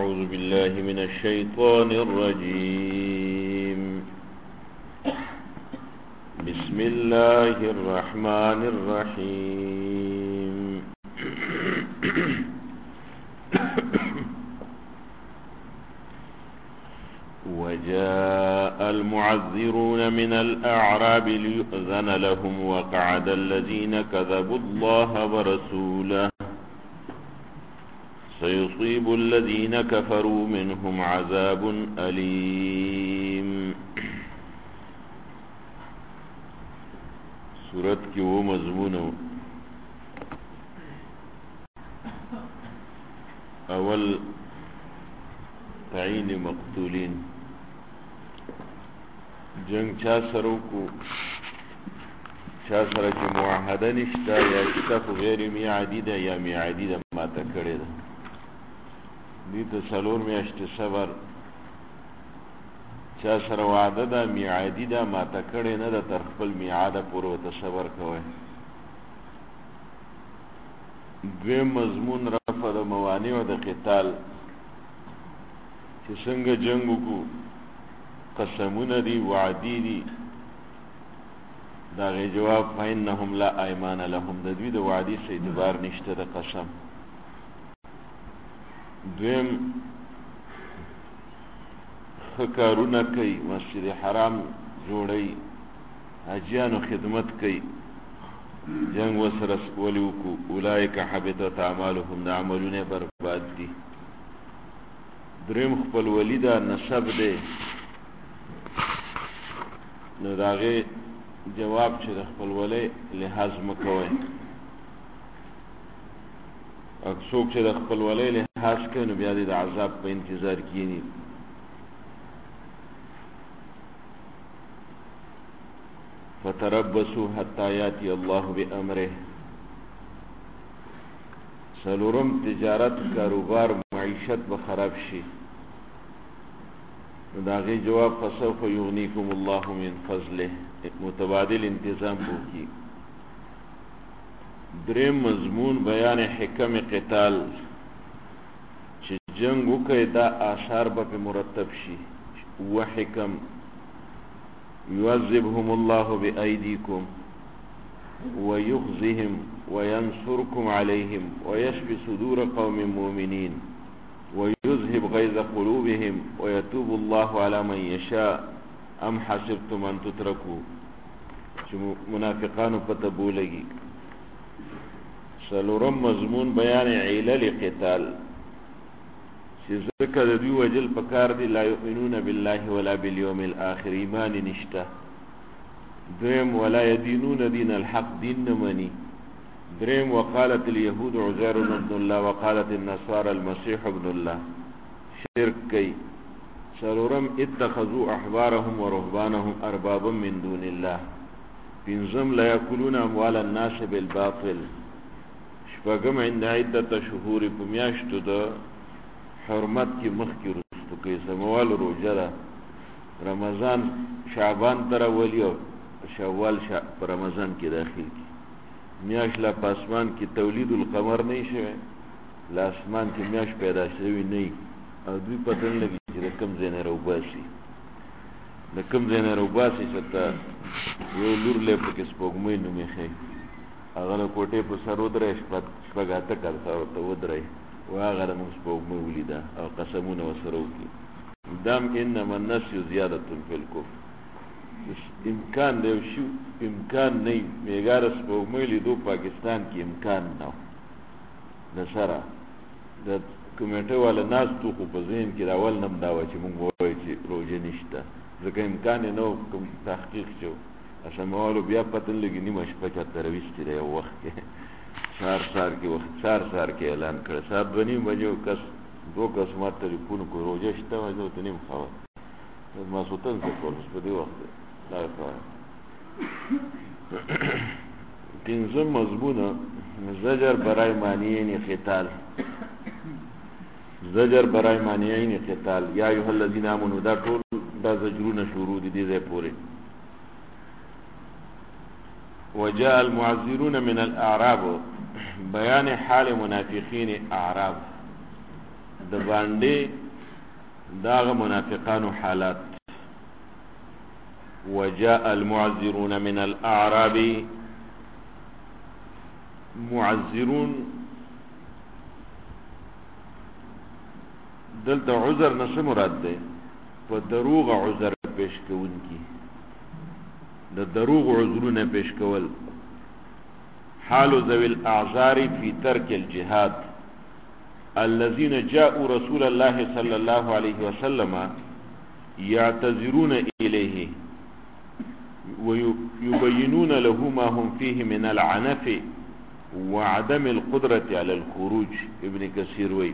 أعوذ بالله من الشيطان الرجيم بسم الله الرحمن الرحيم وجاء المعذرون من الأعراب ليؤذن لهم وقعد الذين كذبوا الله ورسوله سيصيب الذين كفروا منهم عذاب أليم. سورت کی وہ مضمون اول تعین مقتولین جنگ چا سرو کو چا سره چې معاهده نشته یا شته خو غیر میعادي ده یا میعادي ده ماته کړې ده دې ته څلور میاشتې صبر چا سره وعده ده میعادي ده ماته کړې نه ده تر خپل میعاده پورې ورته صبر کوئ. دویم مضمون رفع د موانع د قتال چې څنګه جنگ وکړو قسمونه دي وعدي دي دا غي جواب فإنهم لا ایمان لهم د دوی د وعدي څه اعتبار نشته د قسم. دویم خکارونه کوي مسجد حرام جوړي حاجیانو خدمت کوي جنگ وسره ولی وکړو اولئک حبطت اعمالهم د عملونه برباد دي. دریم خپل ولیدا نسب دی نو داغه جواب چې د خپل ولی لحاظ مکوئ اکسوک چې د خپل ولی لحاظ کوي نو بیا د عذاب په انتظار کینی. فتربصوا حتى ياتي الله بأمره. سلورم تجارت کاروبار معیشت به خراب شي داغه جواب فسوف یغنیکم الله من فضله متبادل انتظام وکي. دریم مضمون بیان حکم قتال چې جنگ وکړي دا آثار به مرتب شي و حکم يعذبهم الله بأيديكم ويخزهم وينصركم عليهم ويشفي صدور قوم مؤمنين ويذهب غيظ قلوبهم ويتوب الله على من يشاء أم حسبتم أن تتركوا منافقان فتبولگی. سلورم مضمون بیان علل قتال چې ذکر د دوی وجل پکار دی لا یؤمنون بالله ولا بالیوم الاخر ایمان نشته. دویم ولا يدينون دين الحق دین نمانی. دریم وقالت اليهود عزير ابن الله وقالت النصارى المسيح ابن الله شرک کئی. سلورم اتخذوا احبارهم ورهبانهم اربابا من دون الله. پنځم لا ياكلون اموال الناس بالباطل. شپږم عند عدة شهور پمیاشتو د حرمت کی مخ کی رستو کئی سموال روجه ده رمضان شعبان تر اولی او شوال پر رمضان کی داخل کی میاش لا پاسمان کی تولید القمر نہیں شوه لا اسمان کی میاش پیدا شوی نہیں او دوی پتن لگی چې کم زینه روباسی د کم زینه روباسی چتا یو لور له پکې سپوږمۍ نومې خې هغه کوټه په سر ودرې شپږاته کړتا او ته ودرې واغه د موږ سپوږمۍ ولیدا او قسمونه وسره وکي دام انما النسي زیاده فی الکفر. امکان دی شو امکان نه میګار سپوږمۍ لیدو پاکستان کې امکان نه نشره د کمیټه والا ناس تو خو په ذهن کې راول نم دا و چې موږ وایو چې روزه نشته ځکه امکان نه کوم تحقیق شو اسماوالو بیا پتن لګی نیمه شپه چې ترویست دی وخت کې سار کې وخت سار کې اعلان کړ صاحب بنی بجو کس دو کس ما ټلیفون کو روزه شته وځو ته نیم خبر ما سوتن څه کول په دی وخت دا کار. پنځم مضمون زجر برای مانعین قتال. زجر برای مانعین قتال یا ایها الذین آمنوا دا ټول دا زجرونه شروع دي دې پورې. وجاء المعذرون من الاعراب بیان حال منافقین اعراب د باندې داغه منافقانو حالات. وجاء المعذرون من الاعراب، معذرون دلته عذر نشه مراد ده، په دروغ عذر پیش کون کی، د دروغ عذرونه پیش کول. حال ذوي الاعذار في ترك الجهاد الذين جاءوا رسول الله صلى الله عليه وسلم يعتذرون إليه ويبينون له ما هم فيه من العنف وعدم القدرة على الخروج. ابن كثير وي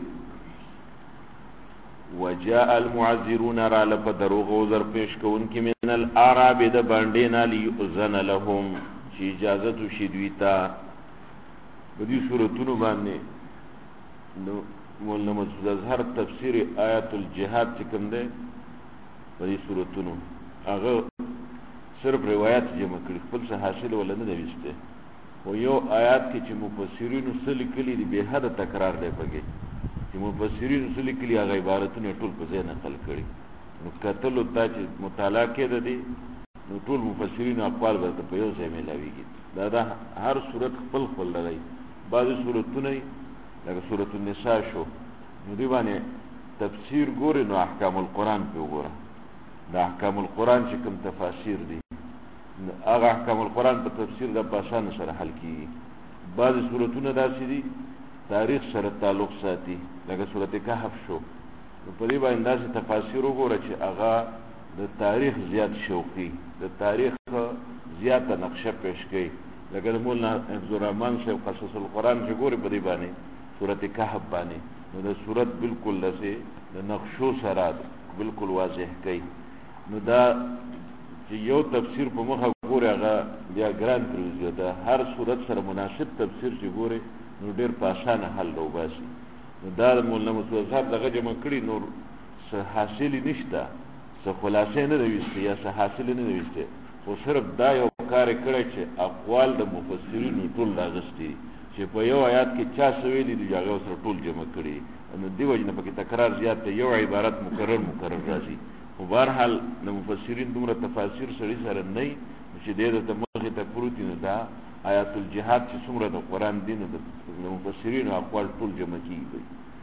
وجاء المعذرون را لپدروغ عذر پیش کون کی من الاعراب د باندینا ليؤذن لهم چې اجازت شي دویتا. بدی سورتونو باندې نو مولانا مسعود اظهر تفسیر آیات الجهاد چې کوم ده بدی سورتونو هغه صرف روایت جمع کړي، خپل څه حاصل ولا نه دی وسته. خو یو آیات کې چې مفسرین سلی کلی دی به حد تکرار دی پکې، چې مفسرین سلی کلی هغه عبارتونه ټول په ځای نقل کړي. نو کتلو ته چې مطالعه کړي دي نو ټول مفسرین اقوال ورته په یو ځای ملاويږي. دا هر صورت خپل خپل لري. بعض صورتونه لکه سورۃ النساء شو نو دی باندې تفسیر ګوري، نو احکام القرآن په وګوره. دا احکام القرآن چې کوم تفاسیر دي هغه احکام القرآن په تفسیر د پاسان سره حل کیږي. بعض صورتونه داسې دي تاریخ سره تعلق ساتي، لکه سورۃ کهف شو نو په دې باندې داسې تفاسیر وګوره چې هغه د تاریخ زیات شوقي، د تاریخ زیاته نقشه پیش کوي. لکه مولانا حفظ الرحمن صاحب قصص القرآن چې ګوري په دې باندې سورۃ کهف باندې نو د سورۃ بالکل لسه د نقشو سره بالکل واضح کوي. نو دا چې یو تفسیر په مخه ګوري هغه بیا ګران پروزي، دا هر صورت سره مناسب تفسیر چې ګوري نو ډیر په اسانه حل راوباسي. نو دا مولانا مسعود صاحب دغه جمع کړي، نور څه حاصل نشته، څه خلاصې نه ویسته یا څه حاصل نه ویسته، خو صرف دا یو کار کړی چې اقوال د مفسرینو ټول راغستي چې په یو آیات کې چا سویلي دي هغه سره ټول جمع کړي. نو دی وجنه پکې تکرار زیات دی، یو عبارت مکرر راځي. خو بهرحال د مفسرین دومره تفاسیر سړي سره نه وي چې دې د مخې ته پروت نو دا آیات الجهاد چې څومره د قرآن دین د مفسرینو اقوال ټول جمع کیږي.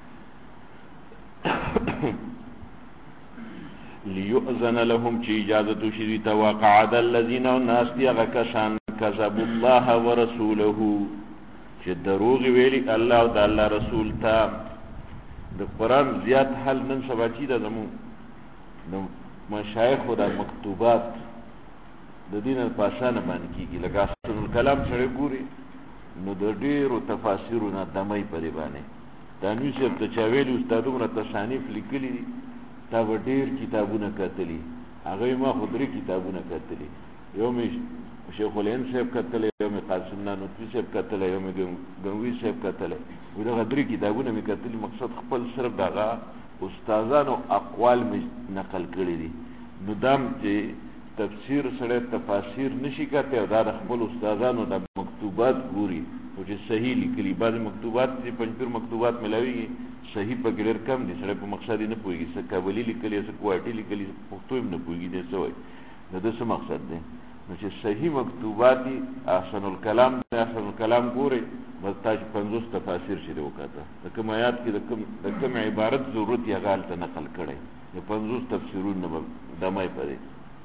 ليؤذن لهم چې اجازه شي توقعد الذين الناس يغكشان كذب الله ورسوله چې دروغ ویلي الله او د الله رسول ته. د قرآن زیات حل نن سبا چې د زمو نو مشایخ د مکتوبات د دین په اسانه باندې کیږي، لکه اصل الکلام سره ګوري نو د ډیرو تفاسیرونو دمای پرې باندې دانوی صاحب ته چا ویلي استادونه تصانیف لیکلي دي، تا به ډیر کتابونه کتلي، هغه ما خو درې کتابونه کتلي، یو مې شیخ الهند صاحب کتلی، یو مې قاسم نانوتوي صاحب کتلی، یو مې ګنوي صاحب کتلی. دغه درې کتابونه مې کتلي، مقصد خپل صرف دغه استادانو اقوال مې نقل کړي دي. نو دام چې تفسیر سره تفاسیر نشي کته او دا خپل استادانو د مکتوبات ګوري او چې صحیح لیکلي. بعض مکتوبات چې پنځپیر مکتوبات ملاوي صحیح په ګډر کم دي، سره په مقصد نه پويږي، څه کابلی لیکلي څه کوټی لیکلي پښتو هم نه پويږي دې څه وایي. نو د څه مقصد دی نو چې صحیح مکتوبات احسن الکلام د احسن الکلام ګوري مستاج 50 تفاسیر شې وکړه د کوم آیات کې د کوم عبارت ضرورت یې غال ته نقل کړي، د 50 تفسیرونه دمای پرې.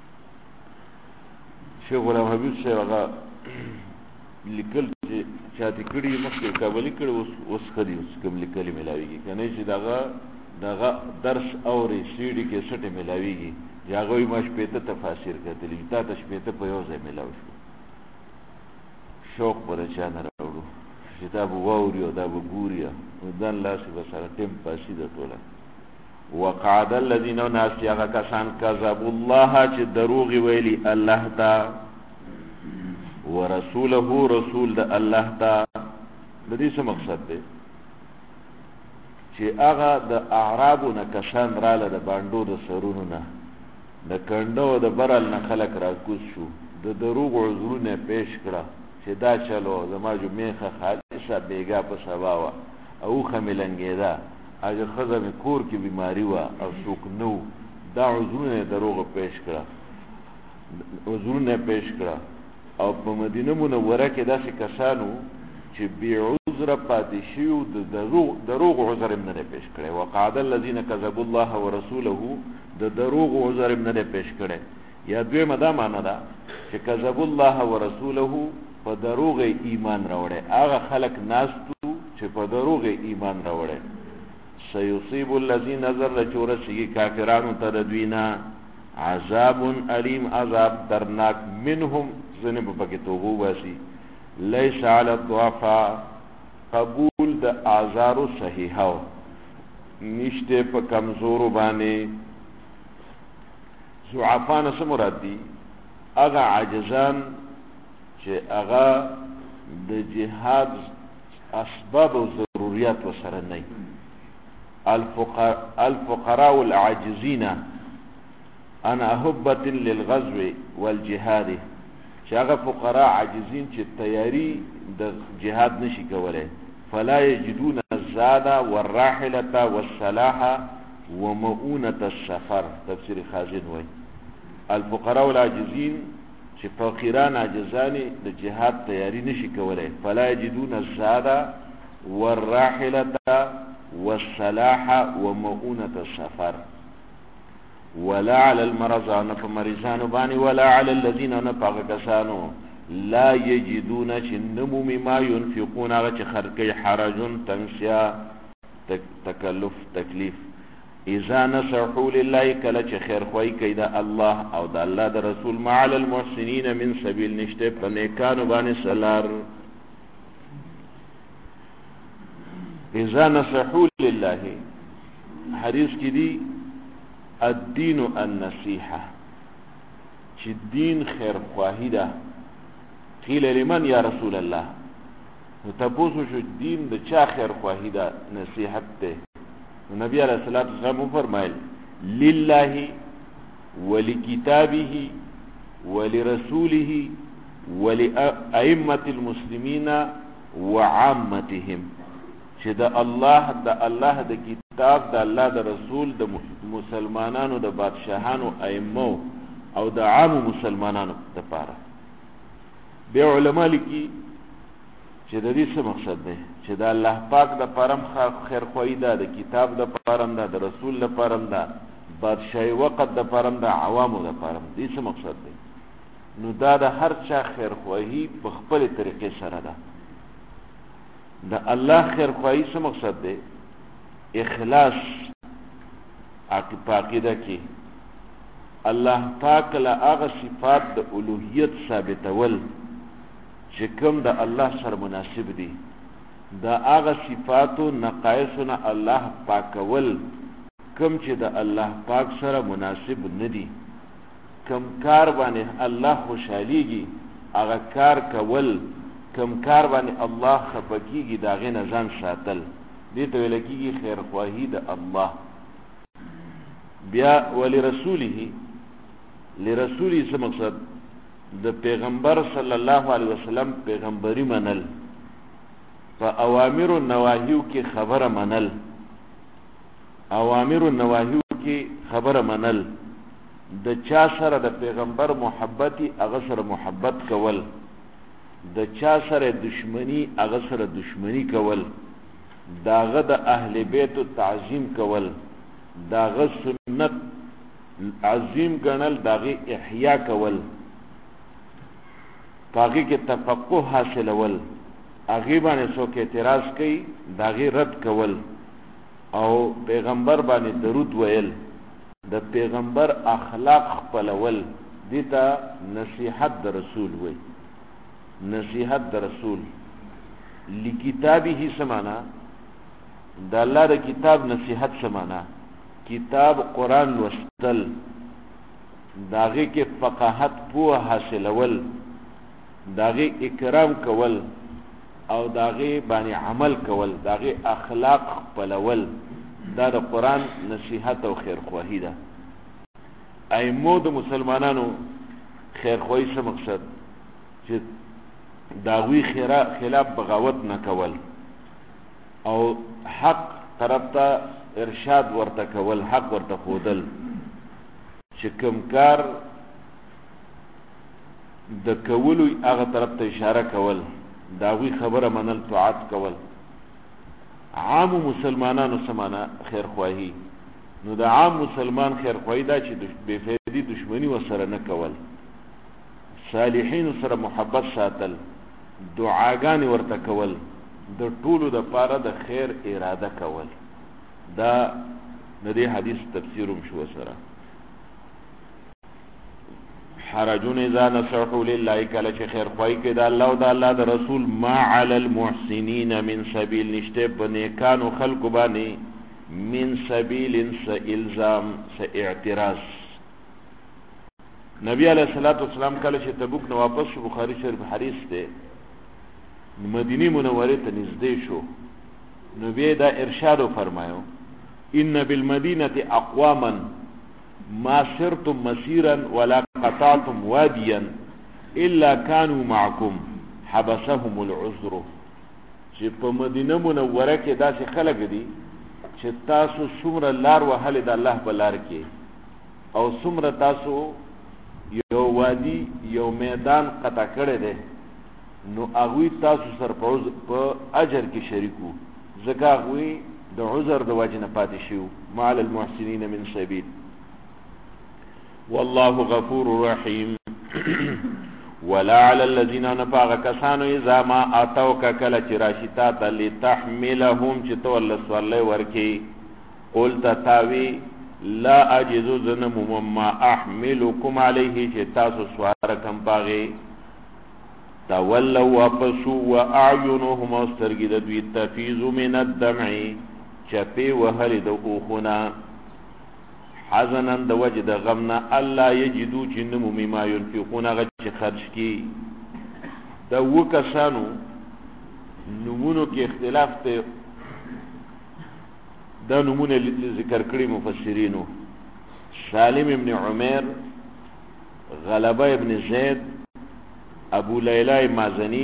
شیخ غلام حبیب صاحب هغه لیکل چې چاته کړي مخکې کابلی کړي اوس خري اوس کوم لیکلي ملاويږي کنه چې دغه درس اوري سیډي کې سټه ملاويږي یاغه ما شپته تفاسیر کتلی تا ته شپته په یو ځای ملاو شو. شوق پر چا نه راوړو کتاب ووري او دا وګوري ودان لاس بسره ټیم پاسي د ټوله. وقعد الذين ناس یاغه کسان کذب الله چې دروغ ویلي الله تا ورسوله رسول د الله تا. د دې څه مقصد دی چې هغه د اعرابو نه کسان رااله د باندو د سرونو نه د کندو د برل نه خلق راکوز شو، د دروغ عذرونه پیش کړه چې دا چلو زما جمعه خالصه بیګا په سبا وا او خملنګیدا اجر خزه می کور کې بیماری وا او څوک نو دا عذرونه دروغ پیش کړه او په مدینه منوره کې داسې کسانو چې بی عذر پاتې شیو د دروغ عذر هم نه پیش کړي وقعد الذين كذبوا الله ورسوله د دروغ عذر هم نه پیش کړي یا دویمه دا معنا ده چې كذبوا الله ورسوله په دروغ ایمان راوړي هغه خلق ناستو چې په دروغ ایمان راوړي سيصيب الذين نظر لچورسي کافرانو ته دوینا عذاب علیم عذاب درناک منهم زنه په کې توبو واسي ليس على الضعفاء قبول د اعذار صحیحو نشته په کمزور باندې ضعفان سم مراد دي هغه عاجزان چې هغه د جهاد اسباب او ضرورت وسره نه الفقراء العاجزين انا احبت للغزو والجهاد چې هغه فقراء عاجزین چې تیاری د جهاد نشي کولای فلا یجدون الزاد والراحله والسلاح ومؤونه السفر تفسیر خازن وای الفقراء العاجزین چې فقیران عاجزان د جهاد تیاری نشي کولای فلا یجدون الزاد والراحله والسلاح ومؤونه السفر ولا على المرضى فمرضان باني ولا على الذين نفقوا لا يجدون شنم مما ينفقون غچ خرقي حرج تنسيا تكلف تكليف اذا نصحوا لله كلچ خير خوي كيدا الله او د الله د رسول مع على المحسنين من سبيل نشته پنيکانو باني سلار اذا نصحوا لله حديث کی دی الدين النصيحة چې دین خیر خواهی ده قیل لمن یا رسول الله تپوسو شو دین د چا خیر خواهی ده نصیحت ده نبی علیہ الصلوۃ والسلام فرمایل لله ولکتابه ولرسوله ولائمه المسلمین وعامتهم چې د الله د کتاب د الله د رسول د مسلمانانو د بادشاهانو ائمه او د عام مسلمانانو لپاره به علما لیکي چې د دې څه مقصد دی چې د الله پاک د پرم خیر خوای ده د کتاب د پرم ده د رسول د پرم ده بادشاہي وقت د پرم ده عوامو د پرم دې څه مقصد دی نو دا د هر چا خیر خوای په خپل طریقې سره ده د الله خیر خوای څه مقصد دی اخلاص عقیده کې الله پاک له هغه صفات د الوهیت ثابتول چې کوم د الله سره مناسب دي دا هغه صفاتو نقایصونه الله پاکول کوم چې د الله پاک سره مناسب نه دي کوم کار باندې الله خوشاليږي هغه کار کول کوم کار باندې الله خپکیږي دا غي نه ځان ساتل دې ته ویل کېږي خیر خواهی د الله بیا ولرسوله لرسوله څه مقصد د پیغمبر صلی الله علیه وسلم پیغمبري منل په اوامر او نواهیو کې خبره منل اوامر او نواهیو کې خبره منل د چا سره د پیغمبر محبتي هغه سره محبت کول د چا سره دشمنی هغه سره دشمنی کول داغه د اهل بیت تعظیم کول داغه سنت عظیم ګڼل داغه احیا کول پاګه کې تفقه حاصلول هغه باندې څوک اعتراض کوي داغه رد کول او پیغمبر باندې درود ویل د پیغمبر اخلاق خپلول دیتا نصیحت د رسول وی نصیحت د رسول لکتابه سمانا د الله د کتاب نصیحت سمانا کتاب قرآن لوستل داغه کې فقاهت پوه حاصلول داغه اکرام کول او داغه باندې عمل کول داغه اخلاق خپلول دا د قرآن نصیحت او خیر خواهی ده ائمه د مسلمانانو خیر خواهی څه مقصد چې داوی خلاف بغاوت نه کول او حق طرف ته ارشاد ورته کول، حق ورته ښودل، چې کوم کار د کولو هغه طرف ته اشاره کول، د هغوی خبره منل، طاعت کول. عام مسلمانانو سمانه خیرخواهي. نو د عام مسلمان خیرخواهي دا چې بې فایدې دشمني ورسره نه کول، صالحینو سره محبت ساتل، دعاګانې ورته کول، د ټولو د پاره د خیر اراده کول. دا د دې حدیث تفسیر هم شو سره. حرجون اذا نصحوا لله، کله چې خیر خوای کې د الله او د الله د رسول، ما علی المحسنین من سبیل، نشته په نیکانو خلق باندې من سبیل س الزام س اعتراض. نبی علیہ الصلوۃ والسلام کله چې تبوک نه واپس شو، بخاری شریف حدیث ده، مدینه منوره ته نږدې شو، نبی دا ارشاد فرمایو ان بالمدینه اقواما ما سرتم مسيرا ولا قطعتم واديا الا كانوا معكم حبسهم العذر. چې په مدینه منوره کې داسې خلک دي چې تاسو څومره لار وهلې د الله په لار کې، او څومره تاسو یو وادي یو میدان قطع کړی دی، نو هغوی تاسو سره په اجر کې شریکو، ځکه هغوی د عذر د وجې نه پاتې شوي. ما علی المحسنین من سبیل والله غفور رحیم. ولا علی الذین، نفاغ کسانو اذا ما اتوک کله چې راشي تا ته لتحملهم چې تو الله سوالله ورکی، قلت تاوی لا اجزو زنم ما احملکم علیه چې تاسو سوارکم پاغي، تولوا واپسوا واعینهم استرګي د دوی تفیض من الدمع چپی وهل د اوخنا، حزنا د وجه د غمنا، الله یجدو جنم مما ينفقون غچ خرج کی. د وکسانو نمونو کې اختلاف ته دا نمونه ذکر کړی مفسرینو. سالم ابن عمر، غلبه ابن زید، ابو لیلہ مازنی،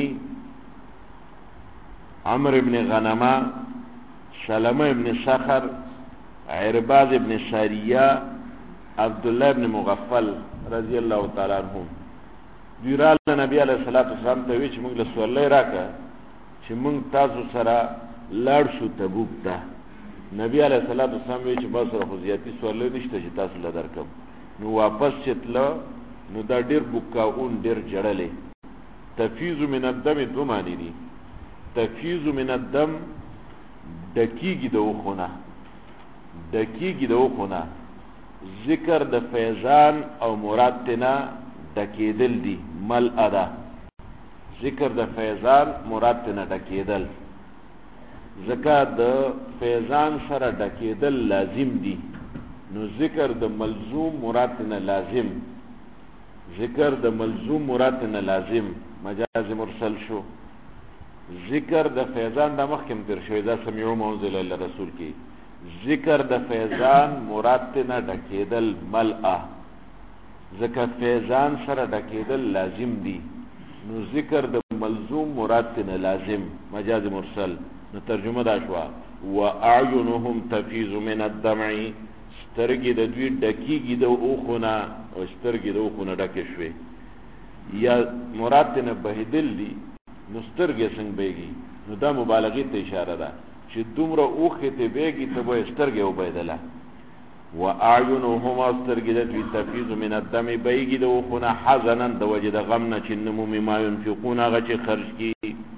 عمر ابن غنمہ، سلمہ ابن سخر، عرباز ابن ساریہ، عبداللہ ابن مغفل رضی اللہ تعالی عنہم. دوی راله نبی علیہ الصلوۃ والسلام ته وی چې موږ له سوالای راکا چې موږ تاسو سره لاړ شو تبوک ته. نبی علیہ الصلوۃ والسلام وی چې ما سره خو زیاتی سوالای نشته چې تاسو له درکم. نو واپس چتله، نو دا ډیر بوکاون ډیر جړلې. تفیض من الدم دو معنی دي. تفیض من الدم دکیږي د وخونه، دکیږي د وخونه، ذکر د فیضان او مراد تینا دکیدل دی، مل ادا. ذکر د فیضان مراد تینا دکیدل، ذکر د فیضان سره دکیدل لازم دی، نو ذکر د ملزوم مراد تینا لازم، ذکر د ملزوم مراد تینا لازم، مجاز مرسل شو. ذکر د فیضان د مخکم تر شوی دا سمعو منزل الله رسول کی. ذکر د فیضان مراد تینا ډکیدل ملأ، ذکر فیضان سره ډکیدل لازم دی، نو ذکر د ملزوم مراد تینا لازم، مجاز مرسل. نو ترجمه دا شوا واعینهم تفیض من الدمع، سترګې د دوی ډکیږي د اوخونه، او سترګې د اوخونه ډکې شوې، یا مراد تینا بهدل دی، نو سترګې څنګه بیږي. نو دا مبالغې ته اشاره ده چې دومره اوخې ته بیږي ته به سترګې وبیدله. واعینهم سترګې د دوی تفیض من الدم بیږي د اوخونه، حزنا د وجې د غم نه چې نمو مما ينفقون هغه چې خرج کي.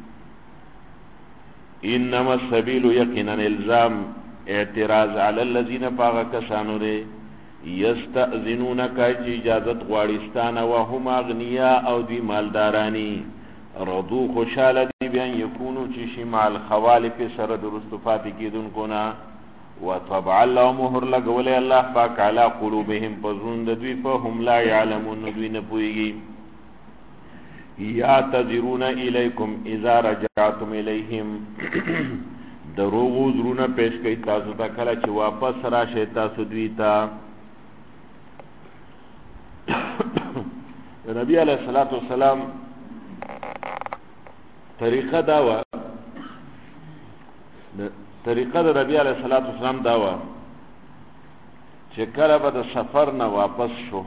انما السبیل یقینا الزام اعتراض علی الذین پاغه کسانو دی یستأذنونک چې اجازت غواړستانه وهم اغنیا او دی مالدارانی، رضو خوشاله دی بیان یکونو چې شي مع الخوالف سره درست پاتې کېدونکو نه، وطبع الله مهر لګولی الله پاک علی قلوبهم پزړونو د دوی په هم لا یعلمون دوی نه پوهېږي. یعتذرون الیکم اذا رجعتم الیهم، دروغ عذرونه پیش کوي تاسو ته کله چې واپس راشئ تاسو دوی ته. نبی علیہ الصلوۃ والسلام طریقه دا و، طریقه د نبی علیه الصلاۃ والسلام دا و چې کله به د سفر نه واپس شو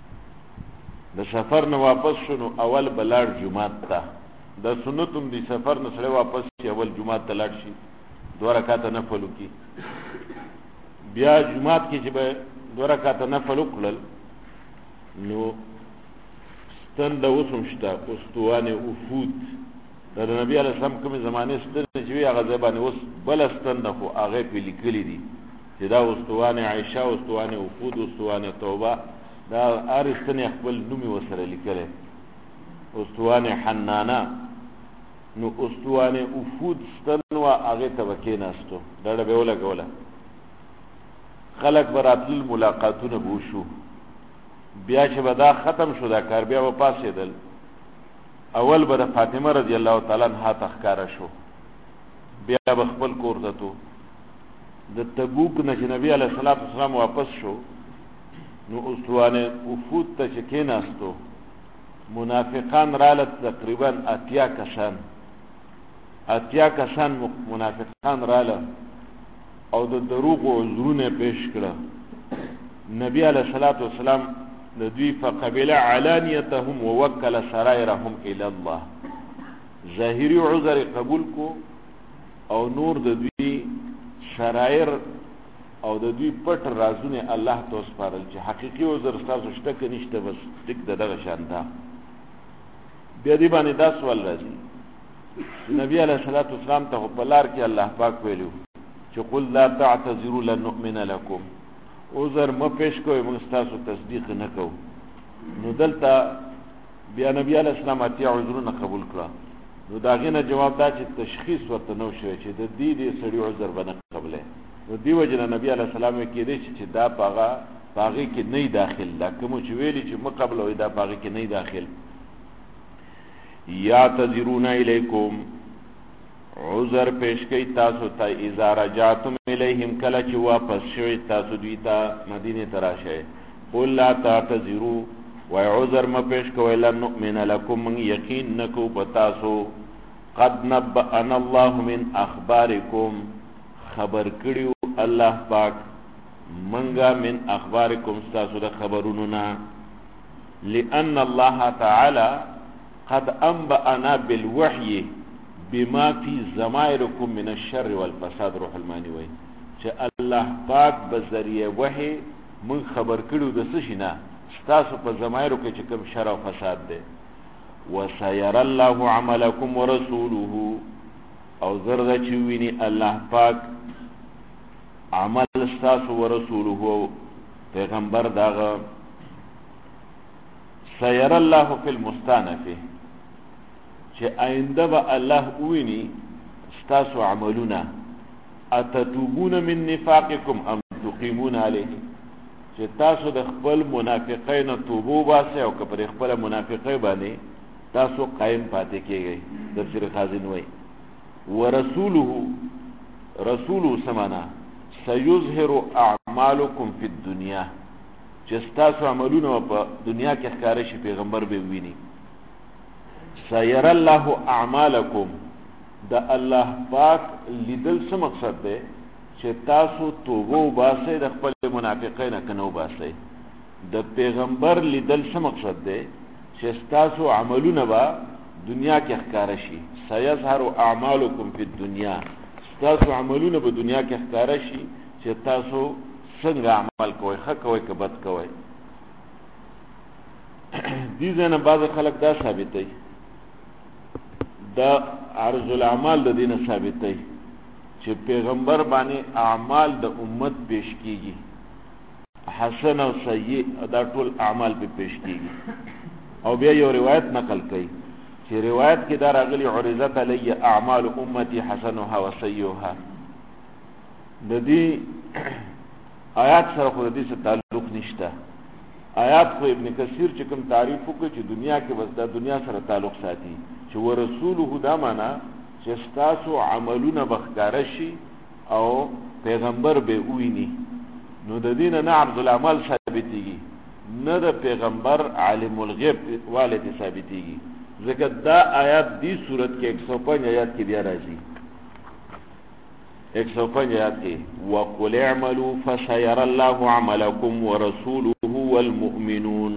نو اول بلاړ جمعات ته د سنتم دی سفر نه سره واپس شي اول جمعات ته لاړ شي 2 رکعات نفل وکي بیا جمعات کې چې به 2 رکعات نفل وکړل نو ستند وسم شته استوانه افود د نبی علیه السلام کوم زمانه ستند چې هغه ځبانه اوس بل ستند خو هغه په لیکلي دي چې دا استوانه عائشه استوانه افود استوانه توبه دا ارستنی خپل نومي وسره لیکل استوانه حنانه نو استوانه افود ستنو هغه توکې ناستو دا به ولا کوله خلق براتل ملاقاتونه بوشو بیا چې بدا ختم شو دا کار بیا و پاسېدل اول به فاطمه رضی الله تعالی عنها تخکاره شو بیا خپل کور ته تو د تبوک نه نبی علیه الصلاۃ والسلام واپس شو نو استوانه افود ته چې کېناستو منافقان رااله تقریبا 80 کسان منافقان رااله او د دروغ او عذرونه پیش کړه نبی علیه الصلاۃ والسلام د دوی فقبل علانیتهم ووکل سرائرهم الی الله ظاهری عذر قبول کو او نور د دوی سرایر او د دوی پټ رازونه الله ته سپارل چې حقيقي عذر تاسو شته کې نشته بس ټیک دغه شان ده بیا دی باندې دا سوال راځي نبی علیه الصلاۃ والسلام ته په لار کې الله پاک ویلو چې قل لا تعتذروا لن نؤمن لكم عذر م پیش کوی موږ تاسو تصدیق نه کوو نو دلته بیا نبی علیه السلام اتیا عذرونه قبول کړه نو داغه نه جواب دا چې تشخیص ورته نو شوی چې د دې سړي عذر بنه قبله نو دی وجه نبی علیه السلام کې دې چې دا پاغه کې نه داخل لا کوم چې ویلي چې مقبل وي دا پاغه کې نه داخل یا تذرون الیکم عذر پیش کوي تاسو ته اذا رجعتم الیهم کله چې واپس شوي تاسو دوی ته مدینه ته راشئ قل لا تعتذروا وعذر ما پیش کوي لن نؤمن لكم من یقین نکو پتاسو قد نبأنا الله من اخبارکم خبر کړیو الله پاک منګه من اخبارکم تاسو د خبرونو نه لأن الله تعالی قد انبأنا بالوحي بما في ضمائركم من الشر والفساد روح المانی وای چې الله پاک بذریعه وحی من خبر کړو د څه شینه تاسو په ضمائرو کې چې کوم شر او فساد ده وسير الله عملكم ورسوله او زرد چې ویني الله پاک عمل تاسو ورسوله پیغمبر داغه سير الله في المستانف چې آینده به الله ویني تاسو عملونه اتتوبون من نفاقكم ام تقيمون عليه چې تاسو د خپل منافقین توبو باسه او پر خپل منافقای باندې تاسو قائم پاتې کیږئ تفسیر خازن وای ورسوله سمانا سيظهر اعمالكم في الدنيا چې تاسو عملونه په دنیا کې ښکار شي پیغمبر به ویني سير الله اعمالكم دا الله پاک لیدل څه مقصد ده چې تاسو توبه وباسئ د خپل منافقین کنه وباسئ د پیغمبر لیدل څه مقصد ده چې تاسو عملونه با دنیا کې ښکار شي سيظهر اعمالكم في الدنيا تاسو عملونه په دنیا کې ښکار شي چې تاسو څنګه عمل کوئ ښه کوئ که بد کوئ دې ځنه بعض خلک دا ثابتوي دا عرض الاعمال د دینه ثابتوي چې پیغمبر باندې اعمال د امت پیش کیږي حسن او سیئ دا ټول اعمال به پیش کیږي او بیا یو روایت نقل کړي چې روایت کې دا راغلي عرضت علی اعمال امتی حسنها وسیئها د دې آیات سره خو د دې تعلق نشته آیات خو ابن کثیر چې کوم تعریف وکړي چې دنیا کې بس د دنیا سره تعلق ساتي چې ورسوله دا معنا چې تاسو عملونه بخکاره شي او پیغمبر به ویني نو د دین نه عرض الاعمال ثابتيږي نه د پیغمبر عالم الغیب والد ثابتيږي ځکه دا آیات دی صورت کې 105 آیات کې بیا راځي 105 آیات کې وقل اعملوا فسيرى الله عملكم ورسوله والمؤمنون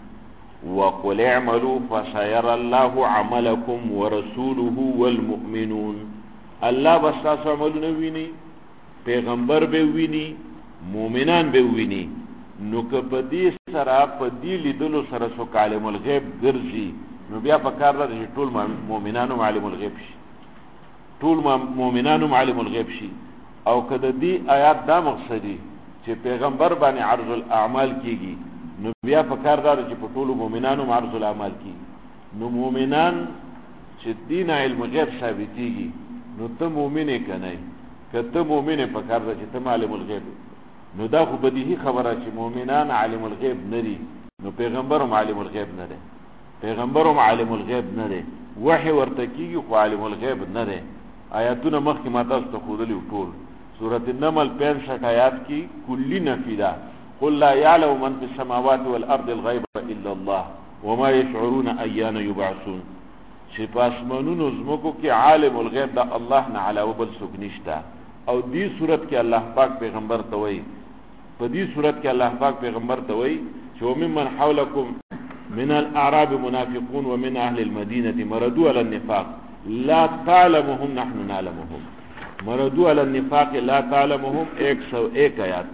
وقل اعملوا فسيرى الله عملكم ورسوله والمؤمنون الله بس تاسو عملونه ویني پیغمبر به ویني مؤمنان به ویني نو که په دې سره په دې لیدلو سره سو عالم الغیب ګرځي نو بیا په کار ده چې ټول مؤمنانو عالم الغیب شي ټول مؤمنانو عالم الغیب شي او کله دې آیات دا مقصدی چې پیغمبر باندې عرض الاعمال کیږي نو بیا په کار ده چې په ټول مؤمنانو عرض الاعمال کیږي نو مؤمنان چې دین علم غیب ثابتيږي نو ته مؤمن کنه کته مؤمن په کار ده چې ته عالم الغیب نو دا خو بدیهی خبره چې مؤمنان عالم الغیب نری نو پیغمبرم عالم الغیب نه دی پیغمبرم عالم الغیب نه دی وحی ورته کیږي خو عالم الغیب نه دی آیاتونه مخکې ما تاسو ته ښودلي ټول سورۃ النمل 65 آیات کې کلی نفی ده قل لا يعلم من في السماوات والارض الغیب الا الله وما يشعرون ايان يبعثون چې په اسمانونو زمکو کې عالم الغیب ده الله نه علاوه بل څوک نشته او دې صورت کې الله پاک پیغمبر ته وایي په دې صورت کې الله پاک پیغمبر ته وایي چې وممن حولکم من الاعراب منافقون ومن اهل المدينه مردوا على النفاق لا تعلمهم نحن نعلمهم مردوا على النفاق لا تعلمهم 101 آیات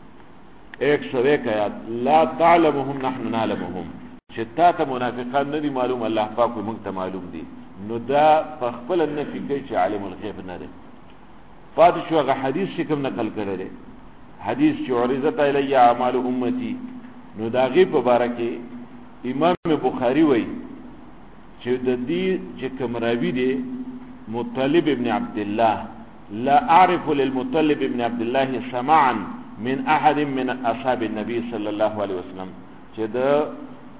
101 آیات لا تعلمهم نحن نعلمهم چې تا ته منافقان نه دي معلوم الله پاک موږ ته معلوم دي نو دا په خپل نفي کوي چې عالم الغیب نه دی پاتې شو هغه حدیث چې کوم نقل کړی دی حدیث چې عرضت الی اعمال امتی نو دا غي په باره کې امام بخاری وایي چې د دې چې کوم راوی دی مطلب ابن عبد الله لا اعرف للمطلب ابن عبد الله سماعا من احد من اصحاب النبي صلى الله عليه وسلم چې د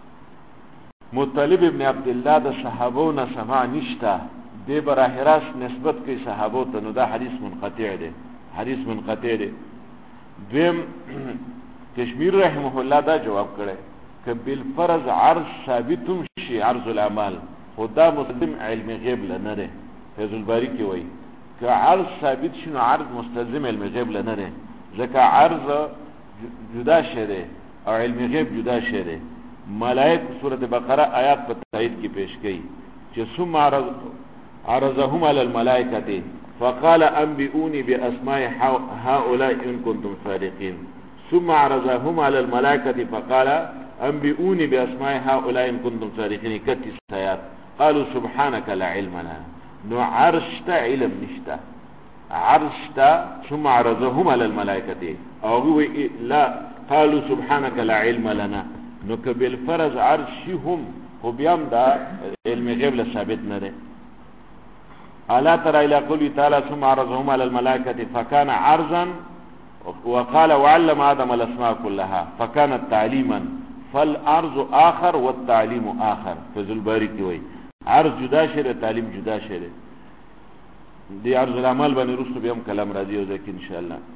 مطلب ابن عبد الله د صحابو نه سماع نشته دی براه راست نسبت کوي صحابو ته نو دا حدیث منقطع دی حدیث منقطع دی دویم کشمیر رحمه الله دا جواب کړي ک بالفرض عرض ثابتم شي عرض الاعمال خدا مستلزم علم غیب لنه ده فیض الباری کی وای ک عرض ثابت شنو عرض مستلزم علم غیب لنه ده ځکه عرض جدا شری او علم غیب جدا شری ملائک سورۃ بقره آیات په تایید کې پیش کړي چې ثم عرضهم على الملائکه فقال انبئوني باسماء هؤلاء ان كنتم صادقين ثم عرضهم على الملائكه فقال انبئوني باسماء هؤلاء ان كنتم صادقين كتس آیات قالوا سبحانك لا علم لنا نو عرشت علم نشتا عرشت ثم عرضهم على الملائكه او لا قالوا سبحانك لا علم لنا نو کبل فرض عرشهم خو بیام دا علم غیب له ثابت نه ده الا ترى الى قوله تعالى ثم عرضهم على الملائكه فكان عرضا وقال وعلم آدم الاسماء كلها فكانت تعليما فالعرض آخر والتعليم آخر فذو الباري کوي عرض جدا شری تعلیم جدا شری دی عرض الاعمال باندې رسو به هم کلام راځي او ځکه ان شاء الله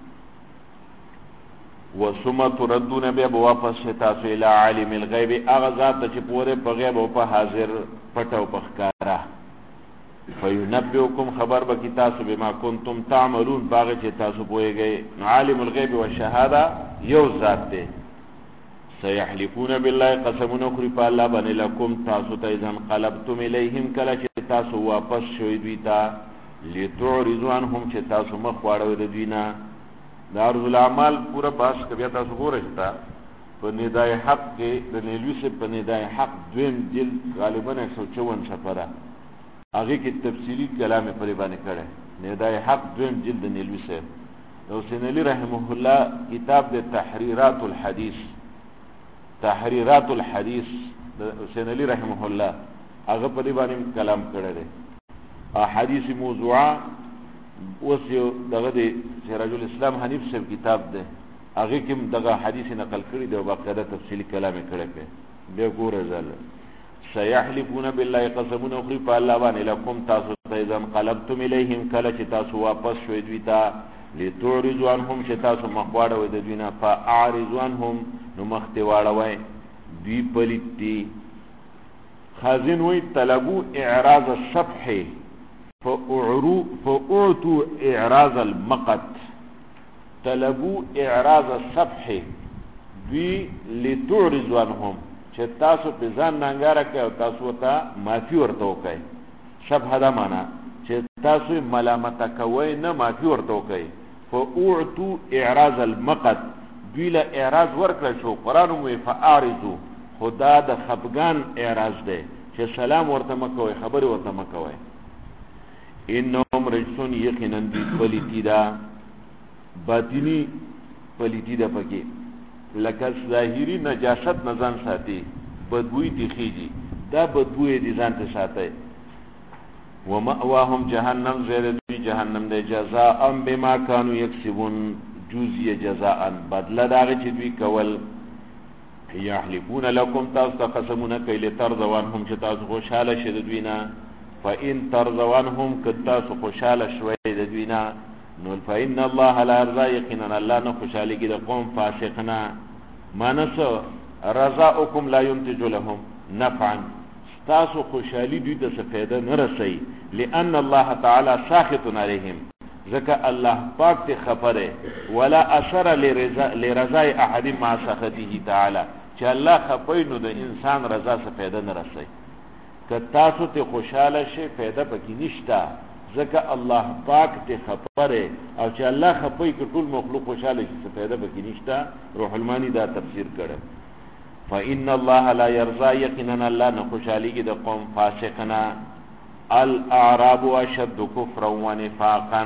وثم تردون به واپس تاسو الى عالم الغیب اغه ذات چې پوره په غیب او په حاضر پټو په ښکارا فینبئکم خبر به کی تاسو بما کنتم تعملون باغ چې تاسو پوهیږئ عالم الغیب والشهاده یو ذات دی سيحلفون بالله قسمون اخری په الله باندې لكم تاسو ته اذن قلبتم الیهم کله چې تاسو واپس شوي دوی ته لتعرضوا عنهم چې تاسو مخ واړوي د دوی نه دارو الاعمال پورا باس کبیا تاسو ګورئ په ندای حق کې د نیلوی سے په ندای حق دویم جلد غالبا 154 صفحه هغه کې تفصیلی کلام پرې باندې کړه ندای حق دویم جلد نیلوی سے حسین علی رحمه الله کتاب د تحریرات الحدیث تحریرات الحدیث حسین علی رحمه الله هغه پرې باندې کلام کړه ده احادیث موضوعه اوس یو دغه د سراج الاسلام حنیف صاحب کتاب ده هغه کې دغه حدیث نقل کړی دی او باقاعده تفصیلی کلام کړی دی به ګوره زله سيحلفون بالله قسمون اخری په الله باندې لكم تاسو ته ځم قلبتم الیهم کله چې تاسو واپس شوي دوی ته لتعرضوا عنهم چې تاسو مخواړه وي د دوی نه فاعرضوا عنهم نو مخته واړوي دوی پلیتی خازن وی طلبو اعراض الصفح فاعطوا اعراض المقت، طلبوا اعراض الصفح دوی لتعرض عنهم چې تاسو په ځان ننګاره کوي او تاسو ته معافي ورته وکړئ. شبه دا معنا چې تاسو ملامت کوئ نه معافي ورته وکړئ. فاعطوا اعراض المقت، دوی له اعراض ورکړل شو. قرآن وی فاعرضوا، خدا د خفګان اعراض دی چې سلام ورته مکوئ، خبر ورته مکوئ. انهم رجسون، یقینا دی پلیتی دا، باطنی پلیتی دا پکی، لکه ظاهری نجاست نزان ساتی، بدبوی دی خیجی، دا بدبوی دی ځان ته ساتي. ومأواهم جهنم، زیر دوی جهنم دی، جزاء بما كانوا یکسبون، جزیه جزاء بدله داغه چې دوی کول. یحلفون لكم، تاسو ته قسمونه کوي، لترضوا عنهم چې تاسو خوشاله شئ د دوی نه. فإن ترضوا عنهم، که تاسو خوشاله شوئ د دوی نه، نو فإن الله لا يرضى، یقینا الله نه خوشالېږي د قوم فاسق نه. مانسو رضاؤکم لا ينتج لهم نفعا، تاسو خوشالي دوی ته څه فایده نه رسي. لأن الله تعالی ساخط علیهم، ځکه الله پاک ته خبره. ولا اثر لرضاء احد مع سخطه تعالی، چې الله خپوی نو د انسان رضا څه فایده نه رسي. که تاسو ته خوشاله شي فایده پکې نشته، ځکه الله پاک ته خبره، او چې الله خپوی که ټول مخلوق خوشاله شي څه فایده پکې نشته. روح المانی دا تفسیر کړه. فإن الله لا يرضى، یقینا الله نه خوشالېږي د قوم فاسقنا. الاعراب اشد كفرا ونفاقا،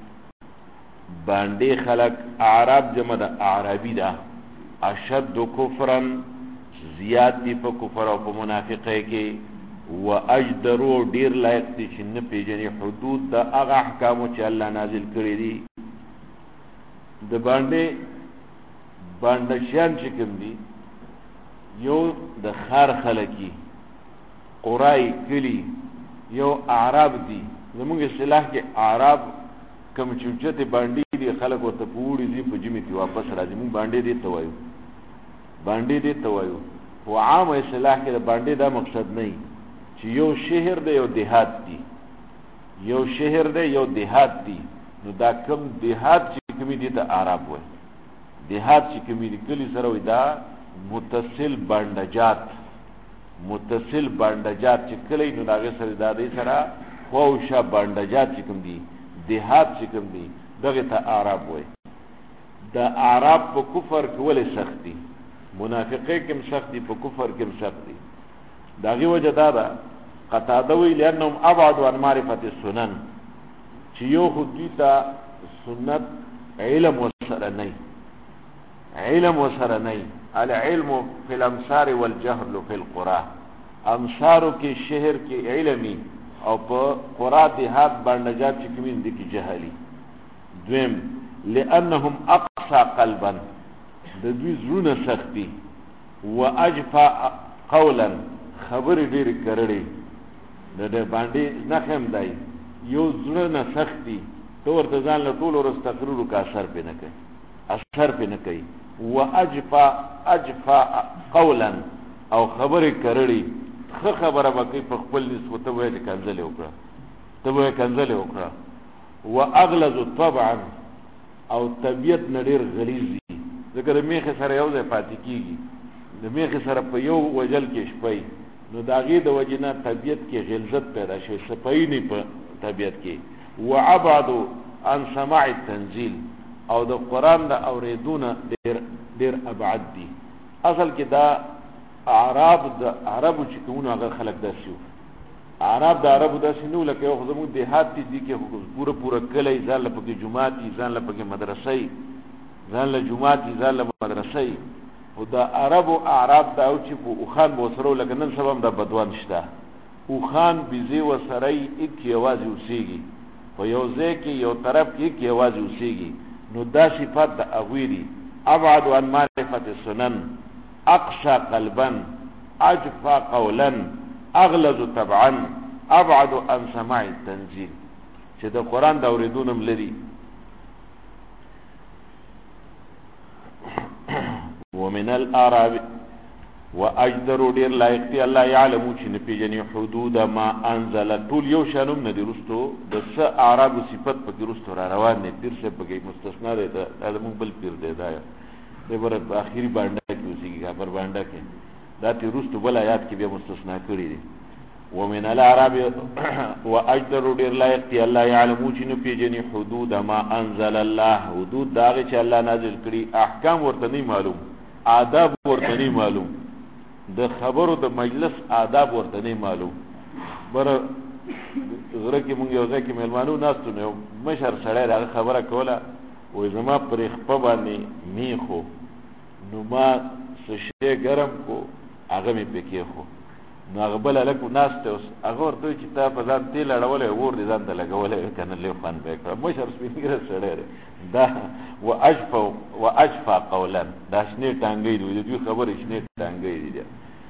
باندې خلق اعراب جمع د اعرابی ده، اشد کفرا زیاد دی په کفر او په منافقۍ کې، واجدروا ډیر لایق دي چې نه پیژني حدود د هغه احکامو چې الله نازل کړی دي. د باندې شان چې کوم دي، یو د خار خلکی قرای کلی، یو اعراب دي. زمونږ اصطلاح کې اعراب کم چوچته باندې دي، خلک ورته پوړي دي په جمی کې واپس راځي. مونږ باندې دي توایو، باندې دي توایو. او عام اصطلاح کې باندې دا مقصد نه چې یو شهر دی یو دیهات دی، یو شهر دی یو دیهات دی. نو دا کم دیهات چې کومې دي ته اعراب وایي. دیهات چې کومې دي کلی سره وي دا متصل باندجات، متصل باندجات چې کلی نو داغه سره دا دی سره خوشه باندجات چې کوم دي، دیهات چې کوم دي، دغه ته اعراب وایي. دا اعراب په کفر کې ولې سخت دي، منافقۍ کې هم سخت دي، په کفر کې هم سخت دي. داغه وجه دا ده، قتاده وی لانهم ابعد عن معرفه السنن، چې یو خودی ته سنت علم وسره نه، علم وسره نه. العلم فی الامصار والجهل فی القرى، امصارو کې شهر کې علمي او په قرى دیهات باندې جات چې کومین دي کې جهالي. دویم لانهم اقصى قلبا، د دوی زړونه سختي، واجفا قولا، خبر ډیر کړړې د باندې نه خم دی. یو زړه سختي تور د ځان له ټول ورځ تقریر کا اثر پې نه کوي، اثر پې نه کوي. واجفا قولا، او خبر کړړې خه خبره وکي په خپل نسبت وایي چې کنځلې وکړه، ته وایي کنځلې وکړه. واغلظ طبعا، او طبيعت نډیر غلیظ دي، ځکه د میخ سره یو ځای پاتې کیږي، د میخ سره په یو وجل کې شپي، نو داغه د وجنه طبيعت کې غلظت پیدا شي، صفای نه په طبيعت کې. وعبد عن سماع التنزيل، او د قران د اوریدونه ډیر ابعد دي. اصل کې دا اعراب د عربو چې کومه هغه خلق داسیو، عرب د عربو داسې نو لکه یو زموږ دیهات دي کې پوره کلی، ځان له پکې جمعات دي، ځان له پکې مدرسې، ځان له جمعات دي، ځان له مدرسې. او دا عربو اعراب دا او چې په اوخان به وسره لکه نن سبا هم د بدوان شته، اوخان بيزي وسره یک یوازې اوسېږي، په یو ځای کې یو طرف کې یک یوازې اوسېږي. نو دا صفات د اغویری. ابعد عن معرفه السنن، اقشى قلبا، اجفا قولا، اغلظ طبعا، ابعد عن سماع التنزيل، چې د قران د اوریدونم لري. ومن الاعراب، واجدر ډیر لایق دی الله يعلم چې نه پیژني حدود ما انزل ټول یو شانوم نه دی رستو د س اعراب صفت پکې رستو را روان دي پیر څه پکې مستثنا دی دا موږ بل پیر دی دا دغه اخیری باندې کې اوسېږي خبر باندې کې دا تی رستو بل آیات کې به مستثنا کړی دي ومن العرب واجدر ډیر لایق دی الله يعلم چې نه پیژني حدود ما انزل الله حدود دا چې الله نازل کړي احکام ورته نه معلوم آداب ورته نه معلوم د خبرو د مجلس آداب ورته نه معلوم بره غره کې مونږ یو ځای کې مېلمانو ناستو نو مشر سړی دا خبره کوله وې زما پرې خپه باندې میخو نو ما سشي ګرم کو هغه مې پکې خو نو هغه بل لکه ناست اوس هغه ورته چې تا په ځان تیل اړولې ور دي ځان ته لګولې کنه له فن به کړ مشر سپیکر سړی دا واجفا قولا دا شنه ټانګې دوی خبره شنه ټانګې دي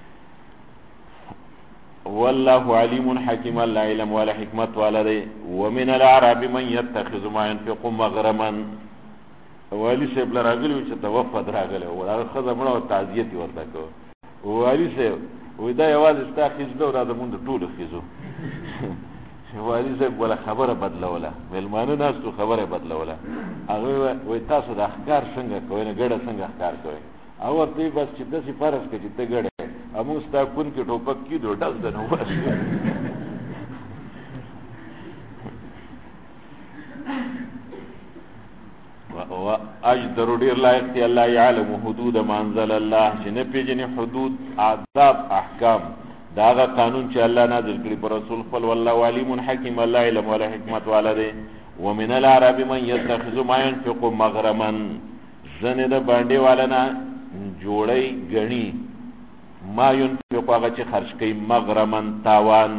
والله عليم حكيم لا علم ولا حكمت ولا دي ومن العرب من يتخذ ما ينفق مغرما والي سيب لراغلي چې توفد راغله ولا خزه مړه او تعزیت ورته کو والي سيب ودا یوازې استاخذ له را د مونږ ټول خيزو والي سيب ولا خبره بدلوله ملمانه ناس تو خبره بدلوله هغه وای تاسو د احکار څنګه کوئ نه ګډه څنګه احکار کوئ او ورته بس چې د سي فرض کې چې ته ګډه امو ستا کون کې ټوپک کې دوډل د نو بس واجدر ډیر لایق دی الله يعلم حدود ما انزل الله چې نه پیژني حدود آداب احکام داغه قانون چې الله نازل کړی پر رسول خپل والله علیم حکیم الله علم ولا حکمت ولا دی ومن العرب من يتخذ ما ينفق مغرما زنه د باندې والنا جوړی غنی ما ينفق هغه چې خرج کوي مغرما تاوان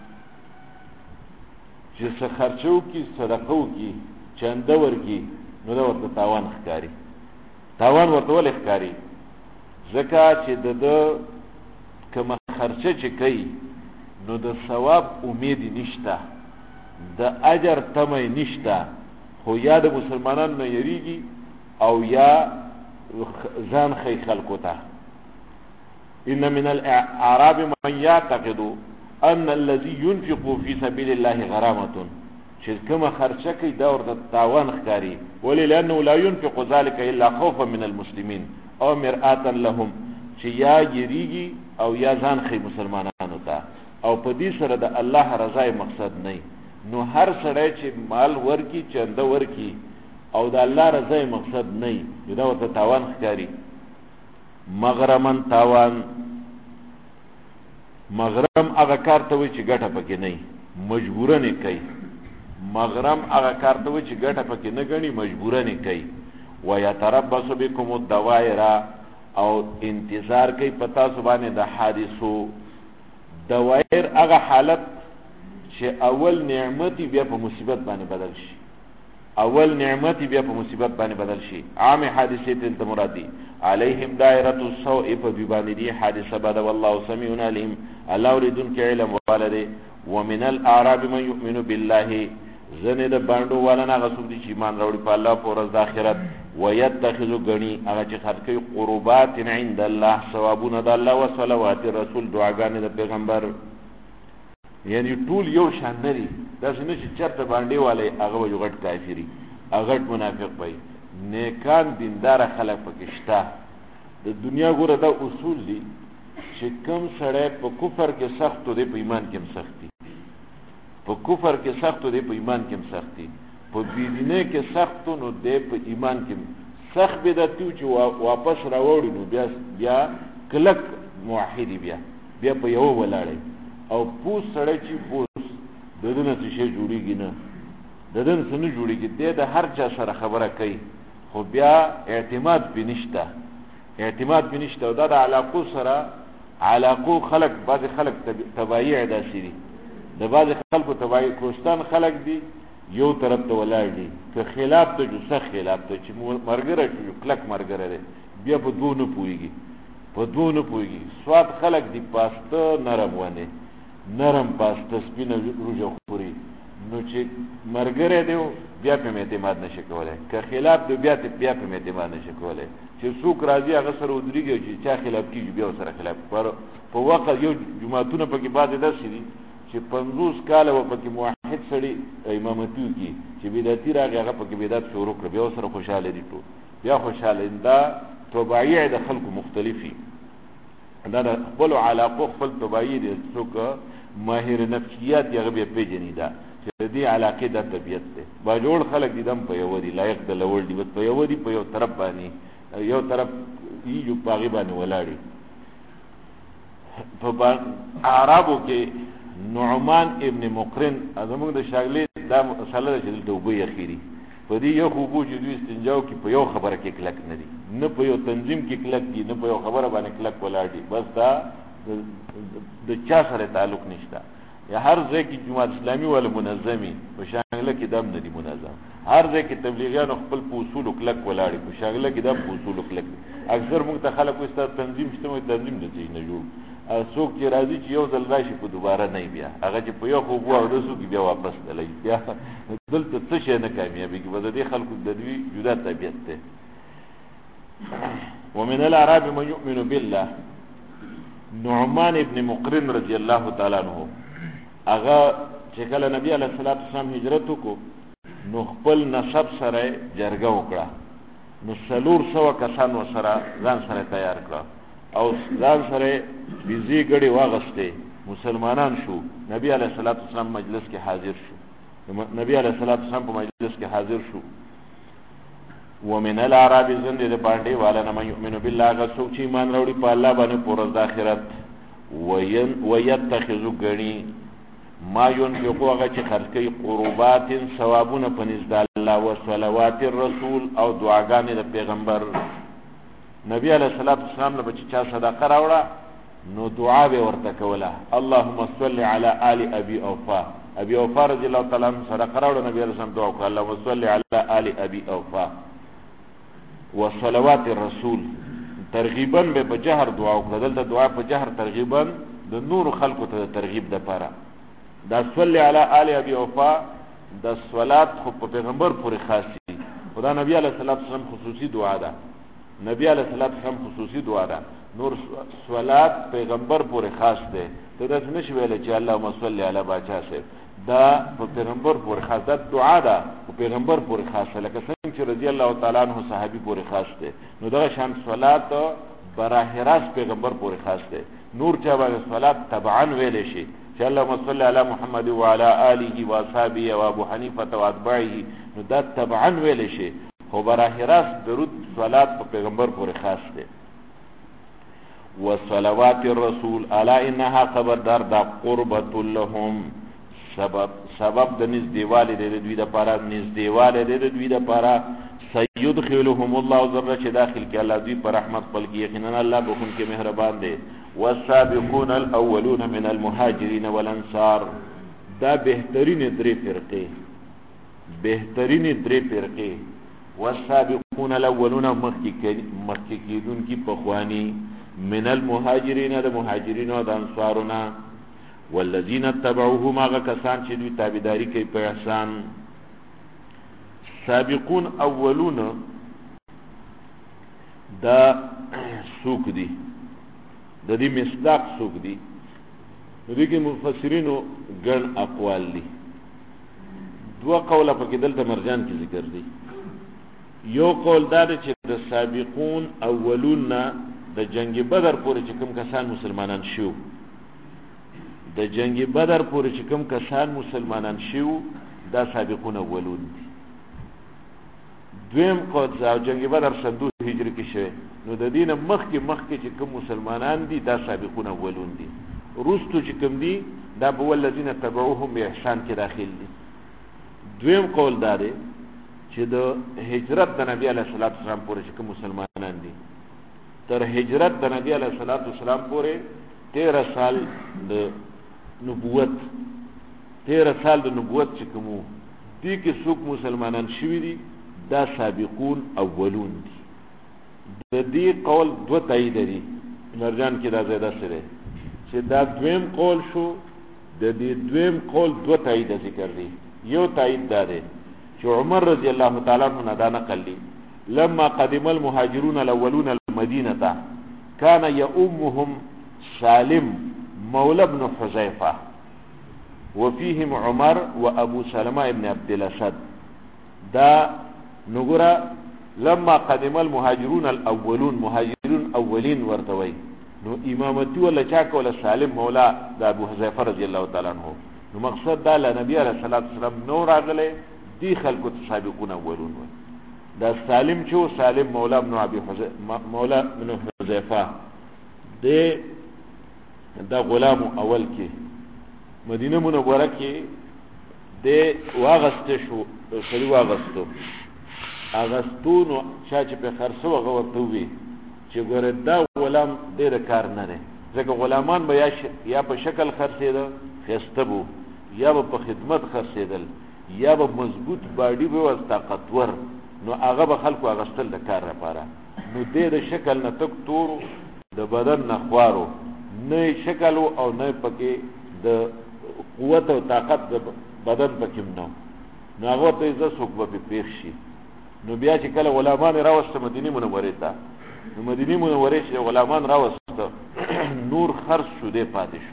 چې څه خرچو کی صدقو کی چنده ورکی نو دا ورته تاوان ښکاری تاوان ورته ول ښکاری زکات چې د کوم خرچه چې کوي نو د ثواب امید نشته د اجر تمه نشته خو یا د مسلمانانو نه یریږي او یا ځان خی خلقو ته ان من الاعراب من يعتقد ان الذي ينفق في سبيل الله غرامه چې کومه خرچه کوي دا ورته تاوان ښکاری ولی لانه لا ينفق ذلك الا خوفا من المسلمين او مرآة لهم چې یا یریږي او یا ځان خی مسلمانانو ته او په دې سره د الله رضا مقصد نه نو هر سړی چې مال ورکی چنده ورکی او د الله رضا مقصد نه دا ورته تاوان ښکاری مغرمن تاوان مغرم هغه کار ته وي چې ګټه پکې نه مجبورنه کوي مغرم هغه کار ته وي چې ګټه پکې نه غني مجبورنه کوي ويتربص بكم الدوائر او انتظار کوي پتا سبحانه د حادثو دوائر هغه حالت چې اول نعمتي بیا په مصیبت باندې بدل شي اول نعمتي بیا په مصیبت باندې بدل شي عام حادثه ته مرادي عليهم دائره السوء فبباندي حادثه بعد والله سميع عليم الله يريدون علم والده ومن الاعراب من يؤمن بالله زنه د باندې ولنا غسو دي چې ایمان راوړي په الله او ورځ د آخرت ويتخذ غني هغه چې خرڅي قربات عند الله ثوابون د الله او صلوات الرسول دعاګانې د پیغمبر یعنی ټول یو شان لري دا څنګه چې چرته باندې والے هغه وجغټ کافری هغه منافق وي نیکان دیندار خلک پکې شته د دنیا ګوره دا اصول دي چې کم سړی په کفر کې سخت دی په ایمان کې هم سختی په کفر کې سخت دی په ایمان کې هم سختی په بيدینه کې سخت نو دی په ایمان کې سخت بدعتو چې واپس راوړي نو بیا کلک موحد بیا په یو ولاړی او پوس سړی چې پوس ددنه څه شي جوړیږي نه ددن څه نه جوړیږي د هر چا سره خبره کوي خو بیا اعتماد بنشته او دا د علاقو سره علاقو خلق بعض خلق تبایع داسي د بعض خلکو تبایع کوستان خلق دي یو طرف ته ولاړ دي که خلاف ته جو سخت خلاف ته چې مرګره جو کلک مرګره دي بیا په دوه نه پويږي سواد خلق دي پاسته نرم پاسته سپینه روجه خوري نو چې مرګره دی بیا په اعتماد نشي کولای، که خلاف دی بیا په اعتماد نشي کولای. چې څوک راځي هغه سره ودرېږي چې چا خلاف کیږي بیا سره خلاف. پر په وخت یو جماعتونه پکې بعضې داسې دي چې 50 کاله به پکې موحد سړي امامتي وکړي، چې بدعتي راغی هغه پکې بدعت شروع کړه بیا سره خوشحاله دي ټول بیا خوشحاله. دا طبایع د خلکو مختلفي، دا د خپلو علاقو خپل طبایع دي. څوک ماهر نفسیات یې بیا پېژني دا چې دې علاقې دا طبیعت دی. باجوړ خلک دي دم په یو دي لایق د لوړ دي، بس په یو دي په یو طرف باندې یو طرف یو باغی باندې ولاړی. په عربو کې نعمان ابن مقرن زموږ د شاګلې دا مسله ده چې دلته اوبه اخیری په دې یو خوبو چې دوی استنجاو کې په یو خبره کې کلک نه دي، نه په یو تنظیم کې کلک دي، نه په یو خبره باندې کلک ولاړ دي. بس دا د چا سره تعلق نشته. یا هر ځای کې جماعت اسلامي ولا منظمي په شاګله کې دم نه دي منظم، هر ځای کې تبلیغیان خپل په اصول کلک ولاړ په شاګله کې دم په اصول کلک. اکثر موږ ته خلک وستاد تنظیم شته، تنظیم د څه نه جوړ. څوک چې راځي چې یو ځل راشي په دوباره نه بیا هغه چې په یو خوب او دسو کې بیا واپس دلای بیا دلته څه شي نه کامیابی کې بده دي خلکو د دوی جدا طبيعت ته. ومن الاعراب من يؤمن بالله. نعمان ابن مقرن رضی الله تعالی عنہ هغه چې کله نبی علیه الصلاۃ والسلام هجرت وکړو نو خپل نسب سره جرګه وکړه، نو 400 کسان سره ځان سره تیار کړ او ځان سره بيزي غړي واغسته مسلمانان شو. نبی علیہ الصلوۃ والسلام مجلس کې حاضر شو، نبی علیہ الصلوۃ والسلام په مجلس کې حاضر شو. ومن الاعراب زند د باندې والا نه يؤمن بالله غسو چې ایمان وروړي په الله باندې پر ورځ د آخرت ويتخذ غني ما ينفقوا هغه چې خرج کوي قربات ثوابونه په نزد الله او صلوات الرسول او دعاګانې د پیغمبر. نبی علیہ الصلوۃ والسلام له بچی چا صدقه راوړه نو دعا به ورته کوله، اللهم صل علی آل ابي اوفا. ابي اوفا رضی الله تعالی عنہ صدقه راوړه، نبی علیہ السلام دعا وکړه اللهم صل علی آل ابي اوفا وصلوات الرسول. ترغیبا به په جهر دعا وکړه، دلته دعا په جهر ترغیبا د نور خلقو ته ترغیب ده پاره. دا صلی علی آل ابي اوفا د صلات خو په پیغمبر پورې خاص دي، خدا نبی علیہ الصلوۃ والسلام خصوصي دعا ده، نبی علیہ الصلوۃ والسلام خصوصي دعا ده. نور صلات پیغمبر پورې خاص ده. ته دا نشي ویل چې اللهم صل علی باچا سے، دا په پیغمبر پورې خاص ده دعا ده، په پیغمبر پورې خاص ده، لکه څنګه چې رضی الله تعالی عنہ صحابي پورې خاص ده. نو دا شان صلات براه راست پیغمبر پورې خاص ده. نور چا باندې صلات تبعا ویل شي چې اللهم صل علی محمد وعلى آله واصحابه وابو حنیفه واتباعه، نو دا تبعا ویل شي، خو براه راست درود صلات په پیغمبر پورې خاص ده. وصلوات الرسول الا انها خبردار دا قربت لهم سبب د نزدېواله د دوی د پاره، نزدېواله د دوی د پاره. سيدخلهم الله ذره چې داخل کې الله دوی پر رحمت خپل کې، یقینا الله بخون کې مهربان دی. والسابقون الاولون من المهاجرين والانصار. دا بهترین درې فرقې، بهترین درې فرقې. والسابقون الاولون مخکې کېدون کی پخوانی، من المهاجرین د مهاجرین او د انصارنا، والذین اتبعوهم هغه کسان چې دوی تابعداري کوي په احسان. سابقون اولون دا سوق دي، د دې مصداق سوق دي. دغه مفسرینو ګڼ اقوال دي، دوه قوله په کې دلته مرجان کې ذکر دي. یو قول دا دی چې د سابقون اولون د جنگ بدر پورې چې کوم کسان مسلمانان شو، د جنگ بدر پورې چې کوم کسان مسلمانان شو دا سابقون اولون دي. دویم قول دا جنگ بدر سن 2 هجری کې شوه، نو د دینه مخکې چې کوم مسلمانان دي دا سابقون اولون دي. رستو چې کوم دي دا په ولذین تبعوهم باحسان کې داخل دي. دویم قول دا دی چې د هجرت د نبی علیه الصلاۃ والسلام پورې چې کوم مسلمانان دي، تر هجرت د نبی علیه الصلاۃ والسلام پورې 13 سال د نبوت، 13 سال د نبوت چې کوم دي کې څوک مسلمانان شوي دي دا سابقون اولون دي. د دې قول دو تایید دي، مرجان کې دا زیاده سره چې دا دویم قول شو، د دې دویم قول دو تایید ذکر دي. یو تایید داره چې عمر رضی الله تعالی عنہ دا نقل لي لما قدم المهاجرون الاولون المدينه كان يؤمهم سالم مولى ابن حذيفه وفيهم عمر وابو سلمة ابن عبد الاسد. دا نګورا لما قدم المهاجرون الاولون، مهاجرون اولین ورتوي نو امامتي ولا چاک ولا سالم مولا د ابو حذیفه رضی الله تعالی عنہ. نو مقصد دا نبی علیہ الصلوۃ والسلام نو راغله دی خلکو سابقون اولون و. دا سالم چو سالم مولا ابن ابي حذیفه مولا ابن حذیفه دی دا غلام اول کې مدینه منوره کې دی واغست شو سړي واغستو اغستونو چا چې په خرڅو هغه ورته وی چې ګوره دا غلام ډېر کار نه دی ځکه غلامان به یا په شکل خرڅېده ښایسته بو یا به په خدمت خرڅېدل یا به مضبوط باډي به و طاقتور نو هغه به خلکو اغستل د کار لپاره. نو دې د شکل نه تک تورو د بدن نه خوارو نه شکل او نه پکې د قوت او طاقت د بدن پکې نو هغه ته زه څوک به پیښ شي. نو بیا چې کله غلامان راوسته مدینه منورې ته نو مدینه منورې چې غلامان راوسته نور خرڅ شو دې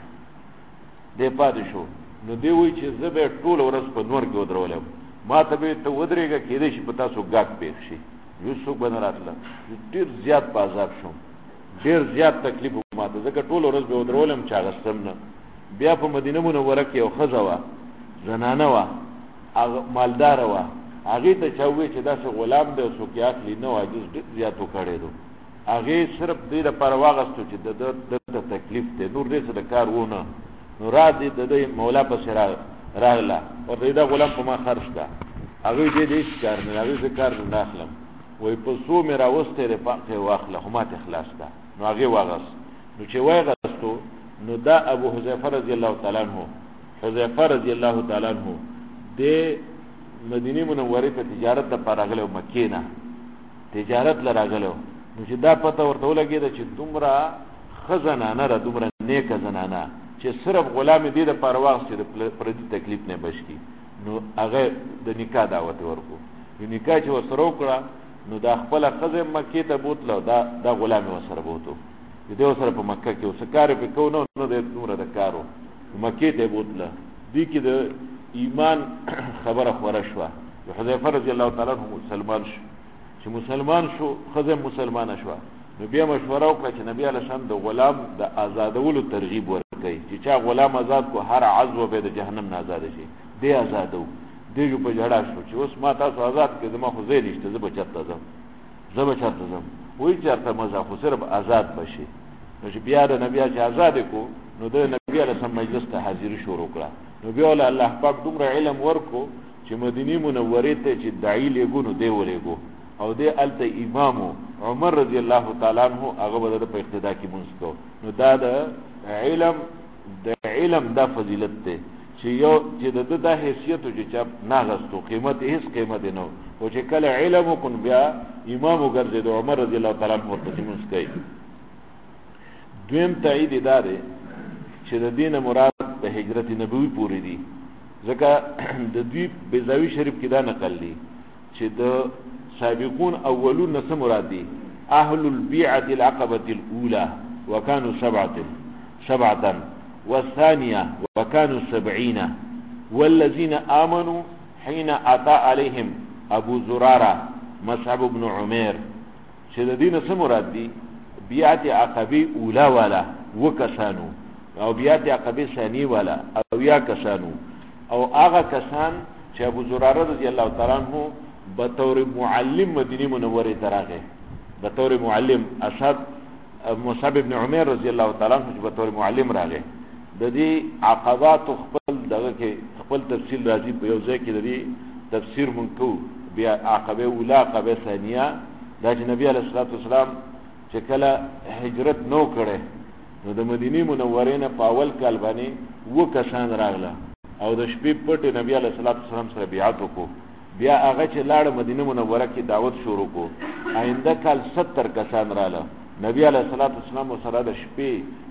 پاتې شو نو دی وی چې زه به ټول ورځ په نور کې ودرولم ما ته به ته ودرېږه کېدای شي په تاسو ګاک پیښ شي یو څوک به نه راتله ډېر زیات په عذاب شوم ډېر زیات تکلیف ما ته ځکه ټول ورځ به ودرولم چې اغستم نه. بیا په مدینه منوره کې یو ښځه وه زنانه وه مالداره وه هغې ته چا ووی چې داسې غلام دی او څوک یې اخلي نه عاجز ډېر زیات وکړی دو هغې صرف دې لپاره واغستو چې دته تکلیف دی نور دې څه د کار ونه نو را دې د دې مولا پسې راغله ورته دا غلام په ما خرڅ کړه هغوی دې هېڅ کار نه هغوی زه کار نه اخلم وایي په څو مې راوستی دی پاکې واخله خو ماته خلاص کړه نو هغې واغست نو چې واغستو نو دا ابو حذیفه رضی الله تعالی عنہ حذیفه رضی الله تعالی عنہ د مدینه منورې ته تجارت لپاره راغلی و مکې نه تجارت له راغلی نو چې دا پته ورته ولګېده چې دومره ښه زنانه ده دومره نیکه زنانه چې صرف غلام دې دپاره واغستې د پردي تکلیف نه بچ کړي نو هغه د نکاح دعوت ورکړو نکاح چې ورسره وکړه نو دا خپله ښځه مکې ته بوتله دا غلام یې ورسره بوتو دې ورسره په مکه کې اوس کار یې پې کو نه دی دومره د کار و مکې ته یې بوتله دې کې د ایمان خبره خوره شوه حذیفه رضی الله تعالی عنہ مسلمان شو چې مسلمان شو ښځه مسلمانه شوه نو بیا مشوره وکړه چې نبی علیه السلام د غلام د آزادولو ترغیب ورکوي چې چا غلام آزاد کو هر عضو به د جهنم نه آزاده شي دې آزادو دې په جړا شو چې اوس ما تاسو آزاد کړئ زما خو ځای نشته زه به چېرته ځم وایي چېرته مزه خو صرف آزاد بشي نو چې بیا د نبي چې آزاد کو نو د نبي علیه السلام مجلس ته حاضري شروع کړه نو بیا له الله پاک دومره علم ورکو چې مدینه منورې ته چې داعی لېږو نو دی ولېږو او دې هلته امامو عمر رضی الله تعالی عنہ هغه به د په اقتدا کې مونځ کو نو دا د علم دا فضیلت دی چې د ده دا حیثیت و چې چا ناغستو قیمت هېڅ قیمت نه و خو چې کله علم وکړو بیا امام وګرځېدو عمر رضی الله تعالی عنہ ورته مونځ کوي. دویم تایید دا دی چې د دې نه مراد د هجرت نبوي پورې دي ځکه د دوی بیضاوي شریف کې دا نقل دي چې د سابقون اولون نه څه مراد دي اهل البيعه العقبه الاولى وكانوا سبعه والثانيه وكانوا 70 والذين امنوا حين اتى عليهم ابو زراره مصعب بن عمير چې د دې نه څه مراد دي بیعت عقبه اوله والا وکسانو او بیعت عقبه ثانی والا او یا کسانو او هغه کسان چې ابو زراره رضی الله تعالی عنہ بطور معلم مدینه منوره ته راغی بطور معلم اسد مصعب ابن عمر رضی الله تعالی عنہ بطور معلم راغی د دې عقبات خپل دغه کې خپل تفصیل راځي په یو ځای کې د دې تفسیر مونږ کوو بیا عقبه اوله عقبه ثانیه دا چې نبی علیه الصلوۃ والسلام چې کله هجرت نو کړي نو د مدینه منورې نه په اول کال باندې و کسان راغله او د شپې پټ نبی علیه الصلوۃ والسلام سره بیعت وکړو بیا هغه چې لاړ مدینه منوره کې دعوت شروع کو آینده کال 70 کسان رااله نبی علیه الصلوۃ والسلام سره د شپې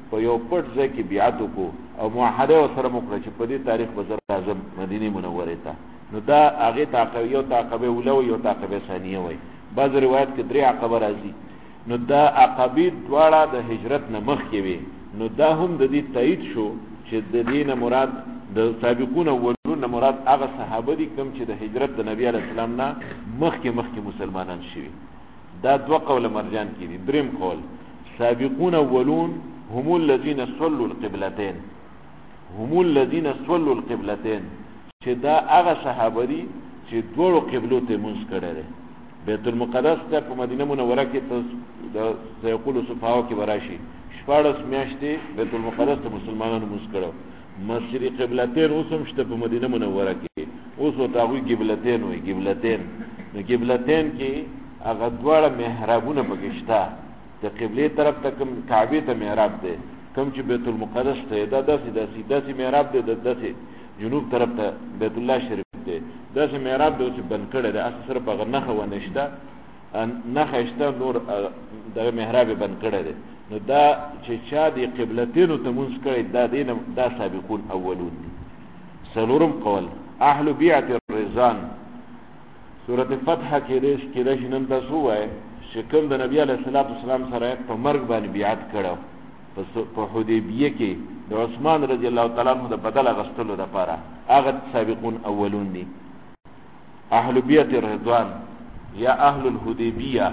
په یو پټ ځای کې بیعت وکړو او معاهده ورسره وکړه چې په دې تاریخ به زه راځم مدینې منورې ته، نو دا هغې ته یو ته عقبه اوله وي یو ته عقبه ثانیه وي. بعض روایت کې 3 عقبه راځي. نو دا عقبې دواړه د هجرت نه مخکې وي. نو دا هم د دې تایید شو چې د دې نه مراد د سابقون اولون نه مراد هغه صحابه دي کوم چې د هجرت د نبی علیه السلام نه مخکې مسلمانان شوي. دا 2 قول مرجان کې دي. دریم قول سابقون اولون هم الذين صلوا القبلتين، هم الذين صلوا القبلتين، چې دا هغه صحابه دي چې دوړو قبلو ته منځ کړي. بیت المقدس ته په مدینه منوره کې د سيقول صفاو کې وراشي 14 میاشتې بیت المقدس ته مسلمانانو منځ کړو. مسجد قبلتين اوس هم شته په مدینه منوره کې، اوس ورته هغوی قبلتين وایي. قبلتين نو قبلتين کې هغه دواړه محرابونه پکې شته. د قبلې طرف ته کوم کعبې ته محراب دی، کوم چې بیت المقدس ته دا داسې محراب دی، داسې جنوب طرف ته بیت الله شریف دی، داسې محراب دی اوس بند کړی دی. اصل صرف هغه نښه ونه شته، نښه شته، نور دغه محراب بند کړی دی. نو دا چې چا د قبلتینو ته مونځ کړی دا سابقون اولون دي. څلورم قول اهل بیعت الرضوان. سورۃ فتح کې دا شنن تاسو وایي چې کوم د نبی علیه السلام سره په مرګ باندې بیعت کړو په حدیبیه کې د عثمان رضی الله تعالی عنہ د بدل غستلو لپاره، هغه سابقون اولون دي. اهل بیعت الرضوان یا اهل الحدیبیه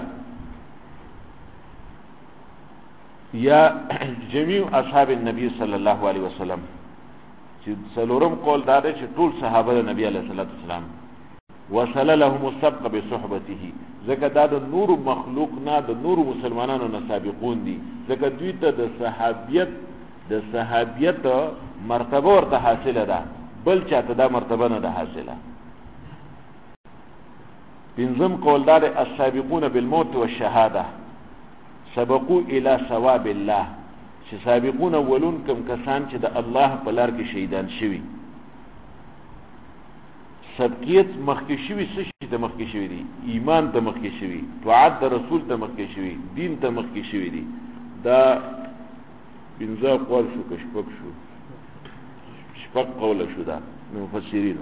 یا جميع اصحاب النبي صلی الله علیه وسلم. چې څلورم قول دا دی چې ټول صحابه د نبی علیه السلام وصل لهم السبق بصحبته، ځکه دا د نور مخلوق نه د نور مسلمانانو نه سابقون دي، ځکه دوی ته د صحابیت مرتبه ورته حاصله ده، بل چاته دا مرتبه نه ده حاصله. پنځم قول دا دی السابقون بالموت والشهاده سبقوا الى ثواب الله، چې سابقون اولون کوم کسان چې د الله په لار کې شهیدان شوي. سبقیت مخکې شوي څه شي ته مخکې شوي دي؟ ایمان ته مخکې شوي، طاعت د رسول ته مخکې شوي، دین ته مخکې شوي دي. دا 15 قول شو که شپږ قوله شو دا مفسرینو.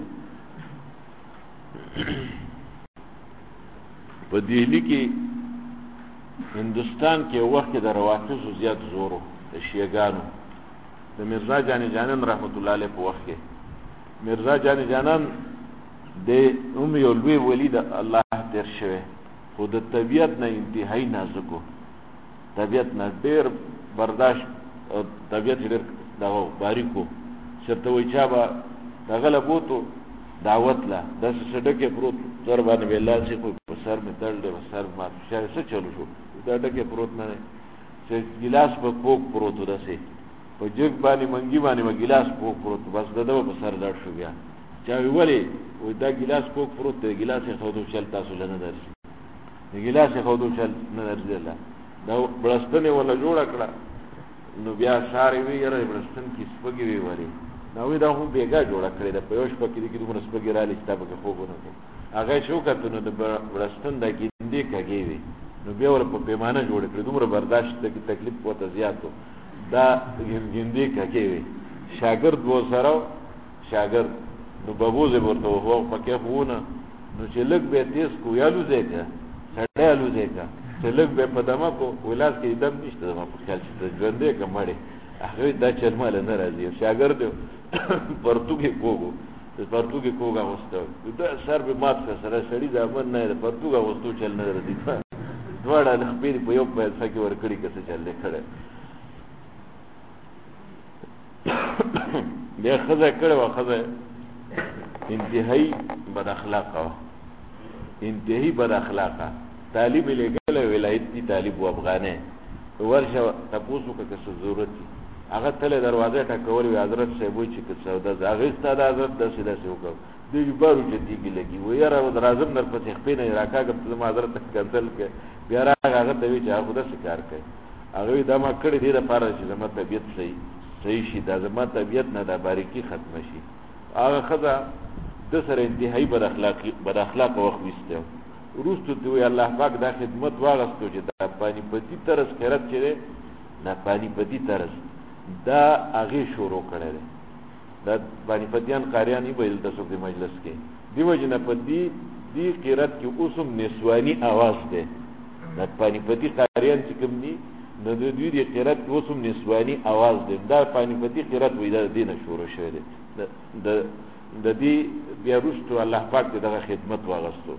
په دهلی کې هندوستان کې وخت کې د روافضو زیات زورو د شیعګانو د مرزا جانی جانان رحمت الله علیه په وخت کې مرزا جانی جانان د یو لوی ولی د الله تیر شوی، خو د طبیعت نه انتهایی نازکو، طبیعت نه ډېر برداشت، طبیعت ډېر دغه باریکو. چېرته وایي چا به دغه له بوتو دعوت له داسې سډکې پروت سر باندې به لاسې خو په سر مې درد دی، په سر ما فشار څه چلو شو، دا ډکې پروت نه دی چې ګیلاس په کوک پروت و، داسې په جګ باندې منګي باندې به ګیلاس کوک پروت، بس د ده په سر درد شو. بیا چا وی ولې وایي دا ګیلاس کوک پروت دی، ګیلاس یې ښودو چل تاسو له نه درځي، د ګیلاس یې ښودو چل نه درځي. الله دا بړستن یې ورله جوړه کړه. نو بیا سارې وی یاره بړستن کې سپږې وی ولې نو وی دا خو بېګا جوړه کړې ده، په یو شپه کې دې دومره سپږې رالې چې تا پکې خوب ونه کړو. هغه یې چې وکتو نو د بړستن دا ګیندې کږې وې، نو بیا ورله په پیمانه جوړه کړې، دومره برداشت تکلیف ورته زیات و، دا ګیندې کږې وې. شاګرد و سره شاګرد نو ببوزې ورته وهو پکې خونه، نو چې لږ به یې تیز کو یا لوځې که سړی لوځې که چې لږ به یې په دمه کو ولاس کې دم نشته، زما په خیال چې ته ژوندی که مړې. هغه دا چل ماله نه راځي. شاګرد پرتوګ یې کوږ د پرتوګ یې کوږ اغوسته، دا سر به مات کړه، سره سړي د امن نه د پرتوګ اغوستو چل نه راځي. دواړه خپې په یو پیسه کې ورکړي که څه چل دی کړی. بیا ښځه کړې وه، ښځه انتهایی بد اخلاقه وه، انتهایی بد اخلاقه. طالب یې لېږلی ولایتي طالب و افغانی، ورشه تپوس وکړه که څه ضرورت وي. هغه تللی دروازه یې ټکولې وي، حضرت صاحب وایي چې که سودا هغې ستا د حضرت داسې داسې وکړو، دوی وي بار اوچتېږي لګي وایي یاره راځم در پسې خپې نه یې راکاږم ته زما حضرت ته کنسل کړې. بیا راغی هغه ته وایي چې هغه خو داسې کار کوي. هغه وایي دا ما کړې دې دپاره چې زما طبیعت صحیح شي، دا زما طبیعت نه دا باریکي ختمه شي. هغه ښځه ده سره انتهایی بد اخلاقه وخت ویستی. وروستو ته وایي الله پاک دا خدمت واغستو چې دا پاني پتي طرز خیرت چې دی، دا پاني پتي طرز دا هغې شروع کړی دی. دا پانیپتیان قاریان یې ویل ته څوک د مجلس کې دې وجې نه په دې قرت کې اوس هم نسواني اواز دی. دا پانیپتي قاریان چې کوم دي نو د دوی د قرت کې اوس هم نسواني اواز دی. دا پانیپتي قرت وایي دا د دې نه شروع شوی دی. د دې بیا وروستو الله پاک د دغه خدمت واغستو.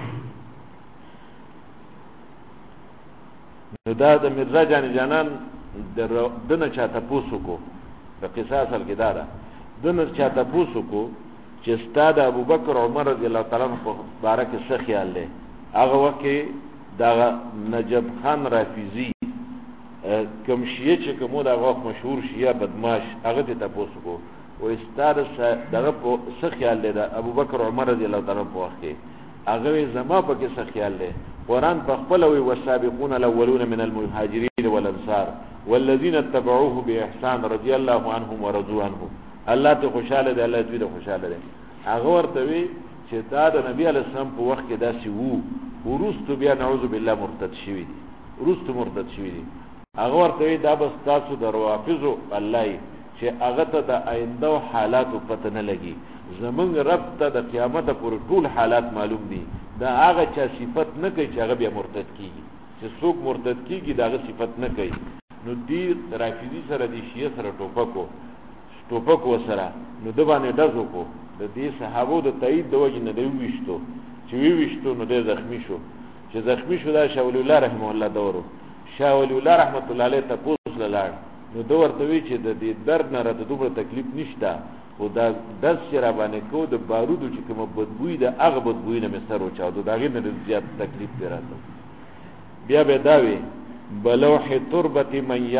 نو دا د مرزا جانان دنه چا تپوس وکړو د قصه اصل کې دا ده دنه چا تپوس وکړو چې ستا د ابوبکر عمر رضی الله تعالی عنه په باره کې څه خیال دی. هغه وخت کې دغه نجب خان رافضي کوم شیعه چې کومو دغه وخت مشهور شیعه بدماش هغه ته تپوس وکړو وایي ستا دغه په څه خیال دی د ابوبکر عمر رضی الله تعالی عنه په وخت کې. هغه زما په کې څه خیال دی. قرآن بخبل وی والسابقون الاولون من المهاجرين والانصار والذين اتبعوه باحسان رضي الله عنهم ورضوا عنه. الله ته خوشاله دی، الله دې خوشاله دی. هغه ورته وی چې دا د نبی علیه السلام په وخت کې داسې وو، ورستو بیا نعوذ بالله مرتد شوی دي، ورستو مرتد شوی دي. هغه ورته وی دا بس تاسو د روافضو الله چې هغه ته د آینده حالات پته نه لګي. زمونږ رب ته د قیامت پر ټول حالات معلوم دي. دا هغه چا صفت نه کوي چې هغه بیا مرتد کیږي. چې څوک مرتد کیږي دا هغه صفت نه کوي. نو دی رافضي سره دی شیعه سره ټوپک وسره نو د باندې ډزو کو د دې صحابو د تایید د وجه نه دی وشتو چې وشتو نو دی زخمی شو. چې زخمی شو دا شاه ولی الله رحمه الله دورو شاه ولی الله رحمت الله علیه تپوس لاله نو دو ورته وی چې د دې درد نه راته دومره تکلیف نشته خو دا دس چې را باندې کو د بارودو چې کومه بدبوی ده هغه بدبوی نه مې سر وچاودو د هغې نه زیات تکلیف پرې راته. بیا به دا وی بلوح تربت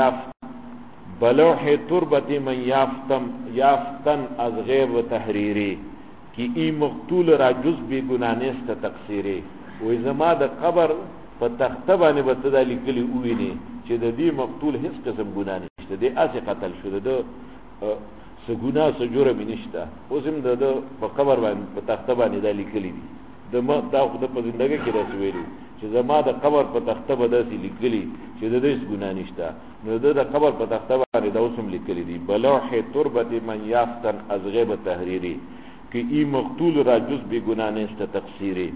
من یافتن از غیب تحریری کی ای مقتول را جز بی گنانست تقصیری. وی زما د قبر په تخته باندې به ته دا لیکلي ووینې چې د دې مقتول هیڅ قسم ګناه نشته، دی هسې قتل شو، د څه ګناه څه جرم یې نشته. اوس هم د په قبر باندې په تخته باندې دا لیکلي دي. دا خو د په زندګۍ کې داسې ویلي چې زما د قبر په تخته به داسې لیکلي چې د دې هیڅ ګناه نشته. نو د قبر په تخته باندې دا اوس هم لیکلي دي بلوح تربت من یافتن از غیب تحریری که ای مقتول را جز بی گناه نیست تقصیری.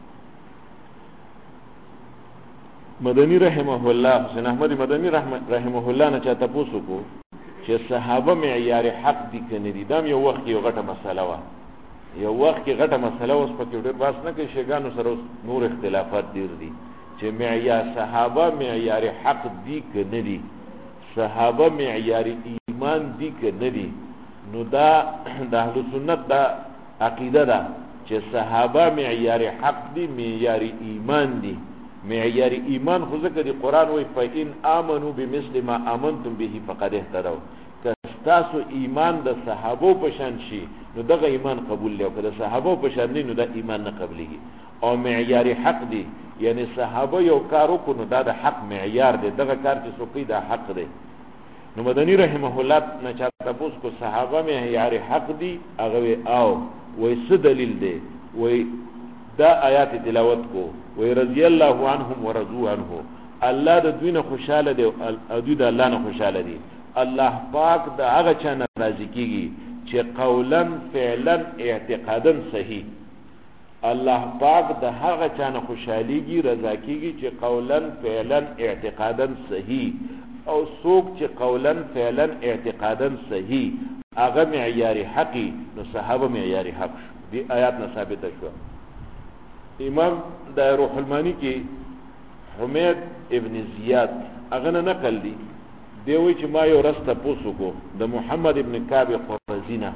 مدنی رحمه الله حسین احمد مدنی رحمه الله نه چا تاسو کو چې صحابه معیار حق دي کنه دي. دا یو وخت یو غټه مسله و، یو وخت کې غټه مسله اوس پکې ډېر باس نه کوي. شیګانو سره نور اختلافات ډېر دي چې معیار صحابه معیار حق دي کنه دي، صحابه معیار ایمان دي کنه دي. نو دا د اهل سنت دا عقیده ده چې صحابه معیار حق دي، معیار ایمان دي. معیار ایمان خو ځکه دی قرآن وی فإن آمنوا بمثل ما آمنتم به فقد اهتدوا. که ستاسو ایمان د صحابو په شان شي نو دغه ایمان قبول دی، او که د صحابو په شان نه نو دا ایمان نه قبلیږي. او معیار حق دی یعنی صحابه یو کار وکړو نو دا د حق معیار دی، دغه کار چې څوک کوي دا حق دی. نو مدنی رحمه الله نه چا تاسو کو صحابه معیار حق دی هغه او وای څه دلیل دی؟ وای دا آیات تلاوت کو وی رضی الله عنهم ورضوا عنه. الله د دوی نه خوشاله دی او دوی د الله نه خوشاله دي. الله پاک د هغه چا نه راضي کیږي چې قولا فعلا اعتقادا صحیح. الله پاک د هغه چا نه خوشاليږي رضا کیږي چې قولا فعلا اعتقادا صحیح. او څوک چې قولا فعلا اعتقادا صحیح هغه معیار حقي نو صحابه معیار حق شو. دی آیات نه ثابت شو. امام د روح المانی کې حمید ابن زیاد هغه نه نقل دی دی وی چې ما یو رسته پوسو کو د محمد ابن کعب قرزینه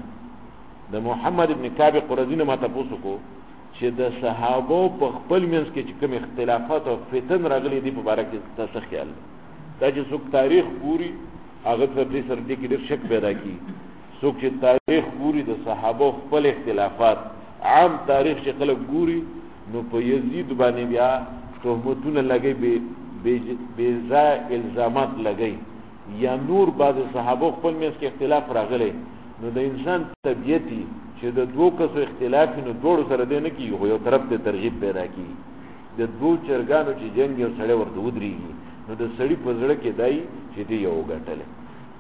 ما تاسو کو چې د صحابه په خپل منځ کې چې کوم اختلافات او فتن راغلي دي په اړه کې تاسو خیال دا چې څوک تاریخ پوری هغه په دې سره دې کې ډېر شک پیدا کی. څوک چې تاریخ پوری د صحابه خپل اختلافات عام تاریخ چې خلک ګوري نو په یزید باندې بیا تهمتونه لګي به ځای الزامات لګي یا نور بعض صحابه خپل منځ کې اختلاف راغلي نو د انسان طبيعتي چې د دوه کسو اختلاف نو دوړو سره دی نه کیږي خو یو طرف ته ترغیب پیدا کیږي. د دوه چرګانو چې جنگ یو سړی ورته ودرېږي نو د سړی په زړه کې دای چې دی یو غټل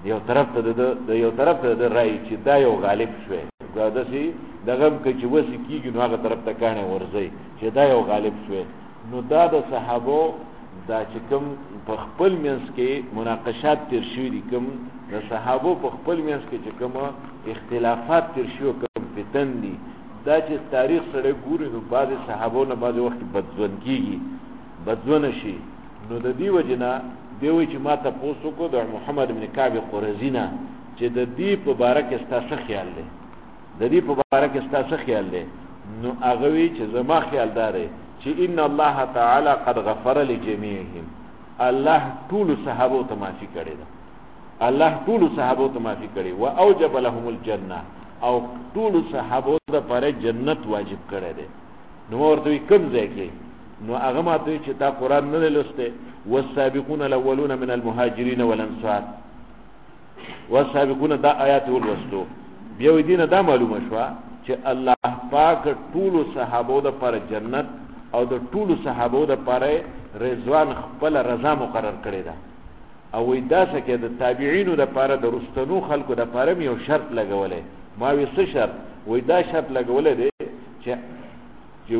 یو طرف ته د رای چې دا یو غالب شوی دا داسې دغه هم که چې وسې کېږي نو هغه طرف ته کاڼی ورځئ چې دا یو غالب شوی. نو دا د صحابو دا چې کوم په خپل منځ کې مناقشات تیر شوي دي، کوم د صحابو په خپل منځ کې چې کوم اختلافات تیر شوي، کوم فتن دي، دا چې تاریخ سره ګوري نو بعضې صحابو نه بعضې وخت بدځون کېږي، بدځونه شي. نو د دې وجې نه دی وایي چې ما تپوس وکړو د محمد بن کعب قرظي نه چې د دې په باره کې ستا څه خیال دی، د دې په باره کې ستا څه خیال دی؟ نو هغه وایي چې زما خیال دا دی چې ان الله تعالی قد غفر لجميعهم، الله ټول صحابو ته معافي کړې ده، الله ټول صحابو ته معافي کړې و اوجب لهم الجنه، او ټول صحابو ته پر جنت واجب کړی دی. نو ورته کوم ځای کې؟ نو هغه ماته چې تا قرآن نه لسته والسابقون الاولون من المهاجرين والانصار، والسابقون دا آیات ولوستو بیا وی دینه دا معلومه شوه چې الله پاک ټول صحابو د پر جنت او د ټول صحابو د پر رضوان خپل رضا مقرر کړی دا. او وی دا څه کې د تابعینو د پر د رستنو خلکو د پر یو شرط لګولې، ما وی څه شرط؟ وی دا شرط لګولې دی چې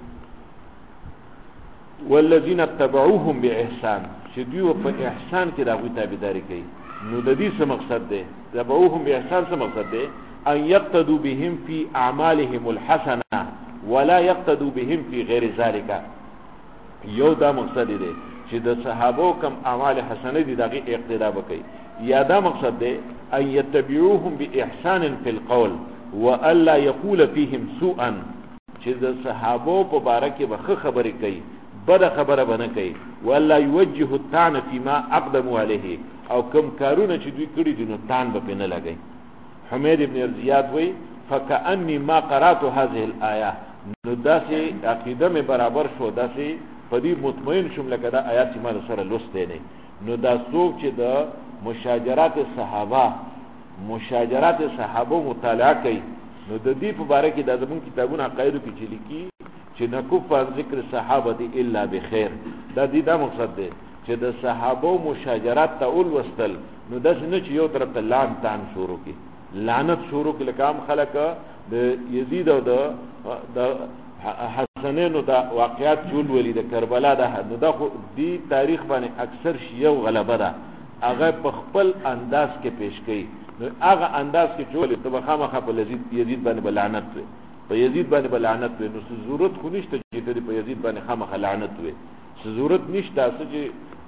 والذین اتبعوهم باحسان، چې دوی په احسان کې دا غوي تابعداري کوي. نو د دې څه مقصد دی؟ تبعوهم باحسان څه مقصد دی؟ ان يقتدوا بهم في اعمالهم الحسنه ولا يقتدوا بهم في غیر ذلك. یو دا مقصد دی چې د صحابو کم اعمال حسنه دي دغه اقتدا وکړي، یا دا مقصد دی ان يتبعوهم باحسان في القول والا يقول فيهم سوءا، چې د صحابو په باره کې به خبرې کوي، بد خبره بنه کوي، ولا يوجه الطعن فيما اقدموا عليه، او کم کارونه چې دوی کړی دي نو تان به پنه لګي. حمید ابن زیاد وی فكأني ما قرات هذه الايه، نو داسې عقیده مې برابر شو، داسې پدې مطمئن شوم لکه دا آیات چې ما سره لوستې نه. نو دا څوک چې د مشاجرات صحابه مطالعه کوي نو د دې په باره کې د زمون کتابونو عقایدو کې چې لیکي چې نکف ذکر صحابه الا بخير، دا دې دا مقصد دی چې د صحابه مشاجرات ته اول وستل نو داس نه چې یو طرف ته لعن تان شروع کی، لعنت شروع کی، لکه هم خلک د یزید او د حسنین او د واقعات جوړ ولې د کربلا ده، نو دا خو دی تاریخ باندې اکثر شیعه غلبه ده، هغه په خپل انداز کې پیش کړي. نو هغه انداز کې چولې ته خامخا په یزید باندې لعنت وي، په یزید باندې لعنت وي. نو ضرورت خو نشته چې ته په یزید باندې خامخا لعنت وي، ضرورت نشته چې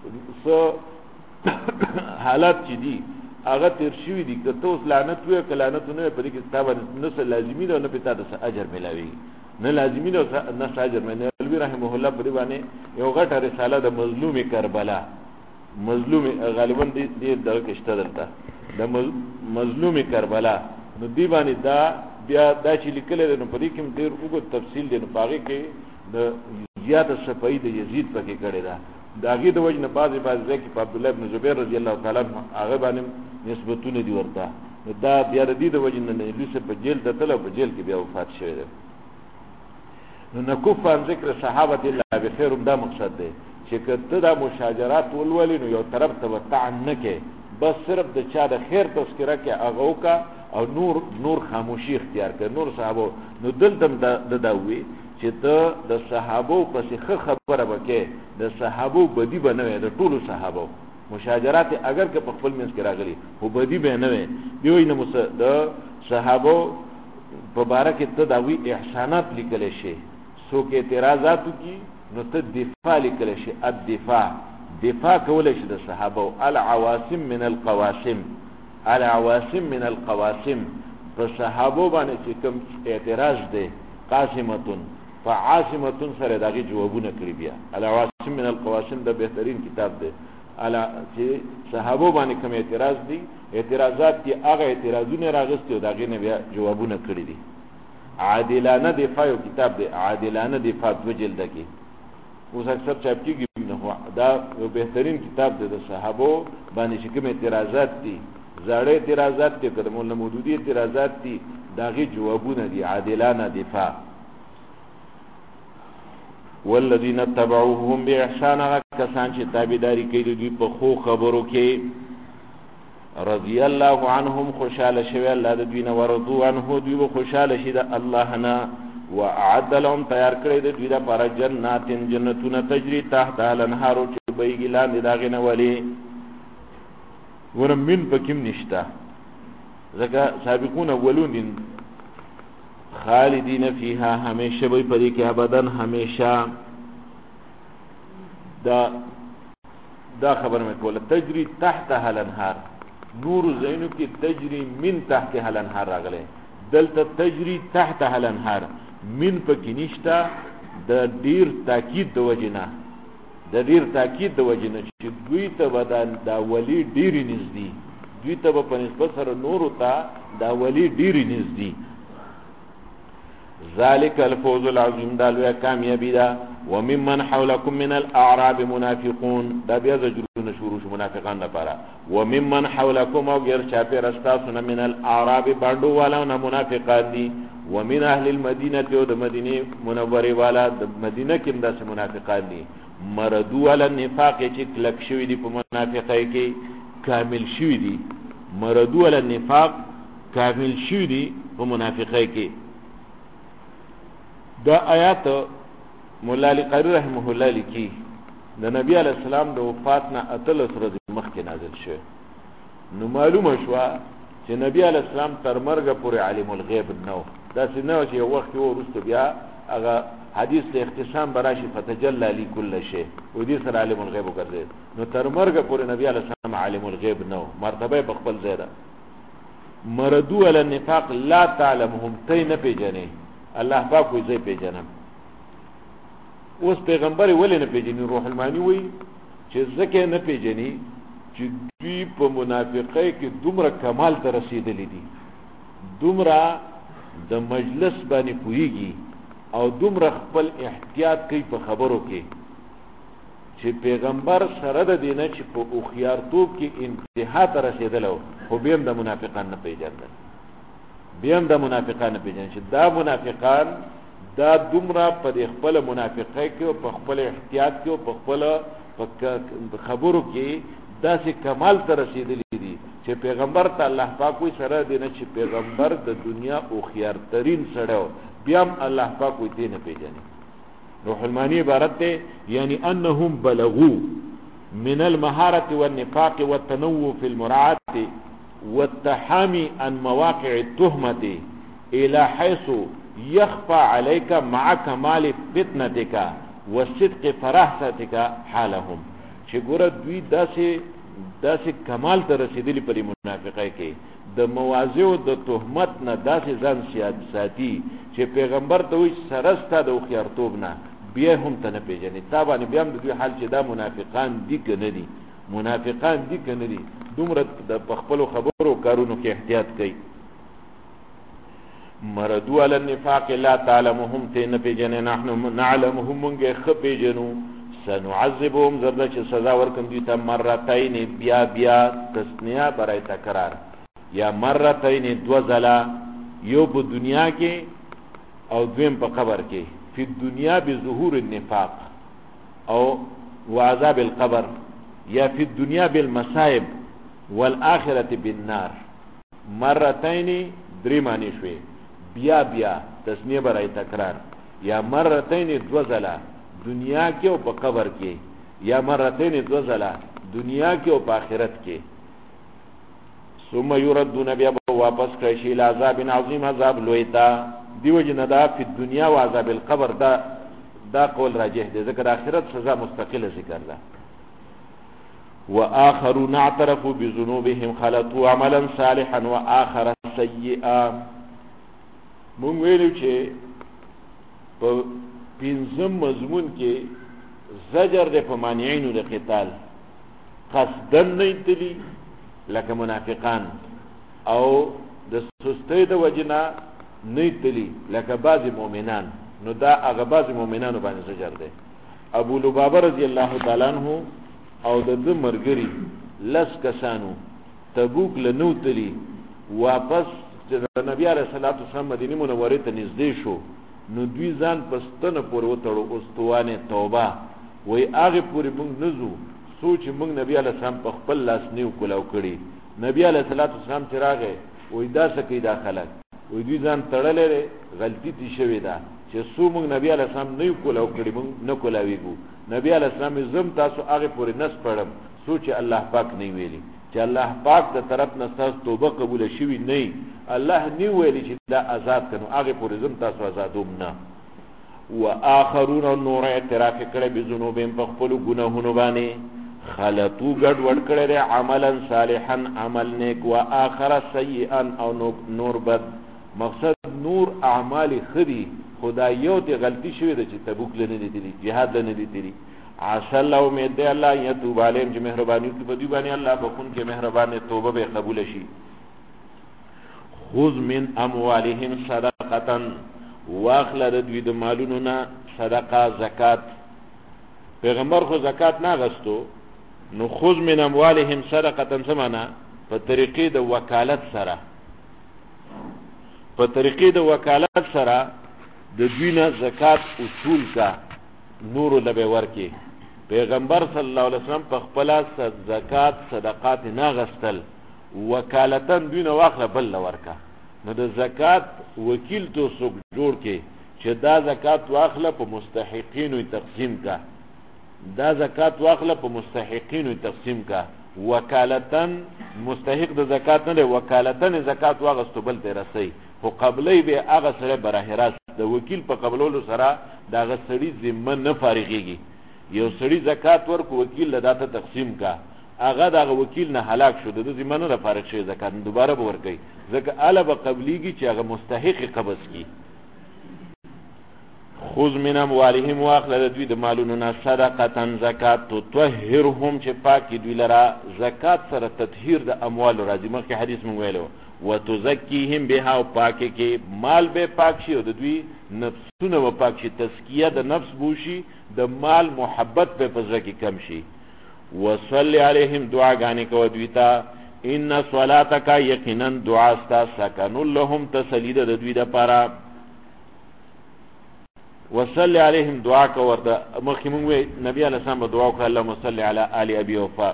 حالات چې دي هغه تیر شوي دي، که ته اوس لعنت وي که لعنت نه وي په دې کې ستا باندې نه څه لازمي ده او نه پې تا ته څه اجر میلاوېږي، نه لازمي ده نه څه اجر میلاوي. علوي رحمه الله په دې باندې یو غټه رساله د مظلوم کربلا، مظلوم غالبا دې دغه کې شته دلته د مظلوم کربلا، نو دی باندې دا بیا دا چې لیکلی دی نو په دې کې ډېر اوږد تفصیل دی، نو په هغې کې د زیاته صفایي د یزید پکې کړې ده. د هغې د وجې نه بعضې ځای کې په عبدالله بن زبیر رضی الله تعالی عنه هغه باندې نسبتونه دي ورته، نو دا بیا د دې د وجې نه لوی صاحب په جیل ته تللی او په جیل کې بیا وفات شوی دی. نو نکف عن ذکر صحابة الا بخیر، دا مقصد دی چې که ته دا مشاجرات ولولې نو یو طرف ته به طعن نه کې، بس صرف د چا د خیر تذکره کې هغه وکړه او نور خاموشي اختیار کړه نور صحابو. نو دلته د دا وی چې ته د صحابو پسې ښه خبره وکې، د صحابو بدی به نه وي، د ټولو صحابو مشاجرات اگر که په خپل منځ کې راغلي خو بدی به نه وي. دیو نه د صحابو په باره کې ته دا وی احسانات لیکلی شي، څوک اعتراضات وکړي نو ته دفاع لیکلی شي، دفاع کولی شي د صحابو. العواصم من القواسم، العواصم من القواسم، په صحابو باندې چې کوم اعتراض دی قاسمتون فعاصمتون سره دغه جوابونه کړی. بیا العواصم من القواسم د بهترین کتاب دی، چې صحابو باندې کوم اعتراض دي، اعتراضات دي، هغه اعتراضونه راغستي او دغه نه بیا جوابونه کړی دي. عادلانه دفاع یو کتاب دی، عادلانه دفاع دو جلد کې اوس اکثر چاپ کېږي، دا یو بهترین کتاب دی د صحابو باندې چې کوم اعتراضات دي، زاړه اعتراضات دي که د مولا مودودي اعتراضات دي، داغه جوابونه دي، عادلانه دفاع. والذین اتبعوهم باحسان، کسان چې تابعداري کوي دوی په خو خبرو کې، رضی الله عنهم خوشاله شوی الله د دوی نه ورضو عنه دوی خوشاله شي د الله نه واعد لهم تیار کړی د دوی لپاره جنات جنتونه تجری تحت الانهار چې بهیږي لاندې د هغې نه ولې ګوره من پکې نشته ځکه سابقون اولون دي خالدین فیها همیشه به په دې کې ابدا همیشه دا خبر مې کوله تجری تحتها الانهار نور زینو کې تجری من تحتها الانهار راغله دلته تجری تحتها الانهار من پکې نشته د ډیر تاکید د وجنه چې دوی ته دا ولی ډیر نږدې دوی ته په نسبت سره نور ته دا ولی ډیر نږدې ذالک الفوز العظیم دا لویه کامیابی ده وممن حولکم من الاعراب منافقون دا بیا زجرونه شروع شو منافقان لپاره وممن حولکم او غیر چاپیر استاسونه من الاعراب باندو والا نه منافقان دي ومن اهل المدینه او د مدینه منوره والا د مدینه کې داسې منافقان دي مردو علی النفاق چې کلک شوی دي په منافقای کې کامل شوی دي مردو علی النفاق کامل شوی دي په منافقای کې دا آیات مولا علی قاری رحمه الله لیکي د نبی علی السلام د وفات نه اتلس ورځې مخکې نازل شوی نو معلومه شوه چې نبی علی السلام تر مرګه پورې عالم الغیب نو داسې نه و چې یو وخت وروسته بیا هغه حدیث له اختصام براشي فتجلى لي كل شيء ودي سره عالم الغیب وګرځي نو تر مرګه پورې نبی علی السلام عالم الغیب نو مرتبه په خپل ځای ده مردو علی النفاق لا تعلمهم تی نه پیژنې الله پاک وي زې پیژنم اوس پیغمبر ولې نه پیژني روح المانی وي چې ځکه نه پیژني چې دوی په منافقۍ کې دومره کمال ته رسیدلي دي دومره د مجلس باندې پوهیږي او دومره خپل احتیاط کوي په خبرو کې چې پیغمبر سره د دینه چې په اوخیارتوب کې انتها ته رسیدلو خو بیا هم د منافقان نه پیژندل چې دا منافقان دا دومره په خپل منافقۍ کې او په خپل احتیاط کې او په خپل خبرو کې داسې کمال ته رسیدلی دي چې پیغمبر ته الله پاک وي سره دینه چې پیغمبر د دنیا اوخیارترین سړی بیا هم الله پاک وي دې نه پیژني روح المانی عبارت ده یعنی انهم بلغوا من المهارة والنفاق والتنوع في المراعاة والتحامي عن مواقع التهمة الى حيث يخفى عليك مع كمال فتنتك وصدق فراحتك حالهم چې ګوره دوی داسې کمال ته رسیدلی پر منافقای کې د مواضع د تهمت نه داسې ځان ساتي چې پیغمبر ته وایي سره ستا د هوښیارتوب نه بیا هم ته نه پیژنې تا باندې بیا هم د دوی حال چې دا منافقان دي که نه دي دومره په خپلو خبرو کارونو کې احتیاط کوي مردو علی النفاق لا تعلمهم ته نه پیژنې نحن نعلمهم مونږ ښه پیژنو سنعذبهم زرده چې سزا ورکم دوی ته مرتين بیا تسنیه برای تکرار یا مرتين دو ځله یو په دنیا کې او دویم په قبر کې فی الدنیا بظهور النفاق او وعذاب القبر یا فی الدنیا بالمصائب والآخرة بالنار مرتين درې معنی شوي بیا تسنیه برای تکرار یا مرتين دو ځله دنیا کې او په قبر کې یا مرتين دو ځله دنیا کې او په آخرت کې ثم يردون بیا واپس کړي شي عذاب عظیم عذاب لویتا دیو جندا فی الدنیا و عذاب القبر دا قول راجح دی ذکر آخرت سزا مستقله ذکر ده واخرون اعترفوا بذنوبهم خلطوا عملا صالحا واخر سيئا مونږ ویلو چې په پنځم مضمون کې زجر د مانعینو د قتال قصدن نه تلی لکه منافقان او د سستی د وجنا نه تلی لکه بعض مؤمنان نو دا هغه بعض مؤمنانو باندې زجر دی ابو لبابه رضی الله تعالی عنہ او د مرګری لس کسانو تبوک لنو تلی واپس د نبی علیہ الصلوۃ والسلام مدینه منوره ته نږدې شو نو دوی ځان پستنه پور وتړو استوانه توبه وای هغه پوری موږ نزو سوچ موږ نبی علیہ السلام په خپل لاس نیو کولاو کړي نبی علیہ الصلوۃ والسلام چې راغی وې دا سکی دا خلک وې دوی ځان تړلې غلطی دي شوې ده چې سو موږ نبی علیہ السلام نه کولاو کړی موږ نه کولاویګو نبی علیہ السلام زم تاسو هغه پورې نس پړم سوچ الله پاک نه ویلي چې الله پاک د طرف نه تاسو توبه قبول شوی نه الله نه ویلي چې دا آزاد کړو هغه پورې زم تاسو آزادوم نه واخرون نور اعتراف کړي به ذنوبهم په خپل ګناهونو باندې خلطو ګډ وډ کړي عملا صالحا عمل نیک واخر سیئا او نور بد مقصد نور اعمال خدي خدایو ته غلطی شوی ده چې تبوک لنه دي jihad لنه دي عسى الله امید الله یتوب علیهم چې مهرباني کوي په دې باندې الله بكون کې مهربانه توبه به قبول شي خذ من اموالهم صدقه واخل د دوی د مالونو نه صدقه زکات پیغمبر خو زکات نه غستو نو خذ من اموالهم صدقه سمانا په طریقې د وکالت سره په طریقې د وکالت سره د دوی نه زکات اصول کا نور لبه ورکی پیغمبر صلی الله علیه وسلم په خپل زکات صدقات نه غستل وکالتن دوی نه واخله بل ورکا نو د زکات وکیل تو څوک جوړ کې چې دا زکات واخله په مستحقینو تقسیم کا دا زکات واخله په مستحقینو تقسیم کا وکالتن مستحق د زکات نه وکالتن زکات واغستو بل ته رسي خو قبلې به هغه سره براه راست د وکیل په قبولولو سره دا غسړي ذمه نه فارغيږي یو سړي زکات ورکو وکیل لداته تقسیم کا هغه دا وکیل نه هلاک شو د ذمه نه فارغ شي زکات دوباره به ورکي ځکه اله به قبليږي چې هغه مستحق قبض کی خذ من اموالهم واخل دوی د مالونو نه صدقه زکات تطهرهم چې پاکي دوی لرا زکات سره تطهیر د اموال راځي مخکې حدیث مونږ ویلو وتزکیهم بها او پاکي کې مال به پاک شي او د دوی نفسونه و پاک شي تزکیه د نفس بوشي د مال محبت په پزړه کې کم شي وصلی علیهم دعاګانې کو دوی ته ان صلاتک یقینا دعا استا سکن لهم تسلید د دوی د پاره وصلی علیهم دعا کو ورته مخکې مونږ نبی علیہ السلام دعا وکړه اللهم صل علی آل ابي وفا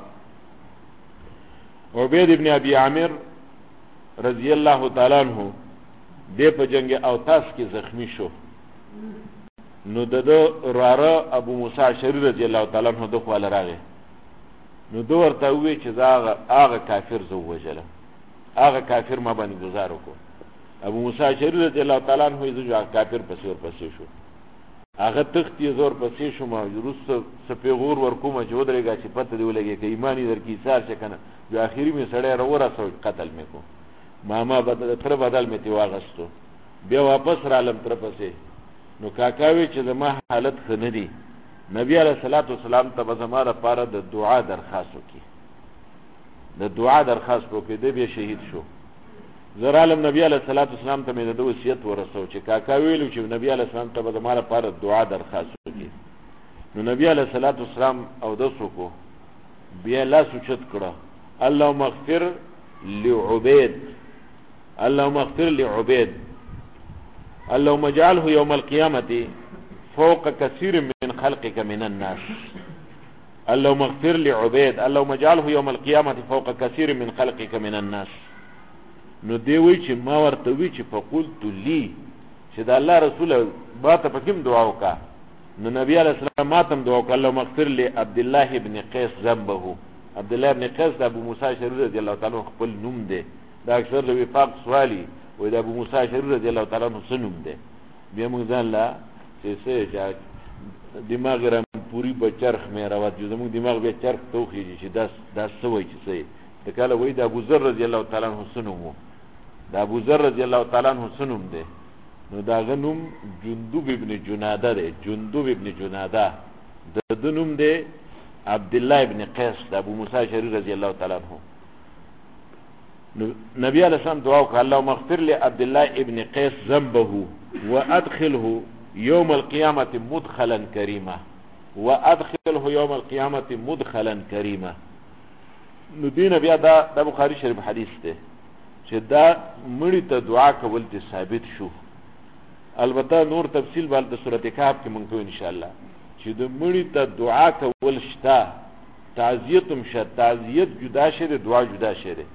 عبید ابن ابي عامر رضی الله تعالی عنہ د په جنگ اوتاس کې زخمی شو نو د راره ابو موسی اشعری رضی الله تعالی عنہ د خپل راغی نو دو ورته وی چې هغه کافر زو وجله هغه کافر ما باندې گزار وکړو ابو موسی اشعری رضی الله تعالی عنہ یې کافر پسې ور پسې شو هغه تختی زور پسې شو ما روس سپیغور ورکوم چې ودرېګا چې پته دی ولګي کې ایمانی در کی سار شکنه جو اخیری می سړی راوړا سو قتل میکو ماما بدل تر بدل می تی واغستو بیا واپس را لم تر پسې نو کاکاوی چې زما حالت خنه دی نبی علیہ الصلوۃ والسلام ته زما لپاره د دعا درخواست وکي د دعا درخواست وکي د به شهید شو زر عالم نبی علیہ الصلوۃ والسلام ته د وصیت ورسو چې کاکا ویلو چې نبی علیہ السلام ته زما لپاره دعا درخواست وکي نو نبی علیہ الصلوۃ والسلام او د سوکو بیا لا سوچت کړه اللهم اغفر لعبید اللهم اغفر لعبید اللهم اجعله يوم القيامه فوق كثير من خلقك من الناس اللهم اغفر لعبید اللهم اجعله يوم القيامه فوق كثير من خلقك من الناس نو دی وی چې ما ورته وی چې فقلت لي چې دا الله رسول ما ته پکیم دعا وکا نو نبی علیہ السلام ما ته دعا وکړه اللهم اغفر لي عبد الله ابن قیس ذنبه عبد الله ابن قیس د ابو موسی اشعری رضی الله تعالی عنہ خپل نوم دی دا اکثر د وفاق سوالی وې د ابو موسی اشعری رضی الله تعالی عنہ سنوم دی بیا موږ ځان لا چې څه دماغ رم پوری بچرخ مې راوات جو زموږ دماغ به چرخ توخی چې دا سوي چې څه د کله وې د ابو ذر رضی الله تعالی عنہ سنوم دا ابو ذر رضی الله تعالی عنہ سنوم دی نو دا غنوم جندب ابن جناده دی جندب ابن جناده د دنوم دی عبد الله ابن قیس د ابو موسی اشعری رضی الله تعالی عنہ نبی علیہ السلام دعا وکړه اللهم اغفر لي عبد الله ابن قیس ذنبه وادخله يوم القيامه مدخلا كريما وادخله يوم القيامه مدخلا كريما نو دین بیا دا بخاری شریف حدیث دی چې دا مړی ته دعا کول ته ثابت شو البته نور تفصیل بل د سورته کهف کې مونږ ان شاء الله چې د مړی ته دعا کول شته تعزیتم شته تعزیت جدا شه دعا جدا شه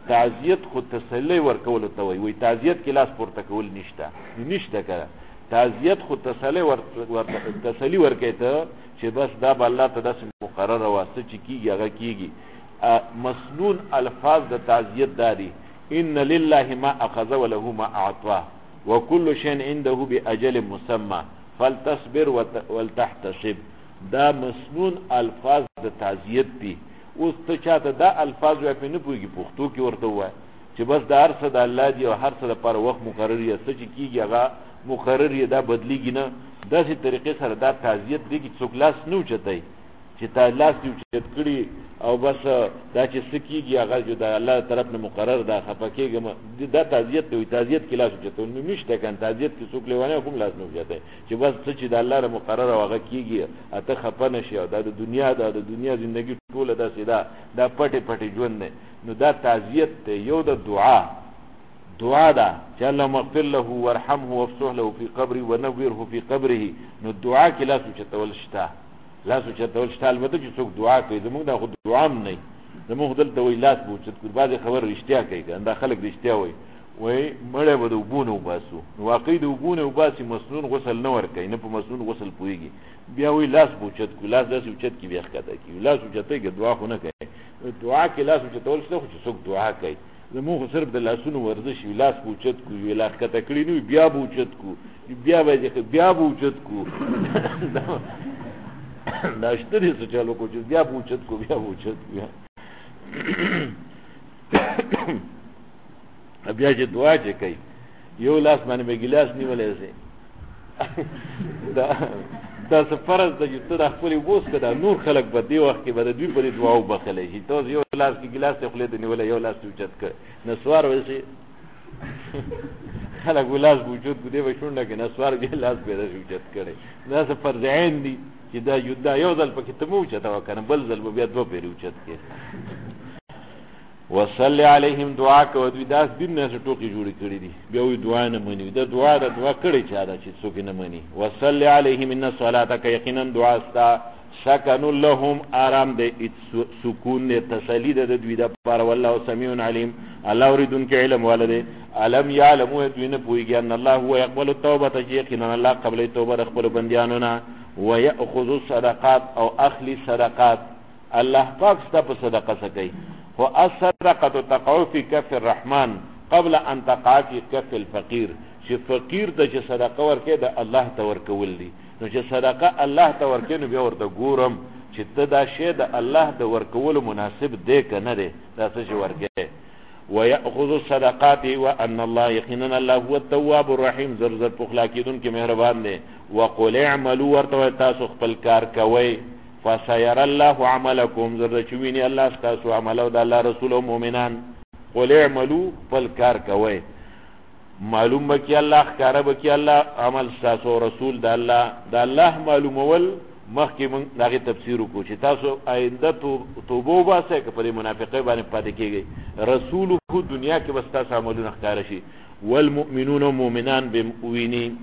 تعزیت خو تسلی ورکول ته وي تعزیت کې لاس پورته کول نشته کړه تعزیت خو تسلی ورکې ته چې بس دا به الله ته داسې مقرره واسطه چې کیږي هغه کیږي مسنون الفاظ د تعزیت داري ان لله ما اخذ وله ما اعطى وكل شيء عنده باجل مسمى فلتصبر ولتحتسب دا مسنون الفاظ د تعزیت دي اوس ته چاته دا الفاظ په نه پوهیږي پښتو کې ورته وای چې بس دا هر څه د الله دی او هر څه لپاره وخت مقرر یې څه چې کیږي هغه مقرر یې دا بدلیږي نه داسې طریقې سره دا تعزیت دی چې څوک لاس نه اوچتای چې تا لاس دې اوچت کړي او بس دا چې څه کیږي هغه جو د الله طرف نه مقرر دا خفه کېږم دا تعزیت دی تعزیت کې لاس اوچتول نشته کان تعزیت کې څوک لیوانه کوم لاس نه اوچتای چې بس څه چې د الله ر مقرر هغه کیږي اته خفه نشي او د دنیا ژوندۍ ټوله داسې دا پټي ژوند نه نو دا تعزیت ته یو د دعا ده چې الله مغفر له وارحمه وافسح له في قبره ونوره في قبره نو دعا کې لاس اوچتول شته البته چې څوک دعا کوي زموږ دا خو دعا هم نه زموږ دلته وی لاس بوچت کوي بعضې خبر رښتیا کوي دا خلک رښتیا وایي مړی به د اوبو نه وباسو نو واقعي د اوبو نه وباسي مسنون غسل نه ورکوي نه په مسنون غسل پوهېږي بیا وایي لاس بوچت کوي لاس داسې اوچت کي بیا ښکته کوي لاس اوچتوي که دعا خو نه کوي دعا کې لاس اوچتول شته خو چې څوک دعا کوي زموږ خو صرف د لاسونو ورزش وي لاس به اوچت کړو وي لاس ښکته کړي نه وي بیا به اوچت کړو بیا به اوچت کړو دا شته دي څه چالو کو چې بیا به اوچت کړو بیا چې دعا چې کوي یو لاس باندې به ګیلاس نیولی سي دا څه فرض ده چې ته د خپلې اوبوس که دا نور خلک به دې وخت کې به د دوی په دې دعا وبخلی شي ته یو لاس کې ګیلاس ته خولې ته نیولی یو لاس ته اوچت کړ نسوار وسي خلک به لاس به اوچت کړو دی به شونډه کې نسوار بیا لاس به داسې اوچت کړی دا څه فرض عین دي چې دا یو ځل پکې ته مه اوچته وه که نه بل ځل به بیا دوه پېرې اوچت کړې وصلی علیهم دعا کوه دوی داس دین نه ټوکې جوړې کړي دي بیا وایي دعا نه مني دا دعا کړې چا ده چې څوک نه مني وصلی علیهم ان صلاتک یقینا دعا ستا سکن لهم آرام دی سکون دی تسلی ده د دوی دپاره والله سمیع علیم الله اورېدونکی علم والا دی علم یعلمو دوی نه پوهېږي ان الله هو یقبل التوبه چې یقینا الله قبل توبه د خپلو بندیانو نه ویأخذ الصدقات او اخلی صدقات الله پاک ستا په صدقه څه کوي خو الصدقه تقع في كف الرحمن قبل ان تقع في كف الفقير چې فقیر ته چې صدقه ورکې د الله ته ورکول دي نو چې صدقه الله ته ورکې نو بیا ورته ګورم چې ته دا شی د الله د ورکولو مناسب دی که نه دی دا څه شی ورکې ويأخذ الصدقات وان الله يقينا الله هو التواب الرحيم زر پخلا کیدونکي مهربان دی وقل اعملوا ورته تاسو خپل کار کوئ فسير الله عملكم زر چویني الله تاسو عمل او د الله رسول او مؤمنان قل اعملوا فالکار کوي معلوم بکی الله ښکارا بکی الله عمل تاسو رسول د الله معلومول مخکې موږ دغه تفسیر وکړو چې تاسو آینده توبه وباسئ که په منافقۍ باندې پاتې کېږئ رسول خو دنیا کې بس تاسو عملونه ښکاره شي والمؤمنون مؤمنان بمؤمنین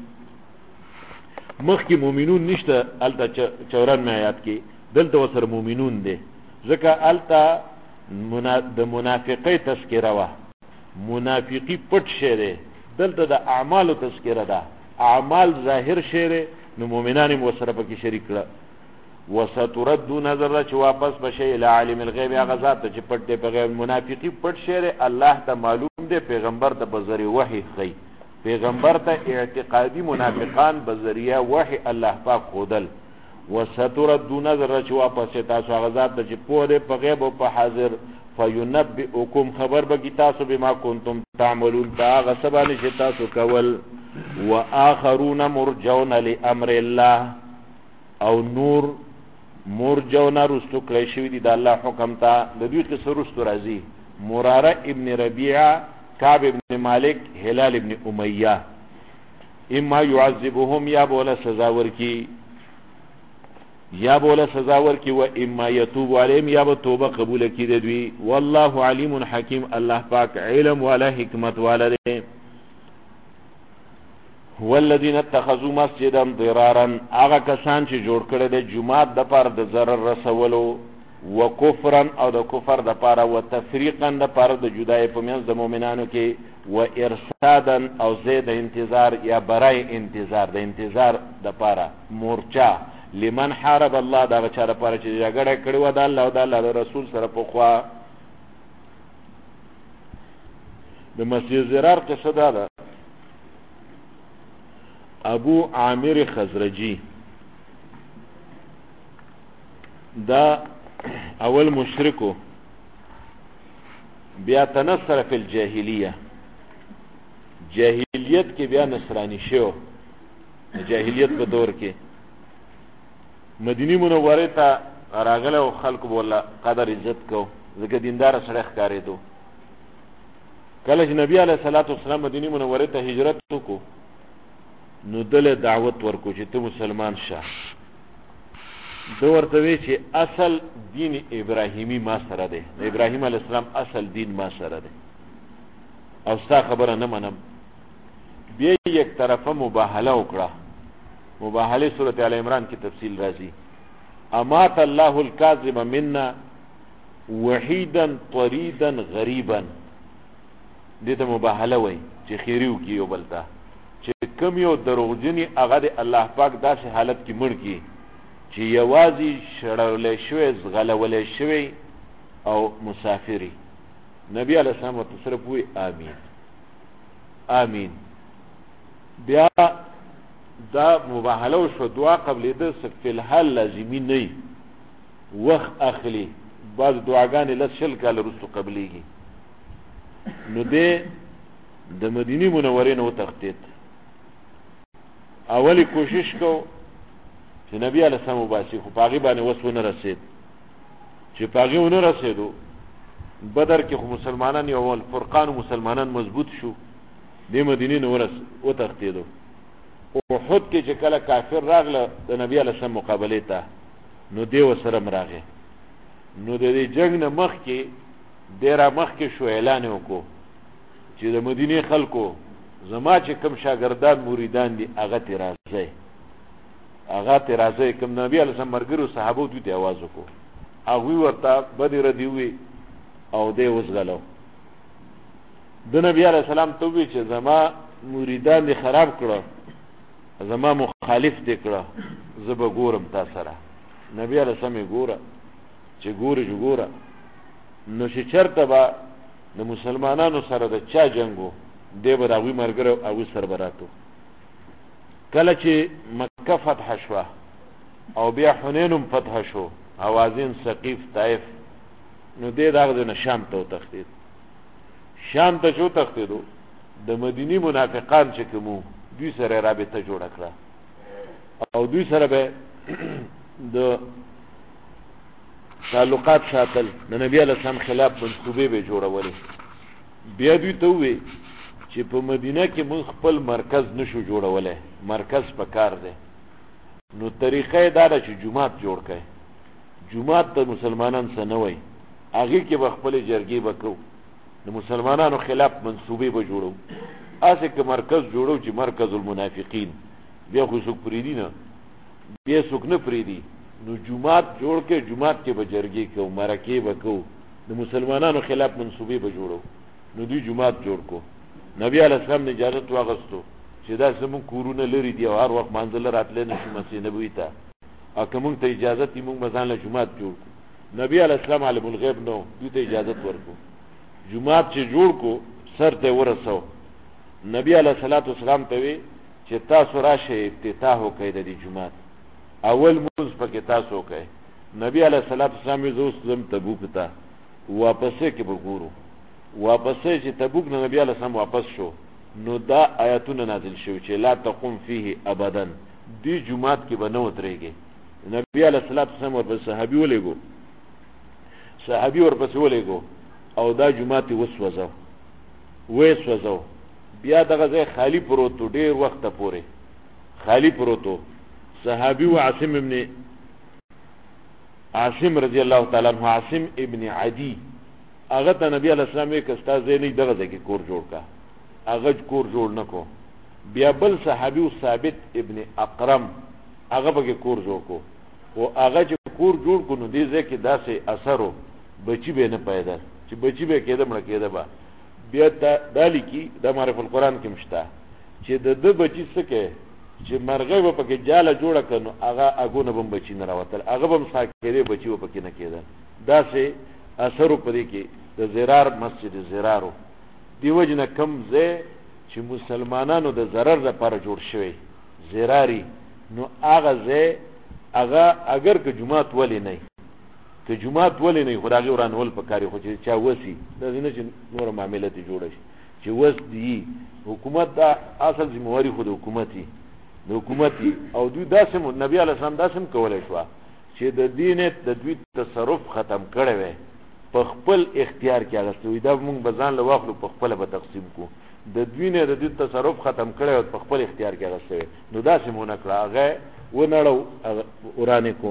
مخکې مؤمنون نشته هلته 94 آیات کې دلته ورسره مؤمنون دی ځکه هلته د منافقۍ تذکره وه منافقي پټ شی دی دلته د اعمالو تذکره ده اعمال ظاهر شی دی نو مؤمنان یې ورسره پکې شریک کړه وستردو نظر چې واپس بشي الى عالم الغیب هغه ذات ته چې پټ دی په غیب منافقي پټ شی دی الله ته معلوم دی پیغمبر ته په ذریعه وحی ښیي پیغمبر ته اعتقادي منافقان بذریعه وحی الله پاک خودل وستردو نظر چې واپس تاسو هغه ذات ته چې پوه دی په غیب او په حاضر فینبئکم خبر بکی تاسو بما کنتم تعملون تا هغه څه باندې چې تاسو کول واخرون مرجون لامر الله او نور مرجون رستو کړی شوي دي د الله حکم ته د دوی قصه رستو راځي مراره ابن ربیعه کعب ابن مالک هلال ابن امیہ اما يعذبهم یا بولا سزا ورکی و اما یتوب علیهم یا به توبه قبول کی د دوی والله علیم حکیم الله پاک علم والا حکمت والا دی والذین اتخذوا مسجدا ضرارا هغه کسان چې جوړ کړي د جمعات د پر د ضرر رسولو وکفرا او د کفر د پاره، وتفریقا د پاره د جدای په منځ د مؤمنانو کې، و ارصادا او زید انتظار یا برای انتظار د انتظار د پاره مورچا، لمن حارب الله دا چا د پاره چې جګړه کړې و د الله او د الله رسول سره په خوا. د مسجد زرار قصه دا ده، ابو عامر خزرجی دا اول مشرکو، بیا تنصر فی الجاهلیه، جاهلیت کې بیا نصرانی شو. جاهلیت په دور کې مدینه منوره ته راغله او خلکو بوله قدر عزت کو، ځکه دیندار سره ښکارېدو. کله چې نبی علیه الصلاۃ والسلام مدینه منوره ته هجرت وکړو، نو دله دعوت ورکو چې ته مسلمان شه. دو ورته وی چې اصل دین ابراهیمی ما سره دی، ابراهیم علیه السلام اصل دین ما سره دی او ستا خبره نه منم. بیا یک طرفه مباهله وکړه. مباهله سورۃ آل عمران کی تفصیل راځي. امات الله الکاذب منا وحیدا طریدا غریبا، دې ته مباهله وای چې خیریو کی یو بلتا چې کم یو دروغجنی هغه د الله پاک داسې حالت کې مړ کی چې یوازې شړولې شوی، زغلولې شوی او مسافری. نبی علیہ السلام ورته صرف وی آمین آمین. بیا دا مباهله شو، دعا قبلې د فی الحال لازمی نه وخت اخلي، بعض دعاګانې لس شل کاله وروسته قبلیږي. نو دې د مدینه منورې نه وتښتېد. اولی کوشش کو چې نبی علیه السلام وباسي، خو په هغې باندې وس ونه رسېد. چې په هغې ونه رسېدو، بدر کې خو مسلمانان یو فرقان مسلمانان مضبوط شو، دې مدینې نه وتښتېدو. احد کې چې کله کافر راغله د نبی علیه السلام مقابلې ته، نو دې ورسره راغی. نو د دې جنګ نه مخکې دی را مخکې شو، اعلان یې وکړو چې د مدینې خلکو زما چې کوم شاګردان مریدان دي هغه ته راځئ، هغه ته راځئ. کوم نبی علیه السلام ملګرو صحابو دوی ته اواز وکړو، هغوی ورته بدې ردې ووی او دی وزغلو. د نبی علیه السلام ته ووی چې زما مریدان دې خراب کړه، زما مخالف دې کړه، زه به ګورم تا سره. نبی علیه السلام یې ګوره چې ګورې چې ګوره. نو چې چېرته به د مسلمانانو سره د چا جنګ و، دی به د هغوی ملګری هغوی سره به راتلو. کله چې مکه فتح شوه او بیا حنین هم فتح شو، حوازن، ثقیف، طائف، نو دی د هغه ځای نه شام ته وتښتېد. شام ته چې وتښتېدو، د مدینې منافقان چې کوم وو، دوی سره رابطه جوړه کړه او دوی سره به د تعلقات ساتل، د نبی علیه السلام خلاف منصوبې به جوړولې. بیا دوی ته ووی چې په مدینه کې موږ خپل مرکز نشو جوړولی، مرکز په کار دی. نو طریقه یې دا ده چې جومات جوړ کړئ. جومات ته مسلمانان څه نه وایي، هغې کې به خپلې جرګې به کوو، د مسلمانانو خلاف منصوبې به جوړو. هسې که مرکز جوړو چې مرکز المنافقین، بیا خو څوک پرېږدي نه، بیا څوک نه پرېږدي. نو جومات جوړ کې، جومات کې به جرګې کوو، مرکې به کوو، د مسلمانانو خلاف منصوبې به جوړو. نو دوی جومات جوړ کو. نبی علیه السلام نه اجازت واغستو چې دا زموږ کورونه لرې دي او هر وخت مانځله راتلی نه شو مسجد نبوي ته، او که موږ ته اجازت وي موږ به ځان له جومات جوړ کړو. نبی علیه السلام عالم الغیب نه و، دوی ته اجازت ورکړو. جومات چې جوړ کو، سر ته ورسو. نبی علیه الصلاۃ والسلام ته وی چې تاسو راشئ افتتاح وکړئ د دې جومات، اول مونځ پکې تاسو وکړئ. نبی علیه الصلاۃ والسلام یې زه اوس ځم تبوک ته، واپسې کې به ګورو. واپسې چې تبوک نه نبی علیه السلام واپس شو، نو دا آیاتونه نازل شوي چې لا تقم فیه ابدا، دې جومات کې به نه ودرېږي. نبی علیه الصلاۃ والسلام ورپسې صحابي ولېږو، صحابي ورپسې ولېږو او دا جومات یې وسوځو، ویې سوځو. بیا دغه ځای خالی پروت و، ډېر وخته پورې خالی پروت و. صحابي و عاصم ابن عاصم رضی الله تعالی عنہ، عاصم ابن عدی، هغه ته نبی علیه السلام وی که ستا ځای نه دغه ځای کې کور جوړ کا، هغه کور جوړ نه کو. بیا بل صحابي و ثابت ابن اقرم، هغه پکې کور جوړ کو. او هغه چې کور جوړ کو نو دې ځکه داسې اثرو بچی به نه پیدا چې بچی به کېده مړ کېده با بیا دالی کی د معرفت القرآن کې مشته چې د بچی سکه چې مرغه به پکې جاله جوړه کنو هغه اګونه بم بچی نه راوتل هغه بم ساکېده بچی و پکې نه کېده داسې اثر پرې کې د زرار مسجد زرارو دیو جن کم زه چې مسلمانانو د ضرر لپاره جوړ شوی زراری نو هغه زه هغه اگر که جمعات ولی نه که جمعات ولی نه خدای ورانول پکاري خو چې چا وسی د نه چې نور معاملات جوړ شي چې وس دی حکومت دا اصل ذمہواری خود حکومتي د حکومتي او دوی داسې نبی علی السلام داسې کولای شو چې د دین د دوی تصرف ختم کړي وي په خپل اختیار کې اغستوي دا موږ بزان له واخلو په خپل به تقسیم کو د دوی نه د دوی تصرف ختم کړي او په خپل اختیار کې اغستوي نو داسې مونږ کړه هغه ونړو ورانه کو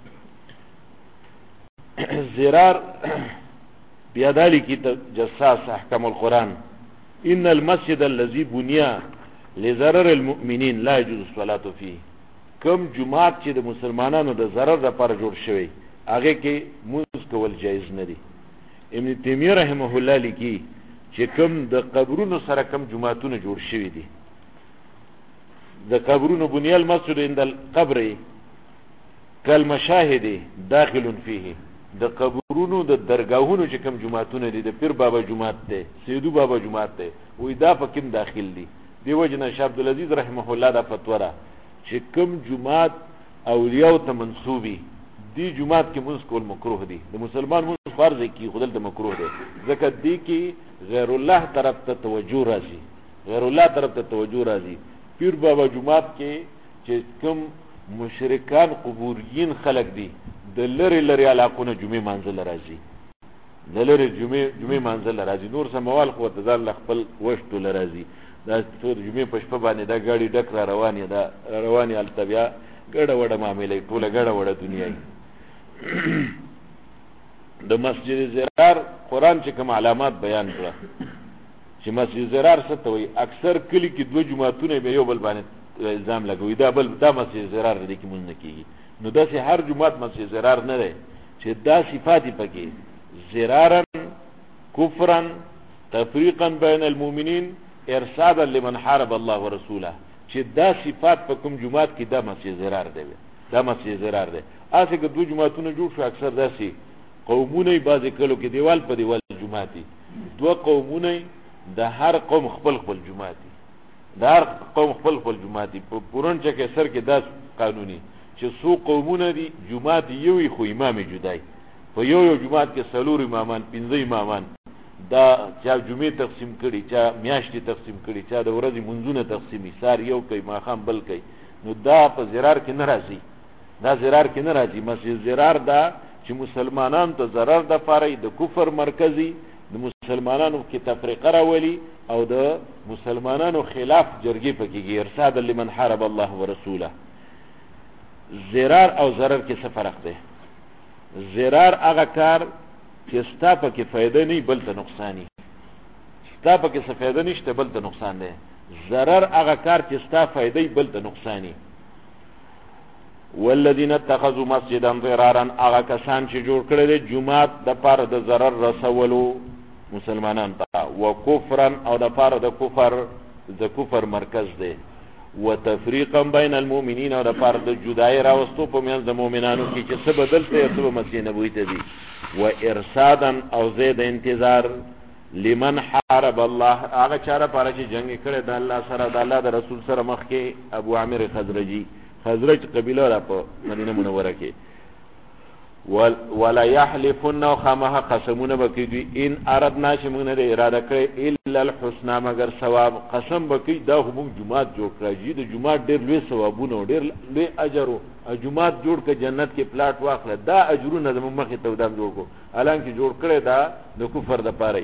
زرار بیادالی کی جساس احکام القرآن ان المسجد الذي بني لضرر المؤمنین لا يجوز الصلاة فيه کم جماعت چې د مسلمانانو د ضرر لپاره جوړ شوی هغه کې مونږ کول جایز نه دي ابن تیمیه رحمه الله لیکي چې کم د قبرونو سره کم جماعتونه جوړ شوی دي د قبرونو بني المسجد عند القبر کالمشاهد داخل فيه د قبرونو د درگاهونو چې کم جماعتونه دي د پیر بابا جماعت ته سیدو بابا جماعت ته وې دا پکې داخل دي دیو جن شاه عبد العزيز رحمه الله دا فتوا را چې کم جماعت اولیاء ته منسوبي دی جماعت کې منځ کول مکروه دي د مسلمان منځ فرض کی خودل د مکروه دي ځکه دی کې غیر الله طرف ته توجه راځي غیر الله طرف ته توجه راځي پیر بابا جماعت کې چې کم مشرکان قبورین خلق دي د لری لری علاقونه جمعه منزل راځي د لری جمعه منزل راځي نور سموال خو ته ځل خپل وشتو لراځي دا ټول جمعه په شپه باندې دا گاڑی ډک را رواني دا رواني التبیا ګډه وډه معاملې ټوله ګډه وډه دنیاي د مسجد زرار قرآن چې کوم علامات بیان کړه چې مسجد زرار څه ته وي اکثر کلی کې دوه جمعهونه به یو بل باندې الزام لګوي دا مسجد زرار دې کې مونږ نه کیږي نو داسې هر جمعه مسجد زرار نه ده چې دا صفات پکې زرارا کفرا تفریقا بین المؤمنین ارصادا لمن حارب الله ورسوله چې دا صفات په کوم جمعات کې دا مسجد زرار دی دا مسجد زرار دی اسه که دوه جمعهونه جوړ شو اکثر داسې قومونه بعضی کلو کې دیوال په دیوال جمعاتي دوه قومونه د هر قوم خپل خپل جمعاتي د هر قوم خپل خپل جمعاتي په پورن چې سر کې دا قانوني چې سو قومونه دي جمعات یو خو امام جدای په یو جمعات کې سلور امامان 15 امامان دا چا جمعه تقسیم کړي چا میاشتې تقسیم کړي چا د ورځې منځونه تقسیمي سار یو کوي ماخام بل کوي نو دا په زرار کې ناراضي دا زرار کې ناراضي مسجد زرار دا چې مسلمانانو ته ضرر د پاره د کفر مرکزی د مسلمانانو کې تفریقه راولي او د مسلمانانو خلاف جرګې پکېږي ارشاد لمن حارب الله ورسوله زرار او ضرر کې څه فرق دی زرار هغه کار چې ستا پکې فائدہ نه بل ته نقصانی ستا پکې څه فائدہ نشته بل ته نقصان دی ضرر هغه کار چې ستا فائدې بل ته نقصانی والذین اتخذوا مسجدا ضرارا هغه کسان چې جوړ کړل دي جمعات د پاره د ضرر رسولو مسلمانان ته وکفرا او د پاره د کفر مرکز دی وتفریقا بین المؤمنین او د پاره د جدای راوستو په منځ د مؤمنانو کې چې څه بدل ته څه مسیح نبوی ته دي و ارصادا او زید انتظار لمن حارب الله هغه چاره پاره چې جنگ کړي د الله سره د الله د رسول سره مخ کې ابو عامر خزرج قبیله را په مدینه منوره کې ولا يحلفن خامها قسمونه بکې ان اردنا شمونه د اراده کړي الا الحسنى مگر ثواب قسم بکې دا هم جمعات جوړ کړی د جمعات ډېر لوی ثوابونه ډېر لوی اجر او جمعات جوړ ک جنت کې پلاټ واخله دا اجرونه د مخې ته ودام جوړ کو الانکه جوړ کړي دا د کفر د پاره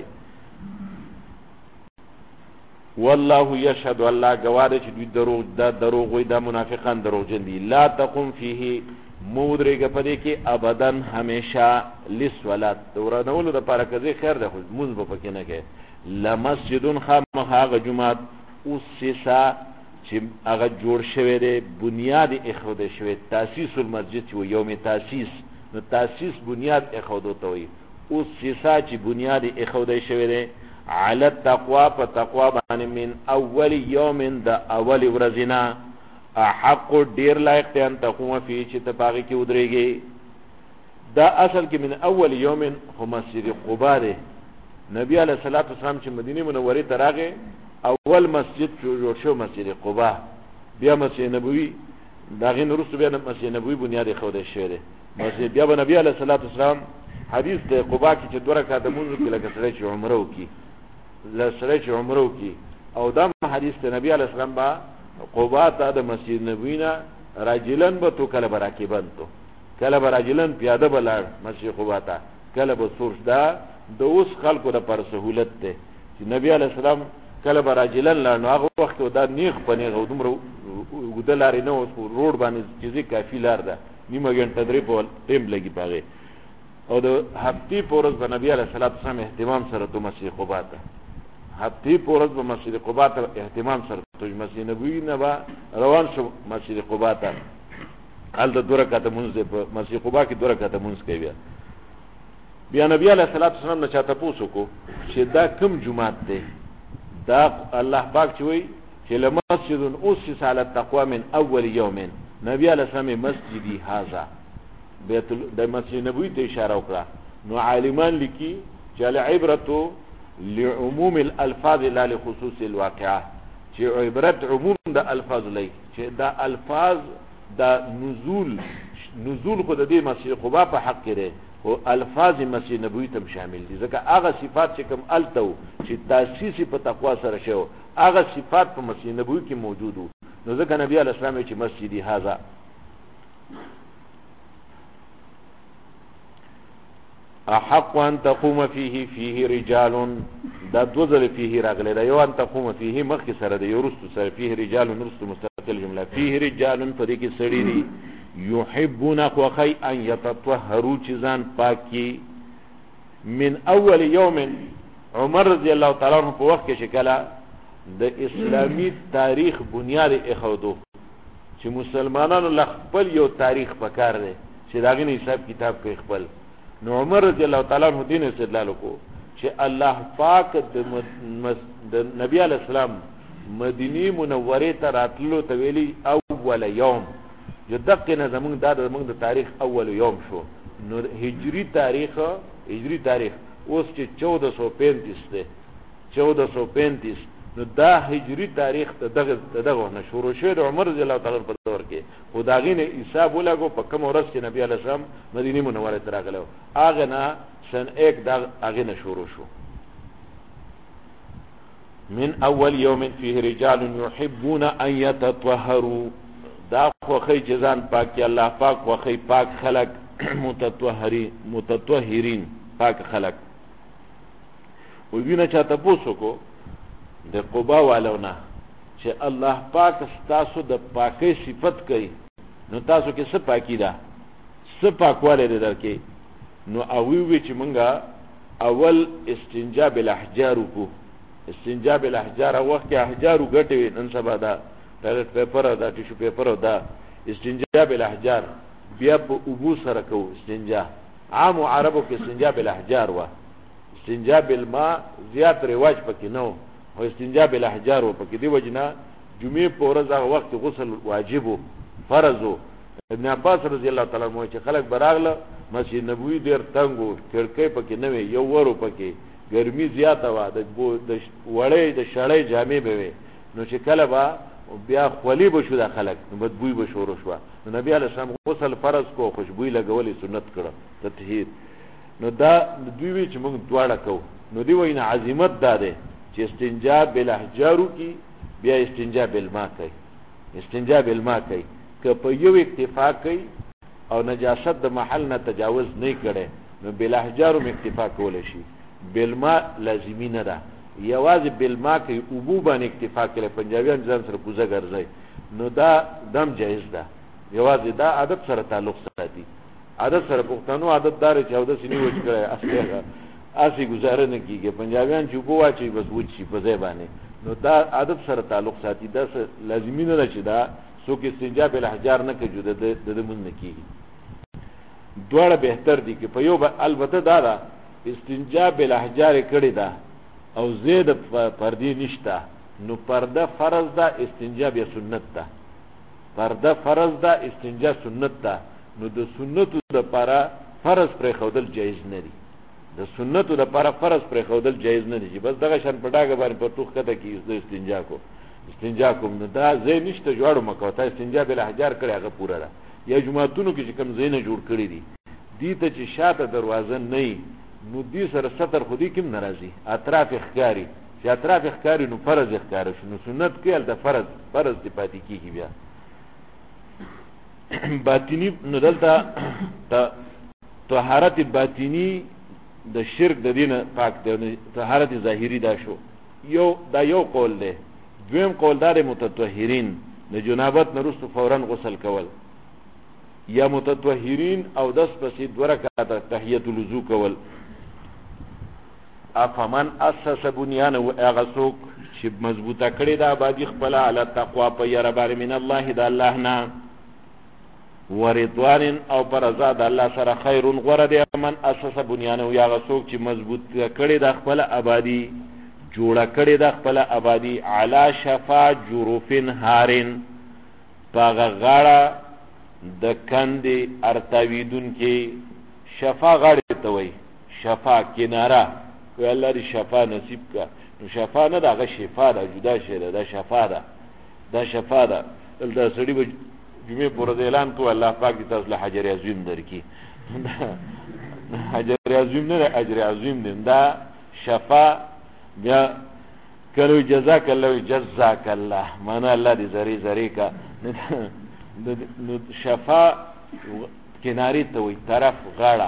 والله يشهد الله گواهه چې دوی دروغ وي دا منافقان دروغجن دي لا تقم فيه مودرګه پدې کې ابدان همیشه للصلاه دورانولو د پاره کې خیر ده مونږ په پکې نه کې لمسجد خامخ جمعات اسسا چې هغه جوړ شوی دی بنیاد اخوده شوی تاسیس المسجد و یوم تاسیس نو تاسیس بنیاد اخوده ته وي اوس سیسا چې بنیاد اخوده شوی دی علی التقوا په تقوا باندې من اول یوم د اول ورځنا حق ډیر لایق ته ان تقوم فی چې ته پاږي کې ودرېږي دا اصل کې من اول یوم خو مسجد قباء دی نبی علیہ الصلوۃ والسلام چې مدینه منوره ته راغی اول مسجد جوړ شو مسجد قباء بیا مسجد نبوی داغه نورسته بیا مسجد نبوی بنیاد خوده شوی دی مسجد بیا نبی علیہ الصلوۃ والسلام حدیث د قباء کې چې دوه رکعات مونږ کې لکه سره چې عمره وکي لسره چې عمره وکي او دا حدیث ته نبی علیہ السلام با قباء ته د مسجد نبوی نه راجلن به تو کله براکبن تو کله براجلن پیاده بلار مسجد قباء ته کله به سورج دا د اوس خلکو د پر سہولت ده چې نبی علیہ السلام کله براجلن لانو هغه وخت دا نیغ پنه غوډم ګدلاري نو روډ باندې چې کافی لار ده نیمه غنټه درې په ټیم لګي پاغه او د هفتی پورز په نبی علیہ الصلوۃ والسلام اهتمام سره تو مسجد قباء ته هفتی پورز په مسجد قباء ته اهتمام سره تو مسجد نبوی نه با روان شو مسجد قباء ته ال د دوه رکعات منځ په مسجد قباء کې دوه رکعات منځ کوي بیا نبی علیہ الصلوۃ والسلام نه چاته پوښتنه کو چې دا کوم جمعه ده دا الله پاک چوي چې لمسجد اسس على التقوى من اول يوم نبی علیہ السلام مسجدی هذا بیت د مسجد نبوی ته اشاره وکړه نو عالمان لیکي چې العبرة لعموم الالفاظ لا لخصوص الواقعه چې عبرت عموم د الفاظ لای چې دا الفاظ دا نزول خود د مسجد قباء په حق کې او الفاظ مسجد نبوی ته شامل دي ځکه هغه صفات چې کوم التو چې تاسیس په تقوا سره شو هغه صفات په مسجد نبوی کې موجود وو نو ځکه نبی علیہ السلام چې مسجدی هاذا احق ان تقوم فيه رجال دا دوزل فيه راغله دا یو ان تقوم فيه مخ سره د یورست سره فيه رجال نرست مستقل جمله فيه رجال په دې کې سړي دي يحبون خوخي ان يتطهروا چیزان پاکي من اول يوم عمر رضی الله تعالی عنہ په وخت کې شکلا د اسلامی تاریخ بنیاد اخودو چې مسلمانانو لخپل یو تاریخ پکار دی چې داغه حساب کتاب کوي خپل نو عمر رضی الله تعالی عنہ دین استدلال کو چې الله پاک د نبی علیہ السلام مدینه منوره ته راتلو ته ویلي اول یوم جو دقه نه زمونږ د تاریخ اول یوم شو نو هجری تاریخ اوس چې 1435 ده 1435 نو دا هجری تاریخ ته دغه نه شروع شو د عمر رضی الله تعالی په دور کې خدایغین حساب ولګو په کوم ورځ چې نبی علیہ السلام مدینه منوره ته راغلو هغه نه سن 1 دا هغه نه شروع شو من اول يوم فيه رجال يحبون ان يتطهروا دا خوخی جزان پاکی الله پاک خوخی پاک خلق متطهرین پاک خلق وینا چاته پوسو کو د قباء والونا چې الله پاک تاسو د پاکي صفت کوي نو تاسو کې څه پاکی ده څه پاکواله ده درکې نو اووی چې مونږه اول استنجا بالاحجار کو استنجا بالاحجار وخت کې احجار غټوي نن سبا دا ټایلټ پیپر دا ټیشو پیپر دا استنجا بالاحجار بیا په ابو سره کو استنجا عام عربو کې استنجا بالاحجار وا استنجا بالماء زیات رواج پکې نو او استنجا بالاحجار و پکې دی وجنا جمعه په ورځ هغه وخت غسل واجب فرض ابن عباس رضی الله تعالی عنہ چې خلک براغله مسجد نبوی ډیر تنګو کړکۍ پکې نه وي یو ورو پکې ګرمي زیاته وا د وړې د شړې جامې به وي نو چې کله با بیا خولي بشو د خلک بدبوئی بشورو شو نو نبی علیہ السلام غسل فرض کو خوشبوئی لګولې سنت کړه تطهیر نو دا دوی وی چې موږ دواړه کو نو دی وینا عظمت داده چې استنجا بالاحجارو کی بیا استنجا بالماء کوي استنجا بالماء کوي که په یو اکتفا کوي او نجاست د محل نه تجاوز نه کړي نو بالاحجارو می اکتفا کول شي بالماء لازمی نه ده یوازې بالماء کوي ابو باندې اکتفا کوي پنجابیان ځان سره کوزه ګرځي نو دا دم جایز ده یوازې دا عادت سره تعلق ساتي عادت سره پښتنو عادت دار چې او د سینې وچ کړي اصلي گزاره نه کیږي پنجابیان چې بو واچي بس وچی په ځای باندې نو دا ادب سره تعلق ساتي، دا لازمي نه ده چې دا څوک استنجا بالاحجار نه کوي د مونږ نه کیږي. دواړه بهتر دي کې په یو البته دا ده استنجا بالاحجار کړي دا او زید پردی نشته، نو پرده فرض ده، استنجا بیا سنت ده. پرده فرض ده، استنجا سنت ده. نو د سنتو د لپاره فرض پرې خودل جایز نه دي، د سنتو د لپاره فرض پرې خودل جایز نه دي چې بس دغه شان پټاګه باندې په توخ کته کې د استنجا کوم نو دا زې نشته جوړو مکو ته استنجا بل احجار کړي هغه پوره ده. یا جمعتونو کې چې کوم زینه جوړ کړي دي دي ته چې شاته دروازه نه نو دې سره ستر خودي کوم ناراضي اطراف اختیاري چې اطراف اختیاري نو فرض اختیار شنو سنت کې ال د فرض دی پاتې کیږي. بیا باطینی نو دلته طهارت باطینی د شرک د دینه پاک دی، طهارت ظاهری دا شو یو قول دی. دویم قول دار متطهرین د جنابت نرست فورا غسل کول، یا متطهرین او دس پسې 2 رکعات تحیت الوضو کول. افمن اسس بنیانه اغسوک چې مضبوطه کړي دا آبادی خپل علی تقوا په یره باندې من الله د الله نه ورضوان او پر رضا د الله سره خیر غره دی. من اسس بنیانه اغسوک چې مضبوط کړي دا خپل آبادی جوړه کړي دا خپل آبادی علی شفا جروفن هارن پاغه غاړه د کندې ارتویدون کې. شفا غاړه ته وای، شفا کناره که الله دې شفا نصیب کا. نو شفا نه دغه شفا ده، جدا شی ده، دا شفا ده، دا شفا ده. دا سړي به جمعې پر اعلان کو الله پاک دې تاسو له حجر عظیم درکې. حجر عظیم نه اجر عظیم دی دا شفا. بیا کلو جزاک الله جزاک الله معنا الله دې زری کا. نو شفا کناری ته وي، طرف غاړه،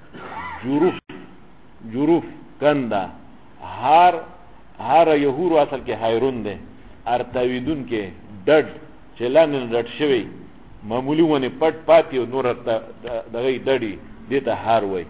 جروف کنده، هار یهور اصل کې هایرون ده، ارتویدون کې ډډ چې لاندې ډډ شوی معمولی ونه پټ پاتې او نور دغه ډډي دې ته هار وای.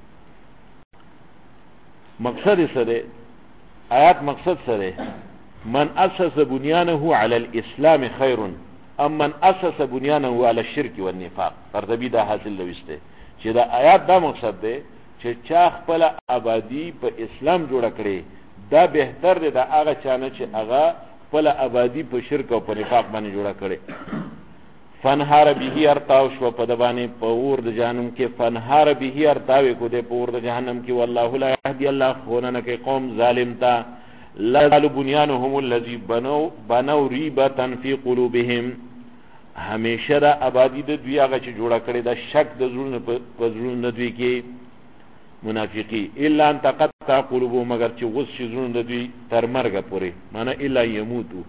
مقصد یې څه دی؟ آیات مقصد سره من اسس بنیانه علی الاسلام خیر ام من اسس بنیانه علی الشرك والنفاق. قرطبی دا حاصل لوسته چې دا آیات دا مقصد دی چې چا خپل آبادی په اسلام جوړ کړي دا بهتر دی دا هغه چانه چې هغه خپل آبادی په شرک او په نفاق باندې جوړ کړي. فنهار به ارتاو شو په دبانې په اور د جهنم کې، فنهار به ارتاوي کو دې په اور د جهنم کې. والله لا يهدي الله خونن کې قوم ظالم تا. لا بنيانهم الذي بنوا ريبه في قلوبهم. همیشه دا آبادی د دوی هغه چې جوړ کړي دا شک د زړونو په زړونو دوی کې منافقي. الا ان تقطع قلوبهم، مگر چې غوس شي زړونو د دوی تر مرګه پورې، معنی الا يموتوا.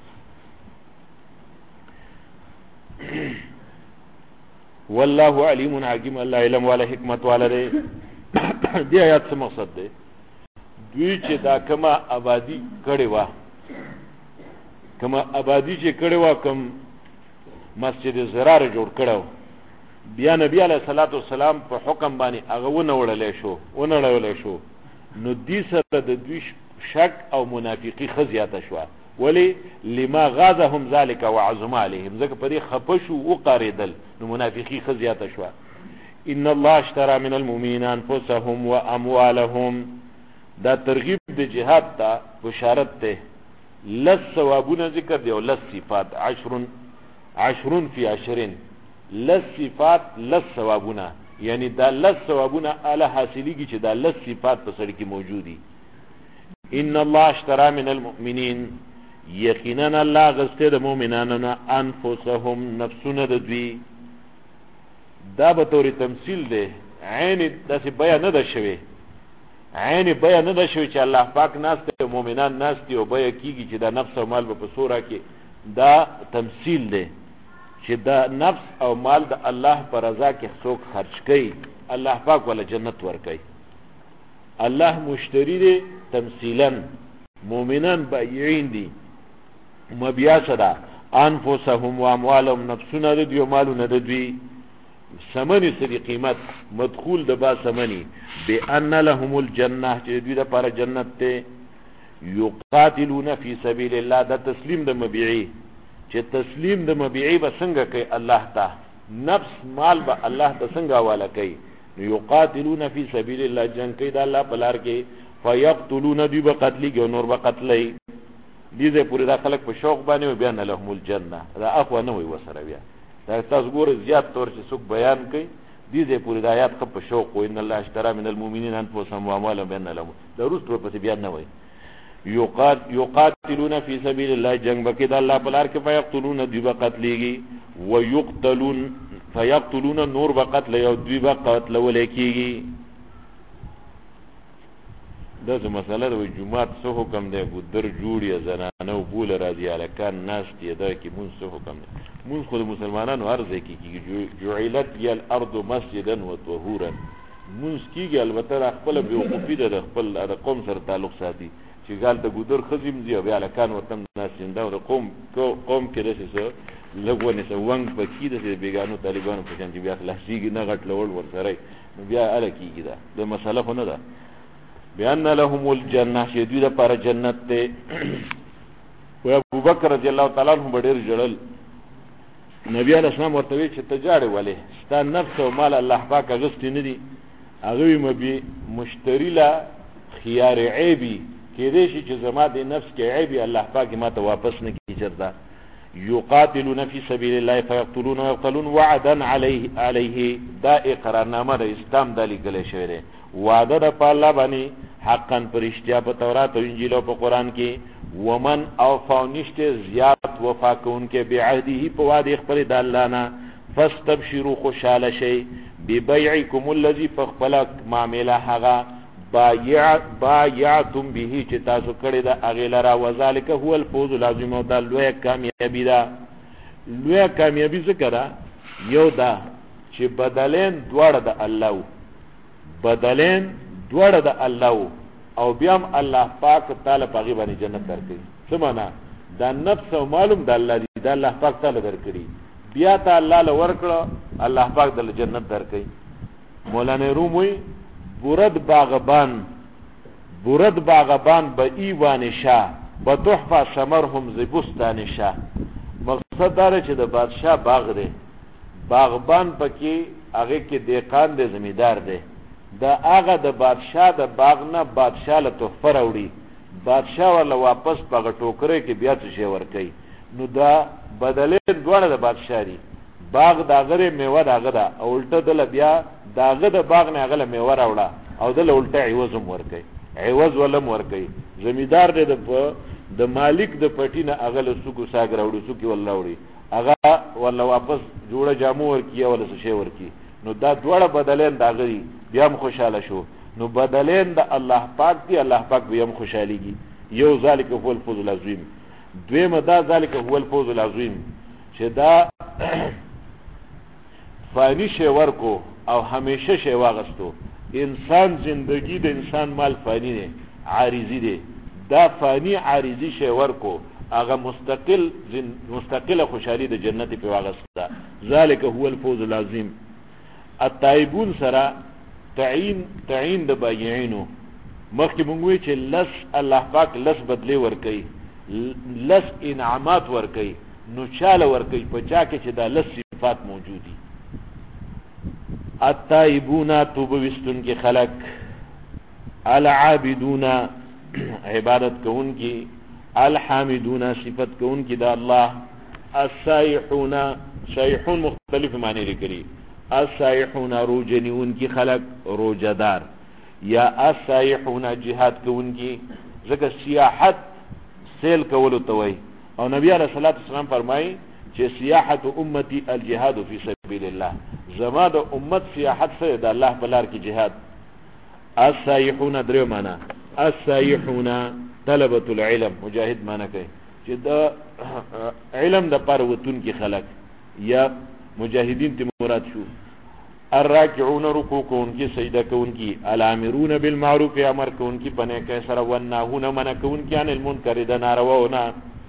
والله علیم حکیم، الله علم والا حکمت والا دی. دی آیات څه مقصد دی؟ دوی چې دا کما آبادی کړي وا، کما آبادی چې کړي وا، کم مسجد زرار جوړ کړو، بیا نبی علیہ الصلوۃ والسلام په حکم باندې هغه ونړلې شو، نو دې سره د دوی شک او منافقی خزیاته شو. ولی لما غازهم ذلك وعظم عليهم، ځکه په دې خپشو او قاریدل نو منافقی خزیاته شو. ان الله اشترى من المؤمنين انفسهم واموالهم. دا ترغیب د جهاد ته بشارت ته. لس ثوابونه ذکر دی او لس صفات، عشرون فی عشرین، لس صفات لس ثوابونه، یعنی دا لس ثوابونه اعلی حاصلیږي چې دا لس صفات په سر کې موجودي. ان الله اشترى من المؤمنين، یقینا الله غسته د مؤمنانو نه انفسهم نفسونه د دوی. دا به توري تمثيل دی، عین داسې بیان نه ده شوی، عین بیان نه ده شوی چې الله پاک ناست او مؤمنان ناست او بیان کیږي چې دا نفس او مال په صورت کې. دا تمثيل دی چې دا نفس او مال د الله پر رضا کې څوک خرج کوي الله پاک ولا جنت ور کوي. الله مشتری دی تمثيلا، مؤمنان بایعين دي. مبیا صدا انفسهم و اموالهم، نفسونه د دوی او مالونه د دوی. ثمنی سری قیمت مدخول د با ثمنی بان لهم الجنه، چې دوی د پر جنت ته. یقاتلون فی سبیل الله دا تسلیم د مبیعی چې تسلیم د مبیعی به څنګه کوي الله ته نفس مال به الله ته څنګه حواله کوي یقاتلون فی سبیل الله جنگ کوي د الله په لار کې فیقتلون دی به قتلی او نور به قتلی دې ځای پورې دا خلک په شوق باندې بیان لهم الجنه دا اخوا نه وي وسره بیا دا تاسو ګوره زیات طور چې څوک بیان کوي دې ځای پورې د آیات خو په شوق وي ان الله اشترى من المؤمنین انفسهم واموالهم بان لهم دا روز په بیان نه وي یقاتلون فی سبیل الله جنگ بکید الله په لار کې فیقتلون دی به قتلیږي ويقتلون فیقتلون نور به قتل یو دی به قتل ولیکيږي دا څه مسله ده جمعات څه حکم دی ګدر جوړي زنانه او بول راځي الکان ناس دی دا کې مون څه حکم دی مون خو مسلمانانو ارزه کې جعلت یل ارض مسجدا وطهورا مون کیږي البته خپل بیوقوفی ده خپل قوم سره تعلق ساتي چې ګال ته ګدر خزم دی بیا الکان ورتم ناس زنده او قوم کې دسه څه لګونه څه ونګ پکې د بیگانو طالبانو په شان چې بیا خلاصيږي نه غټ لول ور سره بیا الکیږي دا د مسله خو نه ده بیان لهم الجنه شدید پر جنت ته و ابو بکر رضی الله تعالی عنہ ډیر جړل نبی علیہ السلام ورته چې تجاړه ولې ستا نفس او مال الله پاک غست نه دي هغه مبي مشتری لا خيار عیبی کې دې شي چې زما د نفس کې عیبی الله پاک ما ته واپس نه کی چردا یقاتلون فی سبیل الله فیقتلون ويقتلون وعدا علیه دا اقرارنامه د اسلام د لیکل شوی دی وعده د الله باندې حقا پرشتیا په تورات او انجیل او په قران کې ومن اوفا نشته زیات وفا کوونکې بعهده په وعده خپل د الله نه فاستبشروا خوشاله شي ببيعكم الذي فخلق معامله هغه بایعتم به چې تاسو کړی دا اغه لرا وذالک هو الفوز العظیم او دا لوی کامیابی ده لوی کامیابی څه کړه یو دا چې بدلین دوړه د الله بدلین دوړه د الله او بیا الله پاک تعالی په غیبه جنت درکړي څه معنا دا نفس او معلوم د الله دی دا الله پاک تعالی درکړي بیا ته الله له ورکړه الله پاک د جنت درکړي مولانا رومي برد باغبان با ایوان شاه با تحفه ثمرهم ز بستان شاه مقصد داره چې د بادشاہ باغ دی باغبان پکې هغه کې دیقان دی زمیدار دی دا هغه د بادشاہ د باغ نه بادشاہ له تحفه راوړي بادشاہ ولا واپس پغه ټوکره کې بیا څه شی ورکي نو دا بدلې دوړه د بادشاہ دی باغ دا غره میوه دا غدا او الټه دل بیا دا غدا باغ نه غله میوه راوړه او دل الټه عوضم ورکي عوض ولم ورکي زمیدار دې د مالک د پټینه اغله سکو ساګ راوړي سکو ول راوړي اغه ولا واپس جوړه جامو ورکی ولا څه شی ورکی نو دا دوړه بدلین دا غري بیا هم خوشاله شو نو بدلین د الله پاک دی الله پاک بیا هم خوشاليږي یو ذالک هو الفوز العظیم دویم دا ذالک هو الفوز العظیم چې دا فانی شی ورکو او همیشه شی واغستو انسان زندگی د انسان مال فانی دی عارضی دی دا فانی عارضی شی ورکو هغه مستقل خوشحالی د جنت په واغستا ذالک هو الفوز العظیم التائبون سرا تعین د بایعینو مخکې مونږ وی چې لس الله پاک لس بدلی ورکي لس انعامات ورکي نو چاله ورکي په چا کې چې دا لس صفات موجودي التائبون توبوستون کی خلق العابدون عبادت کون کی الحامدون صفت کون کی دا اللہ السائحون سائحون مختلف معنی لکلی السائحون روجنیون کی خلق روجدار یا السائحون جہاد کون کی ذکر سیاحت سیل کولو توئی اور نبی علیہ الصلوۃ والسلام فرمائی چې سیاحت امتی الجهاد فی سبیل الله زما د امت سیاحت سره د الله په لار کې جهاد السائحون درو معنا السائحون طلبه العلم مجاهد معنا کوي چې د علم د پر وتون کې خلق یا مجاهدین ته مراد شو الراکعون رکوع کون کی سجدہ کون کی الامرون بالمعروف امر کون کی بنے کیسر وناهون منع کون کی عن المنکر د نارواونه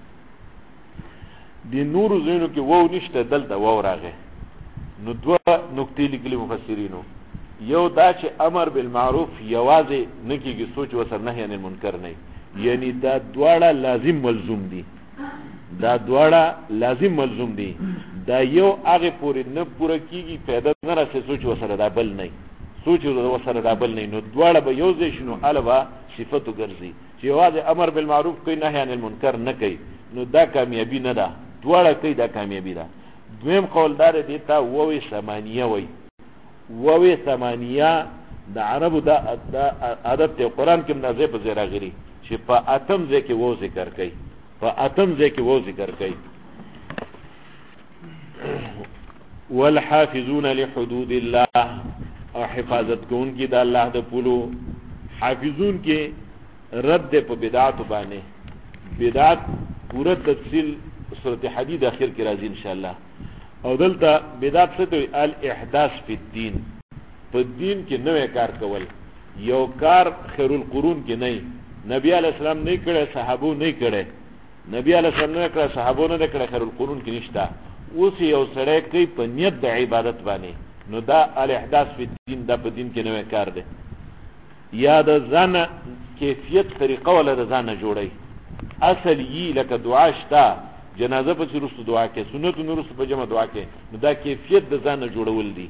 دی نور زینو کې وو نشته دلته وو راغه نو دوه نکتې لیکلي مفسرینو یو دا چې امر بالمعروف یوازې نکیږي سوچ وسر نهی عن المنکر نه یعنی دا دواړه لازم ملزوم دي، دا دواړه لازم ملزوم دي. دا یو هغه پورې نه پوره کیږي پیدا نه راسي سوچ وسره دا بل نه سوچ وسره دا بل نه، نو دواړه به یو ځای شنو الوا صفاتو ګرځي چې واځي امر بالمعروف کوي نهي عن المنکر نه کوي، نو دا کامیابی نه ده، دواړه کوي دا کامیابی ده. دویم قولدار دي ته ووي ثمانیه وي، ووي ثمانیه د عربو دا عادت دی، قران کې منځه په زیرا غري چې په اتم ځکه وو ذکر کوي، په اتم ځکه وو ذکر کوي. والحافظون لحدود الله، او حفاظت کون کی دا الله د پلو. حافظون کې رد په بدعات باندې، بدعات پورا تفصیل سورۃ حدید اخر کې راځي ان شاء الله. او دلته بدعت څه ته الاحداث فی الدین، په دین کې نوې کار کول. یو کار خیر القرون کې نه، نبی علیہ السلام نه کړه، صحابو نه کړه، نبی علیہ السلام نه کړه، صحابو نه کړه، خیر القرون کې نشته. اوس یو سړی کوي په نیت د عبادت باندې، نو دا الاحداث فی الدین، دا په دین کې نوې کار دی. یا د ځان کیفیت طریقه ولا د ځان جوړي، اصل یی لکه دعا شتا، جنازه په رسو دعا کې، سنت نور په جمع دعا کې، نو دا کیفیت د ځان جوړول دي.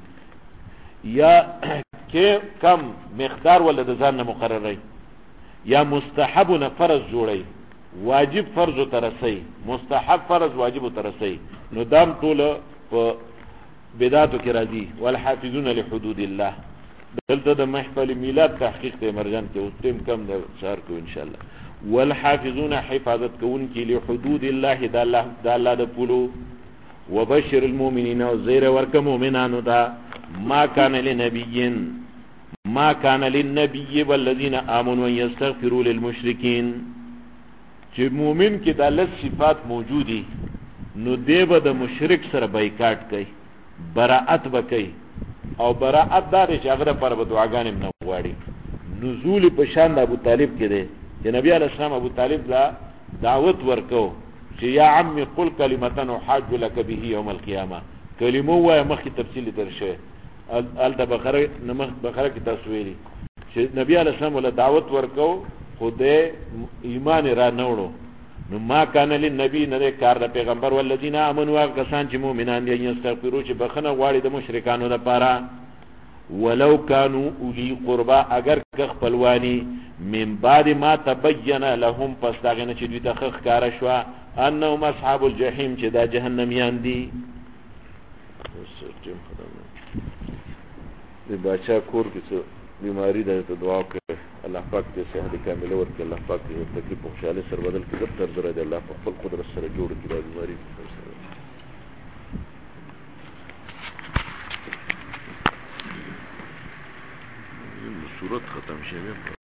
یا کې کم مقدار ولا د ځان مقرري، یا مستحب نه فرض جوړي، واجب فرض ترسي، مستحب فرض واجب ترسي، نو دام ټول په بدعاتو کې راځي. والحافظون لحدود الله، دلته د محفل میلاد تحقیق ته مرجان کې او تم کم د شهر کو ان شاء الله. والحافظون حفاظت کون کی لحدود الله، دا الله د پلو. وبشر المؤمنین، او زیر ورک مؤمنانو دا. ما کان لنبی، ما کان للنبی والذین آمنوا یستغفروا للمشرکین، چې مؤمن کې د الله صفات موجودي، نو دیو د مشرک سره بایکاټ کوي، براءت وکي، او براءت دار چې هغه پر دعاګانې نه غواړي. نزول په شان د ابو طالب کې دی چې نبی علیہ السلام ابو طالب لا دعوت ورکو چې یا عمي قل کلمتن حاج لك به يوم القيامه، کلمه وای مخکې تفصیل درشه ال د بقره نمخ بقره کې تصویری چې نبی علیہ السلام ول دعوت ورکو، خدای ایمان را نوړو. نو ما کان للنبی نه کار د پیغمبر والذین آمنوا، کسان چې مؤمنان دي، یستغفروا چې بخنه غواړي د مشرکانو لپاره. ولو كانوا اولی قربا، اگر که خپلوانی، من بعد ما تبین لهم، پس داغنه چې دوی ته ښکار شو، انهم اصحاب الجحیم، چې دا جهنميان دي. د بادشاہ کور کې څه بیماری ده ته دعا کوي، الله پاک دې صحت کامله ورکړي، الله پاک دې تکلیف او خوشاله سره بدل کړي، تر زره دې الله په خپل قدرت سره جوړ کړي دا بیماری. صورت ختم شوه.